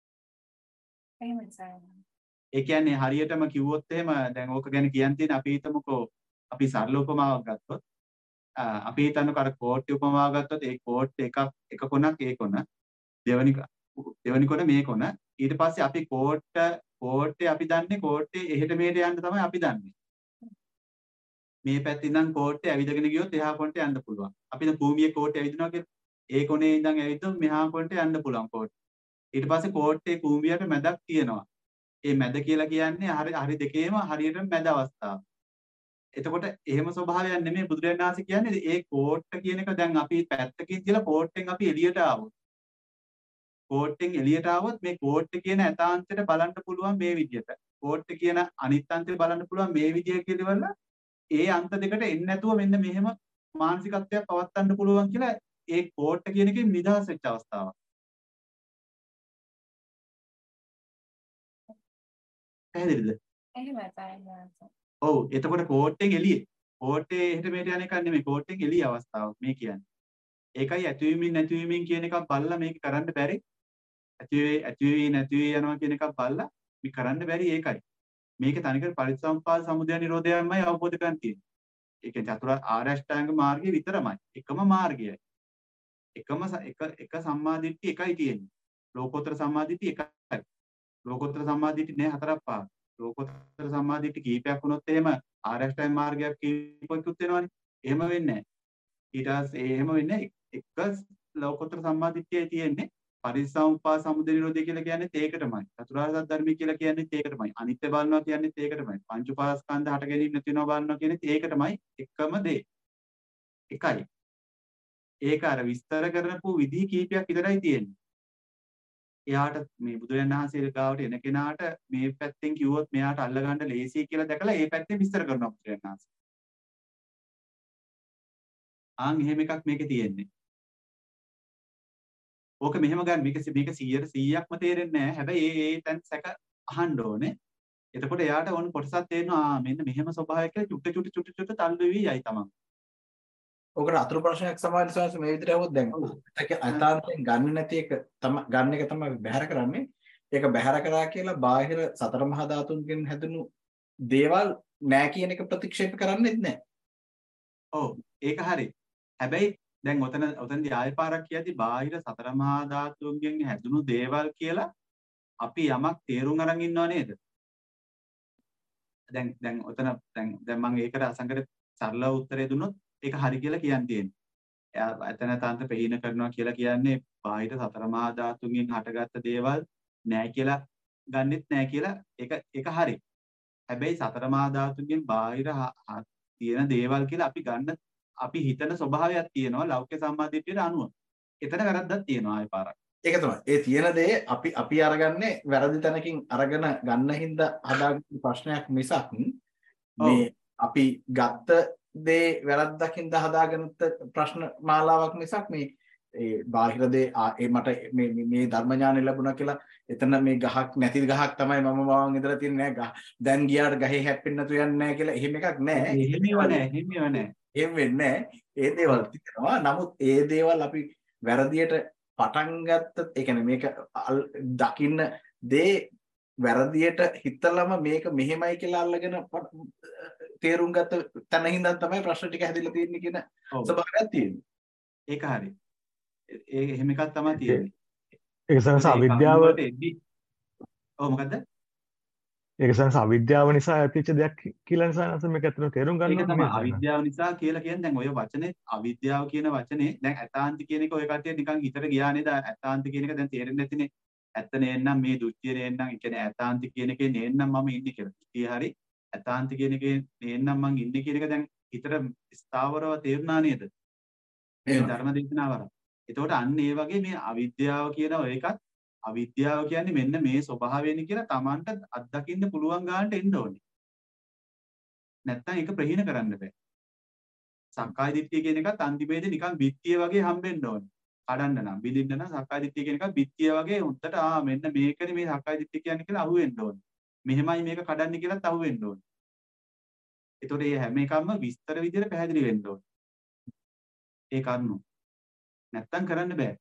එහෙමයි සාරා. ඒ කියන්නේ හරියටම කිව්වොත් එහෙම දැන් ඕක ගැන කියන්න තියෙන අපි හිතමුකෝ අපි සරල උපමාවක් ගත්තොත් අපි හිතන්නකෝ අර කෝට්ටේ උපමාවක් ගත්තොත් ඒ කෝට්ටේ එකක් එක කොනක් ඒ කොන දෙවනි දෙවනි කොන මේ කොන ඊට පස්සේ අපි කෝට්ට කෝට්ටේ අපි දන්නේ කෝට්ටේ එහෙට මෙහෙට යන්න තමයි අපි දන්නේ. මේ පැත්තේ ඉඳන් කෝට්ටේ ඇවිදගෙන ගියොත් එහා කොනට යන්න පුළුවන්. අපි දැන් භූමියේ කෝට්ටේ ඇවිදිනවා කියලා ඒ කොනේ ඉඳන් ඇවිද්දොත් මෙහා කොනට යන්න පුළුවන් කෝට්ටේ. ඊට පස්සේ කෝට්ටේ කූඹියට මැදක් තියෙනවා. ඒ මැද කියලා කියන්නේ හරි හරි දෙකේම හරියටම මැද අවස්ථාව. එතකොට එහෙම ස්වභාවයක් නෙමෙයි බුදුරජාණන් වහන්සේ කියන්නේ ඒ කෝට්ට කියන එක දැන් අපි පැත්තකින් තියලා කෝට්ටෙන් අපි එළියට ආවොත් කෝට්ටෙන් එළියට ආවොත් මේ කෝට්ට කියන ඇතාන්තයට බලන්න පුළුවන් මේ විදිහට. කෝට්ට කියන අනිත් අන්තයට බලන්න පුළුවන් මේ විදිහ කියලා ඒ අන්ත දෙකට එන්නේ නැතුව මෙන්න මෙහෙම මානසිකත්වයක් පවත්වන්න පුළුවන් කියලා ඒ කෝට්ට කියන එකෙන් නිදහස් වෙච්ච අවස්ථාවක්. පැහැදිලිද? එහෙමයි සාරා. ඔව් එතකොට කෝට්ටෙන් එළියේ කෝට්ටේ එහෙට මෙහෙට යන එකක් නෙමෙයි කෝට්ටෙන් එළිය අවස්ථාවක් මේ කියන්නේ. ඒකයි ඇතිවීමින් නැතිවීමින් කියන එකක් බලලා මේක කරන්න බැරි. ඇති වේ ඇති වේ නැති වේ යනවා කියන එකක් බලලා මේ කරන්න බැරි ඒකයි. මේක තනිකර පරිසම්පාද සමුදය නිරෝධයමයි අවබෝධ කරගන්න තියෙන්නේ. ඒ කියන්නේ චතුරාර්ය ආර්ය අෂ්ටාංග මාර්ගය විතරමයි. එකම මාර්ගයයි. එකම එක එක සම්මාදිට්ඨිය එකයි තියෙන්නේ. ලෝකෝත්තර සම්මාදිට්ඨිය එකයි. ලෝකෝත්තර සම්මාදිට්ඨිය නෑ හතරක් පහක්. ලෝකෝත්තර සම්මාදිට්ඨිය කීපයක් වුණොත් එහෙම ආර්ය අෂ්ටාංග මාර්ගයක් කීපයක්වත් වෙනවනේ. එහෙම වෙන්නේ නෑ. ඊට පස්සේ එහෙම වෙන්නේ එක ලෝකෝත්තර සම්මාදිට්ඨියයි තියෙන්නේ. පරිසම්පාද සමුදය නිරෝධය කියලා කියන්නේ ඒකටමයි. චතුරාර්ය සත්‍ය ධර්මය කියලා කියන්නේ ඒකටමයි. අනිත්‍ය බලනවා කියන්නේ ඒකටමයි. පංච උපාස්කන්ධ හට ගැනීම නැති වෙනවා බලනවා කියන්නේ ඒකටමයි. එකම දේ. එකයි. ඒක අර විස්තර කරපු විදිහ කීපයක් විතරයි තියෙන්නේ. එයාට මේ බුදුරජාණන් වහන්සේ ගාවට එන කෙනාට මේ පැත්තෙන් කිව්වොත් මෙයාට අල්ලගන්න ලේසියි කියලා දැකලා ඒ පැත්තෙන් විස්තර කරනවා බුදුරජාණන් වහන්සේ. ආන් එහෙම එකක් මේකේ තියෙන්නේ. ඕක මෙහෙම ගන්න මේක මේක සීයට සීයක්ම තේරෙන්නේ නැහැ. හැබැයි ඒ ඒ තැන් සැක අහන්න ඕනේ. එතකොට එයාට ඕන කොටසක් තේරෙනවා ආ මෙන්න මෙහෙම ස්වභාවයක් කියලා චුට්ට චුට්ට චුට්ට චුට්ට තල්ලු වෙවි යයි තමන්. ඔකට අතුරු ප්‍රශ්නයක් සමාජ සාංශ මේ විදිහට આવොත් දැන් ඒක අතාන්තයෙන් ගන්න නැති එක තමයි ගන්න එක තමයි බැහැර කරන්නේ. ඒක බැහැර කරා කියලා බාහිර සතර මහා ධාතුන්ගෙන් හැදුණු දේවල් නෑ කියන එක ප්‍රතික්ෂේප කරන්නේත් නෑ. ඔව් ඒක හරි. හැබැයි දැන් ඔතන ඔතනදී ආයෙ පාරක් කියද්දි බාහිර සතර මහා ධාතුන්ගෙන් හැදුණු දේවල් කියලා අපි යමක් තේරුම් අරන් ඉන්නව නේද? දැන් දැන් ඔතන දැන් දැන් මම ඒකට අසංගට සරල උත්තරය දුන්නොත් ඒක හරි කියලා කියන්න තියෙන්නේ. එයා එතන තාන්ත ප්‍රහීන කරනවා කියලා කියන්නේ බාහිර සතර මහා ධාතුන්ගෙන් හටගත්ත දේවල් නෑ කියලා ගන්නෙත් නෑ කියලා ඒක ඒක හරි. හැබැයි සතර මහා ධාතුන්ගෙන් බාහිර තියෙන දේවල් කියලා අපි ගන්න අපි හිතන ස්වභාවයක් තියෙනවා ලෞකික සම්මාදිට්ඨියට අනුව. එතන වැරද්දක් තියෙනවා ආයෙ පාරක්. ඒක තමයි. ඒ තියෙන දේ අපි අපි අරගන්නේ වැරදි තැනකින් අරගෙන ගන්න හින්දා හදාගන්න ප්‍රශ්නයක් මිසක් මේ අපි ගත්ත දේ වැරද්දකින්ද හදාගන්න ප්‍රශ්න මාලාවක් මිසක් මේ ඒ බාහිර දේ ඒ මට මේ මේ ධර්ම ඥානෙ ලැබුණා කියලා එතන මේ ගහක් නැති ගහක් තමයි මම බවන් ඉඳලා තියන්නේ නෑ. දැන් ගියාට ගහේ හැප්පෙන්න නැතු යන්නේ නෑ කියලා එහෙම එකක් නෑ. එහෙමව නෑ. එහෙමව නෑ. එහෙම වෙන්නේ නෑ. ඒ දේවල් තියෙනවා. නමුත් ඒ දේවල් අපි වැරදියට පටන් ගත්ත ඒ කියන්නේ මේක දකින්න දේ වැරදියට හිතලම මේක මෙහෙමයි කියලා අල්ලගෙන තේරුම් ගත්ත තැන හින්දා තමයි ප්‍රශ්න ටික හැදිලා තියෙන්නේ කියන ස්වභාවයක් තියෙන්නේ. ඒක හරි. ඒ එහෙම එකක් තමයි තියෙන්නේ. ඒක සනස අවිද්‍යාව ඔව් මොකද්ද? ඒක සනස අවිද්‍යාව නිසා ඇතිවෙච්ච දෙයක් කියලා නිසා නස මේක ඇත්තටම තේරුම් ගන්න ඕනේ. ඒක තමයි අවිද්‍යාව නිසා කියලා කියන්නේ දැන් ඔය වචනේ අවිද්‍යාව කියන වචනේ දැන් ඇතාන්ති කියන එක ඔය කට්ටිය නිකන් හිතට ගියා නේද? ඇතාන්ති කියන එක දැන් තේරෙන්නේ නැතිනේ. ඇත්ත නේන්නම් මේ දුක්ඛය නේන්නම් ඒ කියන්නේ ඇතාන්ති කියන එකේ නේන්නම් මම ඉන්නේ කියලා. ඉතින් හරි ඇතාන්ති කියන එකේ නේන්නම් මං ඉන්නේ කියන එක දැන් හිතට ස්ථාවරව තේරුණා නේද? මේ ධර්ම දේශනාවල. එතකොට අන්න ඒ වගේ මේ අවිද්‍යාව කියන එකත් අවිද්‍යාව කියන්නේ මෙන්න මේ ස්වභාවයෙන් කියලා Tamanට අත්දකින්න පුළුවන් ගන්නට එන්න ඕනේ. නැත්තම් ඒක ප්‍රහීන කරන්න බෑ. සක්කාය දිට්ඨිය කියන එකත් අන්තිමේදී නිකන් බිත්තිය වගේ හම්බෙන්න ඕනේ. කඩන්න නම් බිඳින්න නම් සක්කාය දිට්ඨිය කියන එකත් බිත්තිය වගේ උන්ට ආ මෙන්න මේකනේ මේ සක්කාය දිට්ඨිය කියන්නේ කියලා අහුවෙන්න ඕනේ. මෙහෙමයි මේක කඩන්නේ කියලාත් අහුවෙන්න ඕනේ. එතකොට මේ හැම එකක්ම විස්තර විදිහට පැහැදිලි වෙන්න ඕනේ. ඒ කරුණු. නැත්තම් කරන්න බෑ.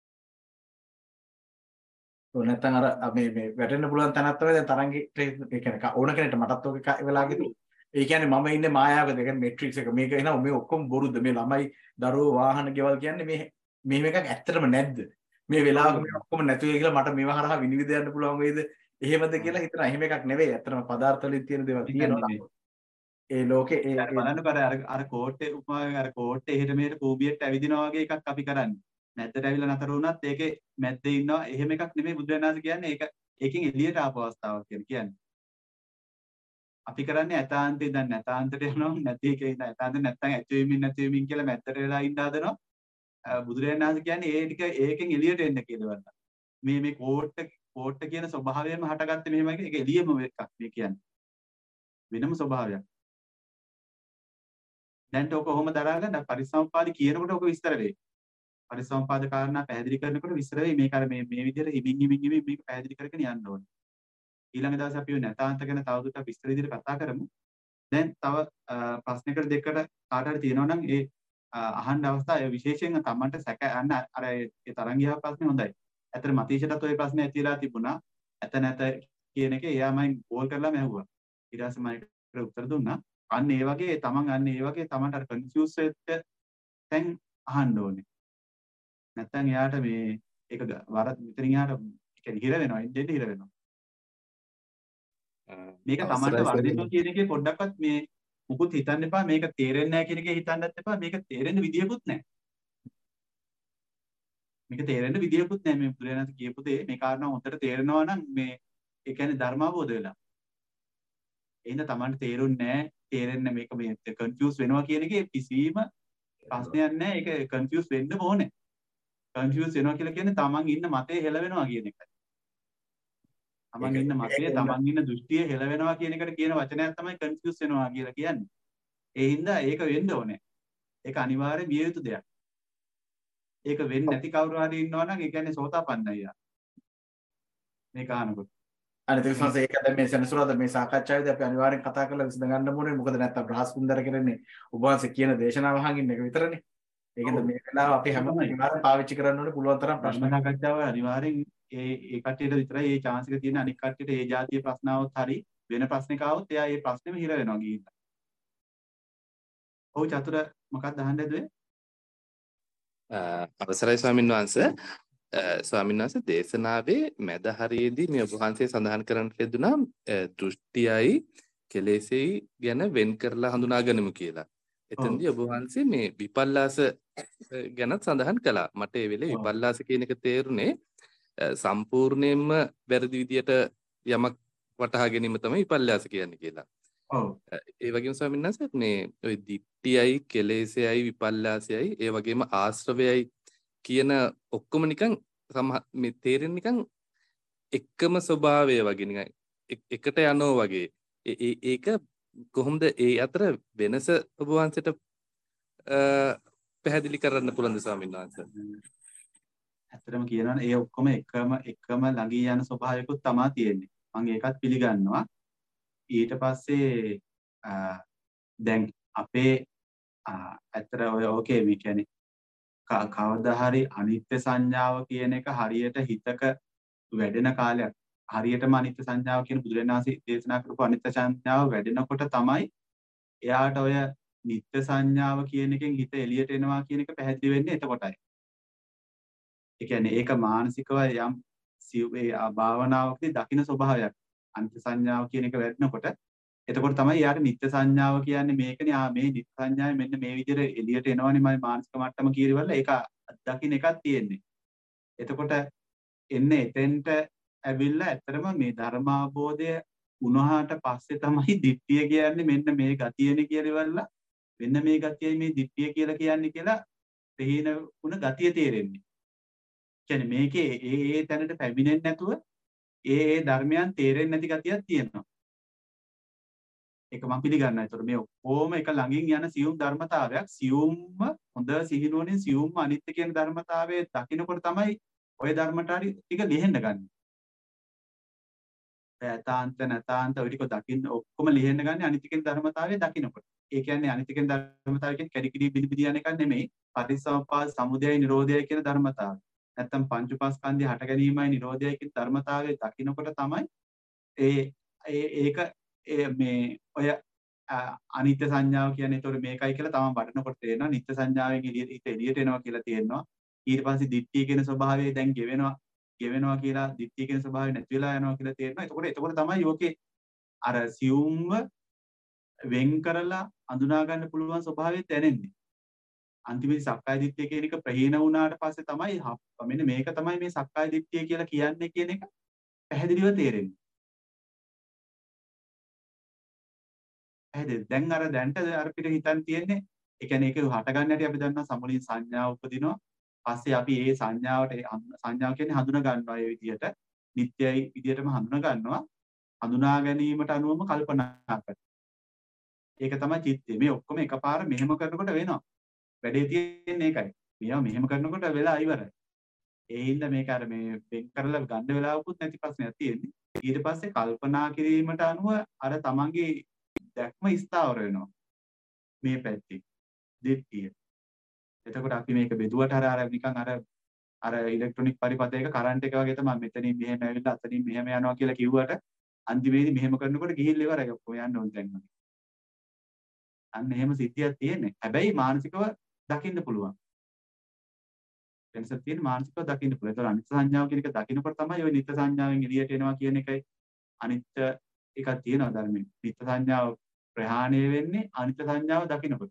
ඔය නැත්තම් අර මේ මේ වැටෙන්න පුළුවන් තැනක් තමයි දැන් තරංගේ ඒ කියන්නේ ඕන කෙනෙක්ට මටත් ඔක වෙලාගෙ ඒ කියන්නේ මම ඉන්නේ මායාවකද ඒ කියන්නේ මේට්‍රික්ස් එක මේක එනවා මේ ඔක්කොම බොරුද මේ ළමයි දරුවෝ වාහන ගෙවල් කියන්නේ මේ මෙහෙම එකක් ඇත්තටම නැද්ද මේ වෙලාවක මේ ඔක්කොම නැතුවේ කියලා මට මේව හරහා විනිවිද යන්න පුළුවන් වේද එහෙමද කියලා හිතන එහෙම එකක් නෙවෙයි ඇත්තටම පදාර්ථ වලින් තියෙන දේවල් තියෙනවා ඒ ලෝකේ ඒ බලන්නකො අර අර කෝට්ටේ උපමාවෙන් අර කෝට්ටේ එහෙට මෙහෙට කූඹියට ඇවිදිනවා වගේ එකක් අපි කරන්නේ මැද්දට ඇවිල්ලා නතර වුණත් ඒකේ මැද්දේ ඉන්නවා එහෙම එකක් නෙමෙයි බුදුරණාහි කියන්නේ ඒක ඒකෙන් එළියට ආපු අවස්ථාවක් කියලා කියන්නේ අපි කරන්නේ ඇතාන්තේ දැන් නැතාන්තට යනවා නැති එකේ ඉන්න ඇතාන්ත නැත්තම් ඇචෙමින් නැතිවෙමින් කියලා මැද්දට වෙලා ඉන්න හදනවා බුදුරණාහි කියන්නේ ඒ ටික ඒකෙන් එළියට එන්න කියලා වන්න මේ මේ කෝට්ට කෝට්ට කියන ස්වභාවයම හටගත්තේ මෙහෙමයි ඒක එළියම එකක් මේ කියන්නේ වෙනම ස්වභාවයක් දැන් ඔක කොහොම දරාගන්න පරිසම්පාදි කියනකොට ඔක විස්තර වෙයි පරිසම්පාද කාරණා පැහැදිලි කරනකොට විස්තර වෙයි මේක අර මේ මේ විදිහට හිමින් හිමින් හිමින් මේක පැහැදිලි කරගෙන යන්න ඕනේ ඊළඟ දවසේ අපි නැතාන්ත ගැන තවදුරටත් විස්තර විදිහට කතා කරමු දැන් තව ප්‍රශ්නයකට දෙකකට කාට හරි තියෙනවා නම් ඒ අහන්න අවස්ථාව ඒ විශේෂයෙන් තමන්ට සැක යන්න අර ඒ තරංගියා ප්‍රශ්නේ හොඳයි ඇත්තට මතීෂටත් ওই ප්‍රශ්නේ ඇතිලා තිබුණා ඇත නැත කියන එක එයාමයි කෝල් කරලාම ඇහුවා ඊට පස්සේ මම ඒකට උත්තර දුන්නා අන්න ඒ වගේ තමන් අන්න ඒ වගේ තමන්ට අර කන්ෆියුස් වෙච්ච තැන් අහන්න ඕනේ. නැත්තම් එයාට මේ ඒක වරද විතරින් එයාට කියන්නේ හිර වෙනවා, ඉන්නේ හිර වෙනවා. මේක තමන්ට වර්ධිනවා කියන එකේ පොඩ්ඩක්වත් මේ මුකුත් හිතන්න එපා. මේක තේරෙන්නේ නැහැ කියන එකේ හිතන්නත් එපා. මේක තේරෙන්න විදියකුත් නැහැ. මේක තේරෙන්න විදියකුත් නැහැ. මේ බුදුරජාණන් කියපු දේ මේ කාරණා හොඳට තේරෙනවා නම් මේ ඒ කියන්නේ ධර්ම අවබෝධ වෙලා. එහෙනම් තමන්ට තේරුන්නේ නැහැ. තේරෙන්නේ මේක මේ කන්ෆියුස් වෙනවා කියන එකේ කිසිම ප්‍රශ්නයක් නැහැ. ඒක කන්ෆියුස් වෙන්න ඕනේ. කන්ෆියුස් වෙනවා කියලා කියන්නේ තමන් ඉන්න මතේ හෙල වෙනවා කියන එකයි. තමන් ඉන්න මතේ තමන් ඉන්න දෘෂ්ටිය හෙල වෙනවා කියන එකට කියන වචනයක් තමයි කන්ෆියුස් වෙනවා කියලා කියන්නේ. ඒ හින්දා ඒක වෙන්න ඕනේ. ඒක අනිවාර්ය විය යුතු දෙයක්. ඒක වෙන්නේ නැති කවුරු හරි ඉන්නවා නම් ඒ කියන්නේ සෝතාපන්නයි යා. මේක අහනකොට අනිත් එක සංස ඒක දැන් මේ සෙනසුරාදා මේ සාකච්ඡාවේදී අපි අනිවාර්යෙන් කතා කරලා විසඳ ගන්න ඕනේ. මොකද නැත්තම් රාජකුන්දර කරන්නේ ඔබ වහන්සේ කියන දේශනාව අහගෙන එක විතරනේ. ඒකෙන්ද මේ වෙලාව අපි හැමෝම අනිවාර්යෙන් පාවිච්චි කරන්න ඕනේ පුළුවන් තරම් ප්‍රශ්න සාකච්ඡාව අනිවාර්යෙන් ඒ ඒ කට්ටියට විතරයි ඒ chance එක තියෙන අනික් කට්ටියට ඒ જાතිය ප්‍රශ්න આવොත් හරි වෙන ප්‍රශ්නයක් આવොත් එයා ඒ ප්‍රශ්නෙම හිර වෙනවා ගිහින්. ඔව් චතුර මොකක්ද අහන්න දුවේ? අවසරයි ස්වාමීන් වහන්සේ ස්වාමීන් වහන්සේ දේශනාවේ මැද හරියේදී මේ ඔබ වහන්සේ සඳහන් කරන්න ලැබුණා දෘෂ්ටියයි කෙලෙසෙයි ගැන වෙන් කරලා හඳුනා ගනිමු කියලා. එතෙන්දී ඔබ වහන්සේ මේ විපල්ලාස ගැනත් සඳහන් කළා. මට ඒ වෙලේ විපල්ලාස කියන එක තේරුනේ සම්පූර්ණයෙන්ම වැරදි විදියට යමක් වටහා ගැනීම තමයි විපල්ලාස කියන්නේ කියලා. ඔව්. ඒ වගේම ස්වාමීන් වහන්සේ මේ ওই දිට්ඨියයි කෙලෙසෙයි විපල්ලාසයයි ඒ වගේම ආශ්‍රවයයි කියන ඔක්කොම නිකන් මේ තේරෙන්නේ නිකන් එකම ස්වභාවය වගේ නිකන් එකට යනවා වගේ. ඒක කොහොමද ඒ අතර වෙනස ඔබ වහන්සේට පැහැදිලි කරන්න පුළුවන්ද ස්වාමීන් වහන්සේ? ඇත්තටම කියනවනේ ඒ ඔක්කොම එකම එකම ළඟී යන ස්වභාවයකුත් තමයි තියෙන්නේ. මම ඒකත් පිළිගන්නවා. ඊට පස්සේ දැන් අපේ ඇත්තට ඔය ඕකේ මේ කියන්නේ කවදා හරි අනිත්‍ය සංඥාව කියන එක හරියට හිතක වැඩෙන කාලයක් හරියටම අනිත්‍ය සංඥාව කියන බුදුරජාණන් වහන්සේ දේශනා කරපු අනිත්‍ය සංඥාව වැඩෙනකොට තමයි එයාට ඔය නිත්‍ය සංඥාව කියන එකෙන් හිත එළියට එනවා කියන එක පැහැදිලි වෙන්නේ එතකොටයි. ඒ කියන්නේ ඒක මානසිකව යම් ඒ භාවනාවකදී දකින්න ස්වභාවයක්. අනිත්‍ය සංඥාව කියන එක වැඩෙනකොට එතකොට තමයි යාට නිත්‍ය සංඥාව කියන්නේ මේකනේ. ආ මේ නිත්‍ය සංඥාවේ මෙන්න මේ විදිහට එළියට එනවනේ මම මානසික මට්ටම කීරවල ඒක දකින්න එකක් තියෙන්නේ. එතකොට එන්නේ එතෙන්ට ඇවිල්ලා ඇත්තටම මේ ධර්මාබෝධය වුණාට පස්සේ තමයි දිට්ඨිය කියන්නේ මෙන්න මේ ගතියනේ කියලාවල්ලා මෙන්න මේ ගතියයි මේ දිට්ඨිය කියලා කියන්නේ කියලා තේින වුණ ගතිය තේරෙන්නේ. කියන්නේ මේකේ ඒ ඒ තැනට පැමිණෙන්නේ නැතුව ඒ ඒ ධර්මයන් තේරෙන්නේ නැති ගතියක් තියෙනවා. ඒක මම පිළිගන්නවා. ඒතකොට මේ ඔක්කොම එක ළඟින් යන සියුම් ධර්මතාවයක් සියුම්ම හොඳ සිහිනුවණින් සියුම්ම අනිත්‍ය කියන ධර්මතාවයේ දකින්නකොට තමයි ওই ධර්මතාවය ටික ලිහෙන්න ගන්න. ඇතාන්ත නැතාන්ත ඔය ටික දකින්න ඔක්කොම ලිහෙන්න ගන්න අනිත්‍ය කියන ධර්මතාවයේ දකින්නකොට. ඒ කියන්නේ අනිත්‍ය කියන ධර්මතාවය කියන්නේ කැඩි කිඩි බිලි බිලි යන එකක් නෙමෙයි. පටිච්චසමුප්පාද සමුදයයි නිරෝධයයි කියන ධර්මතාවය. නැත්තම් පංච උපාස්කන්ධය හට ගැනීමයි නිරෝධයයි කියන ධර්මතාවයේ දකින්නකොට තමයි ඒ ඒක මේ ඔය අනිත්‍ය සංඥාව කියන්නේ ඒතකොට මේකයි කියලා තමයි වඩනකොට තේරෙනවා. නිත්‍ය සංඥාවෙන් එළියට හිත එළියට එනවා කියලා තේරෙනවා. ඊට පස්සේ දිට්ඨිය කියන ස්වභාවය දැන් ගෙවෙනවා ගෙවෙනවා කියලා දිට්ඨිය කියන ස්වභාවය නැති වෙලා යනවා කියලා තේරෙනවා. එතකොට එතකොට තමයි යෝකේ අර සියුම්ව වෙන් කරලා අඳුනා ගන්න පුළුවන් ස්වභාවය දැනෙන්නේ. අන්තිමේදී සක්කාය දිට්ඨිය කියන එක ප්‍රහීන වුණාට පස්සේ තමයි මෙන්න මේක තමයි මේ සක්කාය දිට්ඨිය කියලා කියන්නේ කියන එක පැහැදිලිව තේරෙන්නේ. පැහැදිලි. දැන් අර දැන්ට අර පිට හිතන් තියෙන්නේ ඒ කියන්නේ ඒක හට ගන්න හැටි අපි දන්නවා සමුලින් සංඥා උපදිනවා. පස්සේ අපි ඒ සංඥාවට සංඥාව කියන්නේ හඳුනා ගන්නවා ඒ විදිහට නිත්‍යයි විදිහටම හඳුනා ගන්නවා. හඳුනා ගැනීමට අනුවම කල්පනා කරනවා. ඒක තමයි චිත්තය. මේ ඔක්කොම එකපාර මෙහෙම කරනකොට වෙනවා. වැඩේ තියෙන්නේ ඒකයි. මේවා මෙහෙම කරනකොට වෙලා ඉවරයි. ඒ හින්දා මේක අර මේ වෙන් කරලා ගන්න වෙලාවකුත් නැති ප්‍රශ්නයක් තියෙන්නේ. ඊට පස්සේ කල්පනා කිරීමට අනුව අර තමන්ගේ දැක්ම ස්ථාවර වෙනවා. මේ පැත්තේ දිට්ඨිය. එතකොට අපි මේක බෙදුවට අර අර නිකන් අර අර ඉලෙක්ට්‍රොනික පරිපථයක කරන්ට් එක වගේ තමයි මෙතනින් මෙහෙම ඇවිල්ලා අතනින් මෙහෙම යනවා කියලා කිව්වට අන්තිමේදී මෙහෙම කරනකොට ගිහිල්ලා ඉවරයි ඔක්කොම යන්න ඕන තැන් වගේ. අන්න එහෙම සිද්ධියක් තියෙන්නේ. හැබැයි මානසිකව දකින්න පුළුවන්. වෙනසක් තියෙන මානසිකව දකින්න පුළුවන්. ඒතර අනිත්‍ය සංඥාව කියන එක දකින්නකොට තමයි ওই නිත්‍ය සංඥාවෙන් එළියට එනවා කියන එකයි අනිත්‍ය එකක් තියෙනවා ධර්මයේ. නිත්‍ය සංඥාව ප්‍රහාණය වෙන්නේ අනිත්‍ය සංඥාව දකින්නකොට.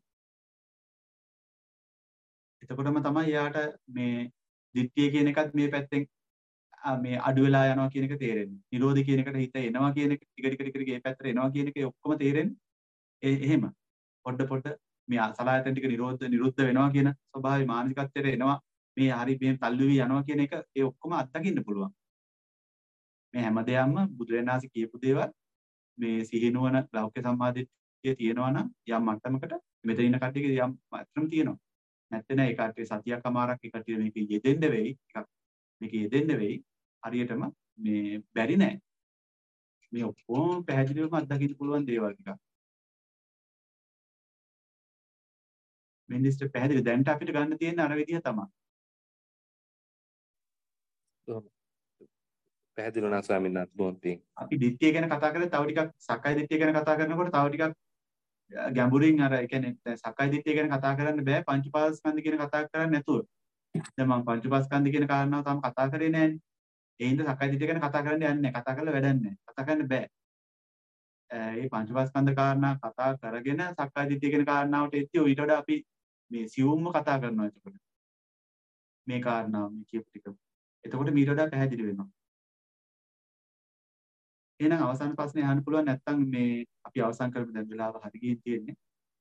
එතකොටම තමයි යාට මේ දිට්ඨිය කියන එකත් මේ පැත්තෙන් මේ අඩු වෙලා යනවා කියන එක තේරෙන්නේ. නිරෝධ කියන එකට හිත එනවා කියන එක ටික ටික ටික ඒ පැත්තට එනවා කියන එක ඔක්කොම තේරෙන්නේ. ඒ එහෙම පොඩ පොඩ මේ සලායතන ටික නිරෝධ නිරුද්ධ වෙනවා කියන ස්වභාවය මානසිකත්වයට එනවා. මේ හරි මේ තල්ලු වී යනවා කියන එක ඒ ඔක්කොම අත්දකින්න පුළුවන්. මේ හැම දෙයක්ම බුදුරජාණන් වහන්සේ කියපු දේවල් මේ සිහිනුවන ලෞකික සම්මාදිට්ඨිය තියෙනවා නම් යම් මට්ටමකට මෙතන ඉන්න කට්ටියගේ යම් මට්ටම් තියෙනවා. නැත්නම් ඒ කට්ටිය සතියක් අමාරක් ඒ කට්ටිය මේක යෙදෙන්න වෙයි. ටිකක් මේක යෙදෙන්න වෙයි. හරියටම මේ බැරි නෑ. මේ ඔක්කොම පැහැදිලිවම අත්දකින්න පුළුවන් දේවල් ටිකක්. මිනිස්ටර් පැහැදිලි දැන්ට අපිට ගන්න තියෙන අර විදිහ තමයි. පැහැදිලි වුණා ස්වාමීන් වහන්සේ බොහොම පිං. අපි දිට්ඨිය ගැන කතා කරලා තව ටිකක් සක්කාය දිට්ඨිය ගැන කතා කරනකොට තව ටිකක් ගැඹුරින් අර ඒ කියන්නේ සක්කාය දිට්ඨිය ගැන කතා කරන්න බෑ පංච පාදස්කන්ධ කියන කතා කරන්නේ නැතුව. දැන් මම පංච උපාස්කන්ධ කියන කාරණාව තාම කතා කරේ නෑනේ. ඒ හින්දා සක්කාය දිට්ඨිය ගැන කතා කරන්න යන්නේ නෑ. කතා කරලා වැඩක් නෑ. කතා කරන්න බෑ. මේ පංච උපාස්කන්ධ කාරණා කතා කරගෙන සක්කාය දිට්ඨිය කියන කාරණාවට එද්දී ඊට වඩා අපි මේ සියුම්ව කතා කරනවා එතකොට. මේ කාරණාව මේ කියපු ටික. එතකොට මීට වඩා පැහැදිලි වෙනවා. එහෙනම් අවසාන ප්‍රශ්නේ අහන්න පුළුවන් නැත්නම් මේ අපි අවසන් කරමු දැන් වෙලාව හරි ගිහින් තියෙන්නේ.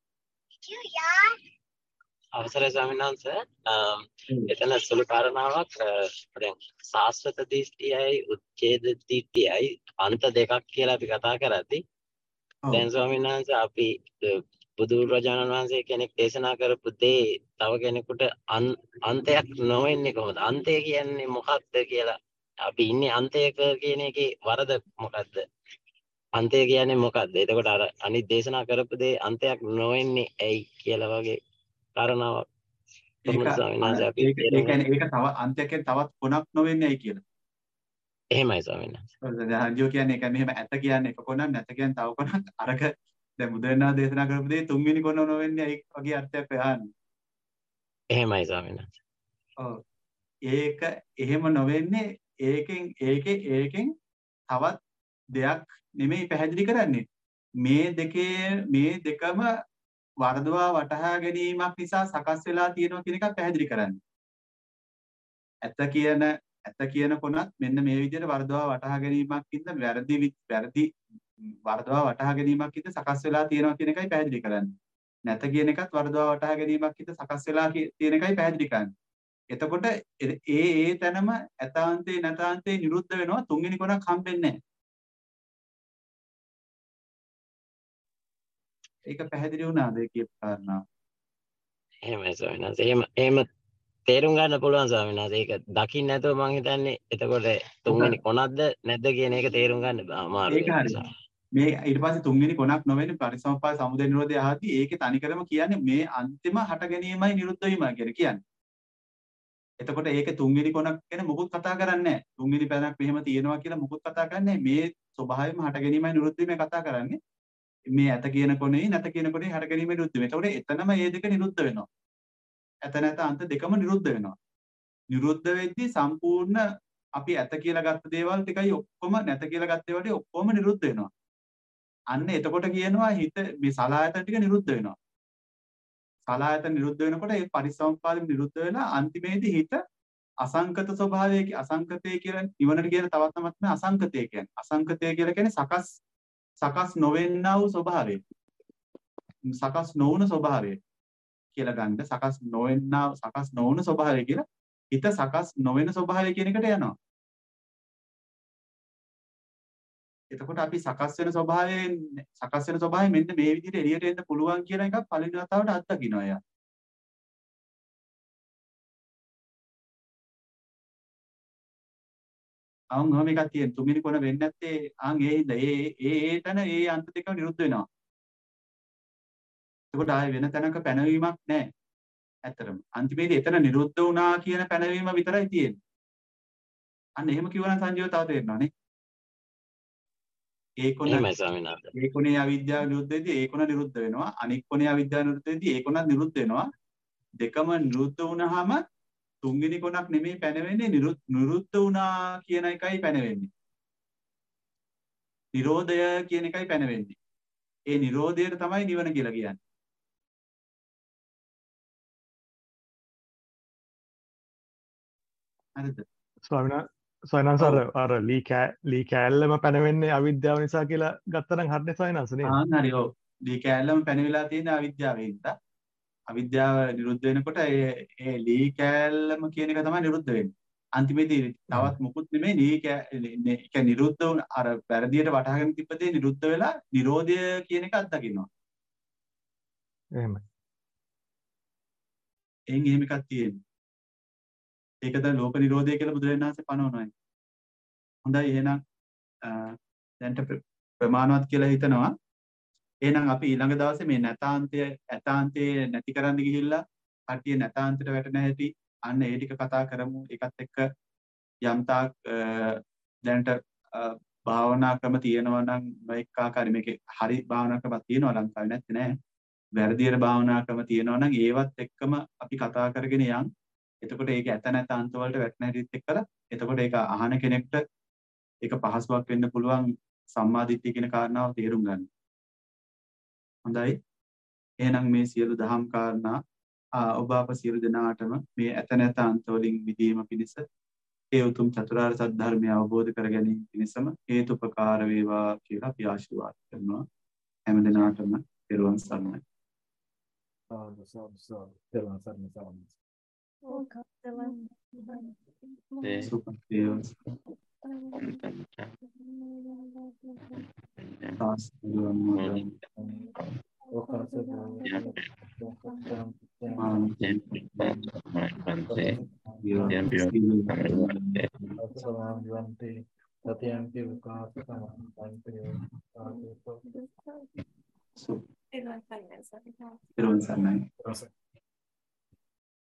අවසරයි ස්වාමීන් වහන්සේ. එතන සුළු කාරණාවක් දැන් සාස්වත දිට්ඨියයි උච්ඡේද දිට්ඨියයි අන්ත දෙකක් කියලා අපි කතා කරද්දී දැන් ස්වාමීන් වහන්සේ අපි බුදුරජාණන් වහන්සේ කෙනෙක් දේශනා කරපු දේ තව කෙනෙකුට අන්තයක් නොවෙන්නේ කොහොමද? අන්තය කියන්නේ මොකක්ද කියලා අපි ඉන්නේ අන්තයක කියන එකේ වරද මොකද්ද? අන්තය කියන්නේ මොකද්ද? එතකොට අර අනිත් දේශනා කරපු දේ අන්තයක් නොවෙන්නේ ඇයි කියලා වගේ කාරණාවක් කොහොමද ස්වාමීන් වහන්සේ අපි ඒක ඒ කියන්නේ ඒක තව අන්තයක් කියන්නේ තවත් කොනක් නොවෙන්නේ ඇයි කියලා. එහෙමයි ස්වාමීන් වහන්සේ. දැන් අන්ජෝ කියන්නේ ඒක මෙහෙම ඇත කියන්නේ එක කොනක් නැත කියන්නේ තව කොනක් අරක දැන් බුදුරණා දේශනා කරපු දේ තුන්වෙනි කොන නොවෙන්නේ ඇයි වගේ අර්ථයක් හොයන්නේ. එහෙමයි ස්වාමීන් වහන්සේ. ඔව්. ඒක එහෙම නොවෙන්නේ ඒකෙන් ඒකේ ඒකෙන් තවත් දෙයක් නෙමෙයි පැහැදිලි කරන්නේ. මේ දෙකේ මේ දෙකම වර්ධවා වටහා ගැනීමක් නිසා සකස් වෙලා තියෙනවා කියන එක පැහැදිලි කරන්නේ. ඇත්ත කියන ඇත්ත කියන කොනත් මෙන්න මේ විදිහට වර්ධවා වටහා ගැනීමක් ඉඳ වැරදි වැරදි වර්ධවා වටහා ගැනීමක් ඉඳ සකස් වෙලා තියෙනවා කියන එකයි පැහැදිලි කරන්නේ. නැත කියන එකත් වර්ධවා වටහා ගැනීමක් ඉඳ සකස් වෙලා තියෙන එකයි පැහැදිලි කරන්නේ. එතකොට ඒ ඒ තැනම ඇතාන්තේ නැතාන්තේ නිරුද්ධ වෙනවා තුන්වෙනි කොනක් හම්බෙන්නේ නැහැ. ඒක පැහැදිලි වුණාද ඒ කියපු කාරණාව? එහෙමයි ස්වාමීන් වහන්සේ. එහෙම එහෙම තේරුම් ගන්න පුළුවන් ස්වාමීන් වහන්සේ. ඒක දකින්න නැතුව මම හිතන්නේ එතකොට තුන්වෙනි කොනක්ද නැද්ද කියන එක තේරුම් ගන්න අමාරුයි. ඒක හරි. මේ ඊට පස්සේ තුන්වෙනි කොනක් නොවෙන්නේ පරිසම්පාද සමුදය නිරෝධය ආදී ඒකේ තනිකරම කියන්නේ මේ අන්තිම හට ගැනීමයි නිරුද්ධ වීමයි කියන කියන්නේ. එතකොට ඒකේ තුන්වෙනි කොනක් ගැන මොකුත් කතා කරන්නේ නැහැ. තුන්වෙනි පැනක් මෙහෙම තියෙනවා කියලා මොකුත් කතා කරන්නේ නැහැ. මේ ස්වභාවයෙන්ම හට ගැනීමයි නිරුද්ධ වීමයි කතා කරන්නේ. මේ ඇත කියන කොනේ නැත කියන කොනේ හට ගැනීම නිරුද්ධ වෙනවා. ඒතකොට එතනම මේ දෙක නිරුද්ධ වෙනවා. ඇත නැත අන්ත දෙකම නිරුද්ධ වෙනවා. නිරුද්ධ වෙද්දී සම්පූර්ණ අපි ඇත කියලා ගත්ත දේවල් ටිකයි ඔක්කොම නැත කියලා ගත්ත ඒවාට ඔක්කොම නිරුද්ධ වෙනවා. අන්න එතකොට කියනවා හිත මේ සලආයතන ටික නිරුද්ධ වෙනවා. සලආයතන නිරුද්ධ වෙනකොට ඒ පරිසම්පාදෙ නිරුද්ධ වෙලා අන්තිමේදී හිත අසංකත ස්වභාවයේ අසංකතය කියලා නිවනට කියන තවත් නමක් තමයි අසංකතය කියන්නේ. අසංකතය කියලා කියන්නේ සකස් සකස් නොවෙන්නා වූ ස්වභාවය. සකස් නොවුන ස්වභාවය කියලා ගන්න. සකස් නොවෙන්නා සකස් නොවුන ස්වභාවය කියලා හිත සකස් නොවන ස්වභාවය කියන එකට යනවා. එතකොට අපි සකස් වෙන ස්වභාවයෙන් සකස් වෙන ස්වභාවය මෙන්න මේ විදිහට එළියට එන්න පුළුවන් කියන එකක් පළවෙනි වතාවට අත්දකින්නවා එයා. ආන් ඔහම එකක් තියෙන තුන්වෙනි කොන වෙන්නේ නැත්තේ ආන් ඒ හින්දා ඒ ඒ ඒ තැන ඒ අන්ත දෙක නිරුද්ධ වෙනවා. එතකොට ආයෙ වෙන තැනක පැනවීමක් නැහැ. ඇත්තටම අන්තිමේදී එතන නිරුද්ධ වුණා කියන පැනවීම විතරයි තියෙන්නේ. අන්න එහෙම කිව්වනම් සංජීව තව තේරෙනවා නේ. ඒ කොන ඒ කොනේ අවිද්‍යාව නිරුද්ධ වෙද්දී ඒ කොන නිරුද්ධ වෙනවා. අනික් කොනේ අවිද්‍යාව නිරුද්ධ වෙද්දී ඒ කොනත් නිරුද්ධ වෙනවා. දෙකම නිරුද්ධ වුණාම තුන්වෙනි කොනක් නෙමෙයි පැනවෙන්නේ නිරුද්ධ වුණා කියන එකයි පැනවෙන්නේ. නිරෝධය කියන එකයි පැනවෙන්නේ. ඒ නිරෝධයට තමයි නිවන කියලා කියන්නේ. හරිද? ස්වාමීනා ස්වාමීනාන්ස අර අර ලී කෑ ලී කෑල්ලම පැනවෙන්නේ අවිද්‍යාව නිසා කියලා ගත්තනම් හරිනේ ස්වාමීනාන්ස නේද? ආන් හරි ඔව්. ලී කෑල්ලම පැනවිලා තියෙන අවිද්‍යාවෙන් හින්දා. අවිද්‍යාව නිරුද්ධ වෙනකොට ඒ ඒ ලී කෑල්ලම කියන එක තමයි නිරුද්ධ වෙන්නේ. අන්තිමේදී තවත් මුකුත් නෙමෙයි ලී කෑ නිරුද්ධ වුණ අර වැරදියට වටහාගෙන තිබ්බදී නිරුද්ධ වෙලා නිරෝධය කියන එක අත්දකින්නවා. එහෙමයි. එයින් එහෙම එකක් තියෙනවා. ඒක තමයි ලෝක නිරෝධය කියලා බුදුරජාණන් වහන්සේ පනවනවා. හොඳයි එහෙනම් දැන්ට ප්‍රමාණවත් කියලා හිතනවා. එහෙනම් අපි ඊළඟ දවසේ මේ නැතාන්තය ඇතාන්තයේ නැති කරන්න ගිහිල්ලා කට්ටිය නැතාන්තයට වැටෙන හැටි අන්න ඒ ටික කතා කරමු. ඒකත් එක්ක යම්තාක් දැනට භාවනා ක්‍රම තියෙනවා නම් මේක ආකාරي මේකේ හරි භාවනා ක්‍රමක් තියෙනවා ලංකාවේ නැත්තේ නෑ. වැරදියට භාවනා ක්‍රම තියෙනවා නම් ඒවත් එක්කම අපි කතා කරගෙන යන්. එතකොට ඒක ඇත නැත අන්ත වලට වැටෙන හැටිත් එක්කලා එතකොට ඒක අහන කෙනෙක්ට ඒක පහසුවක් වෙන්න පුළුවන් සම්මා දිට්ඨිය කියන කාරණාව තේරුම් ගන්න. හොඳයි. එහෙනම් මේ සියලු දහම් කාරණා ඔබ අප සියලු දෙනාටම මේ ඇත නැත අන්ත වලින් මිදීම පිණිස ඒ උතුම් චතුරාර්ය සත්‍ය ධර්මය අවබෝධ කර ගැනීම පිණිසම හේතුපකාර වේවා කියලා අපි ආශිර්වාද කරනවා. හැම දිනාටම පෙරවන් සරණයි. සාදු සාදු සාදු පෙරවන් සරණයි සාදු. සුපතිය. Terus, terus, terus.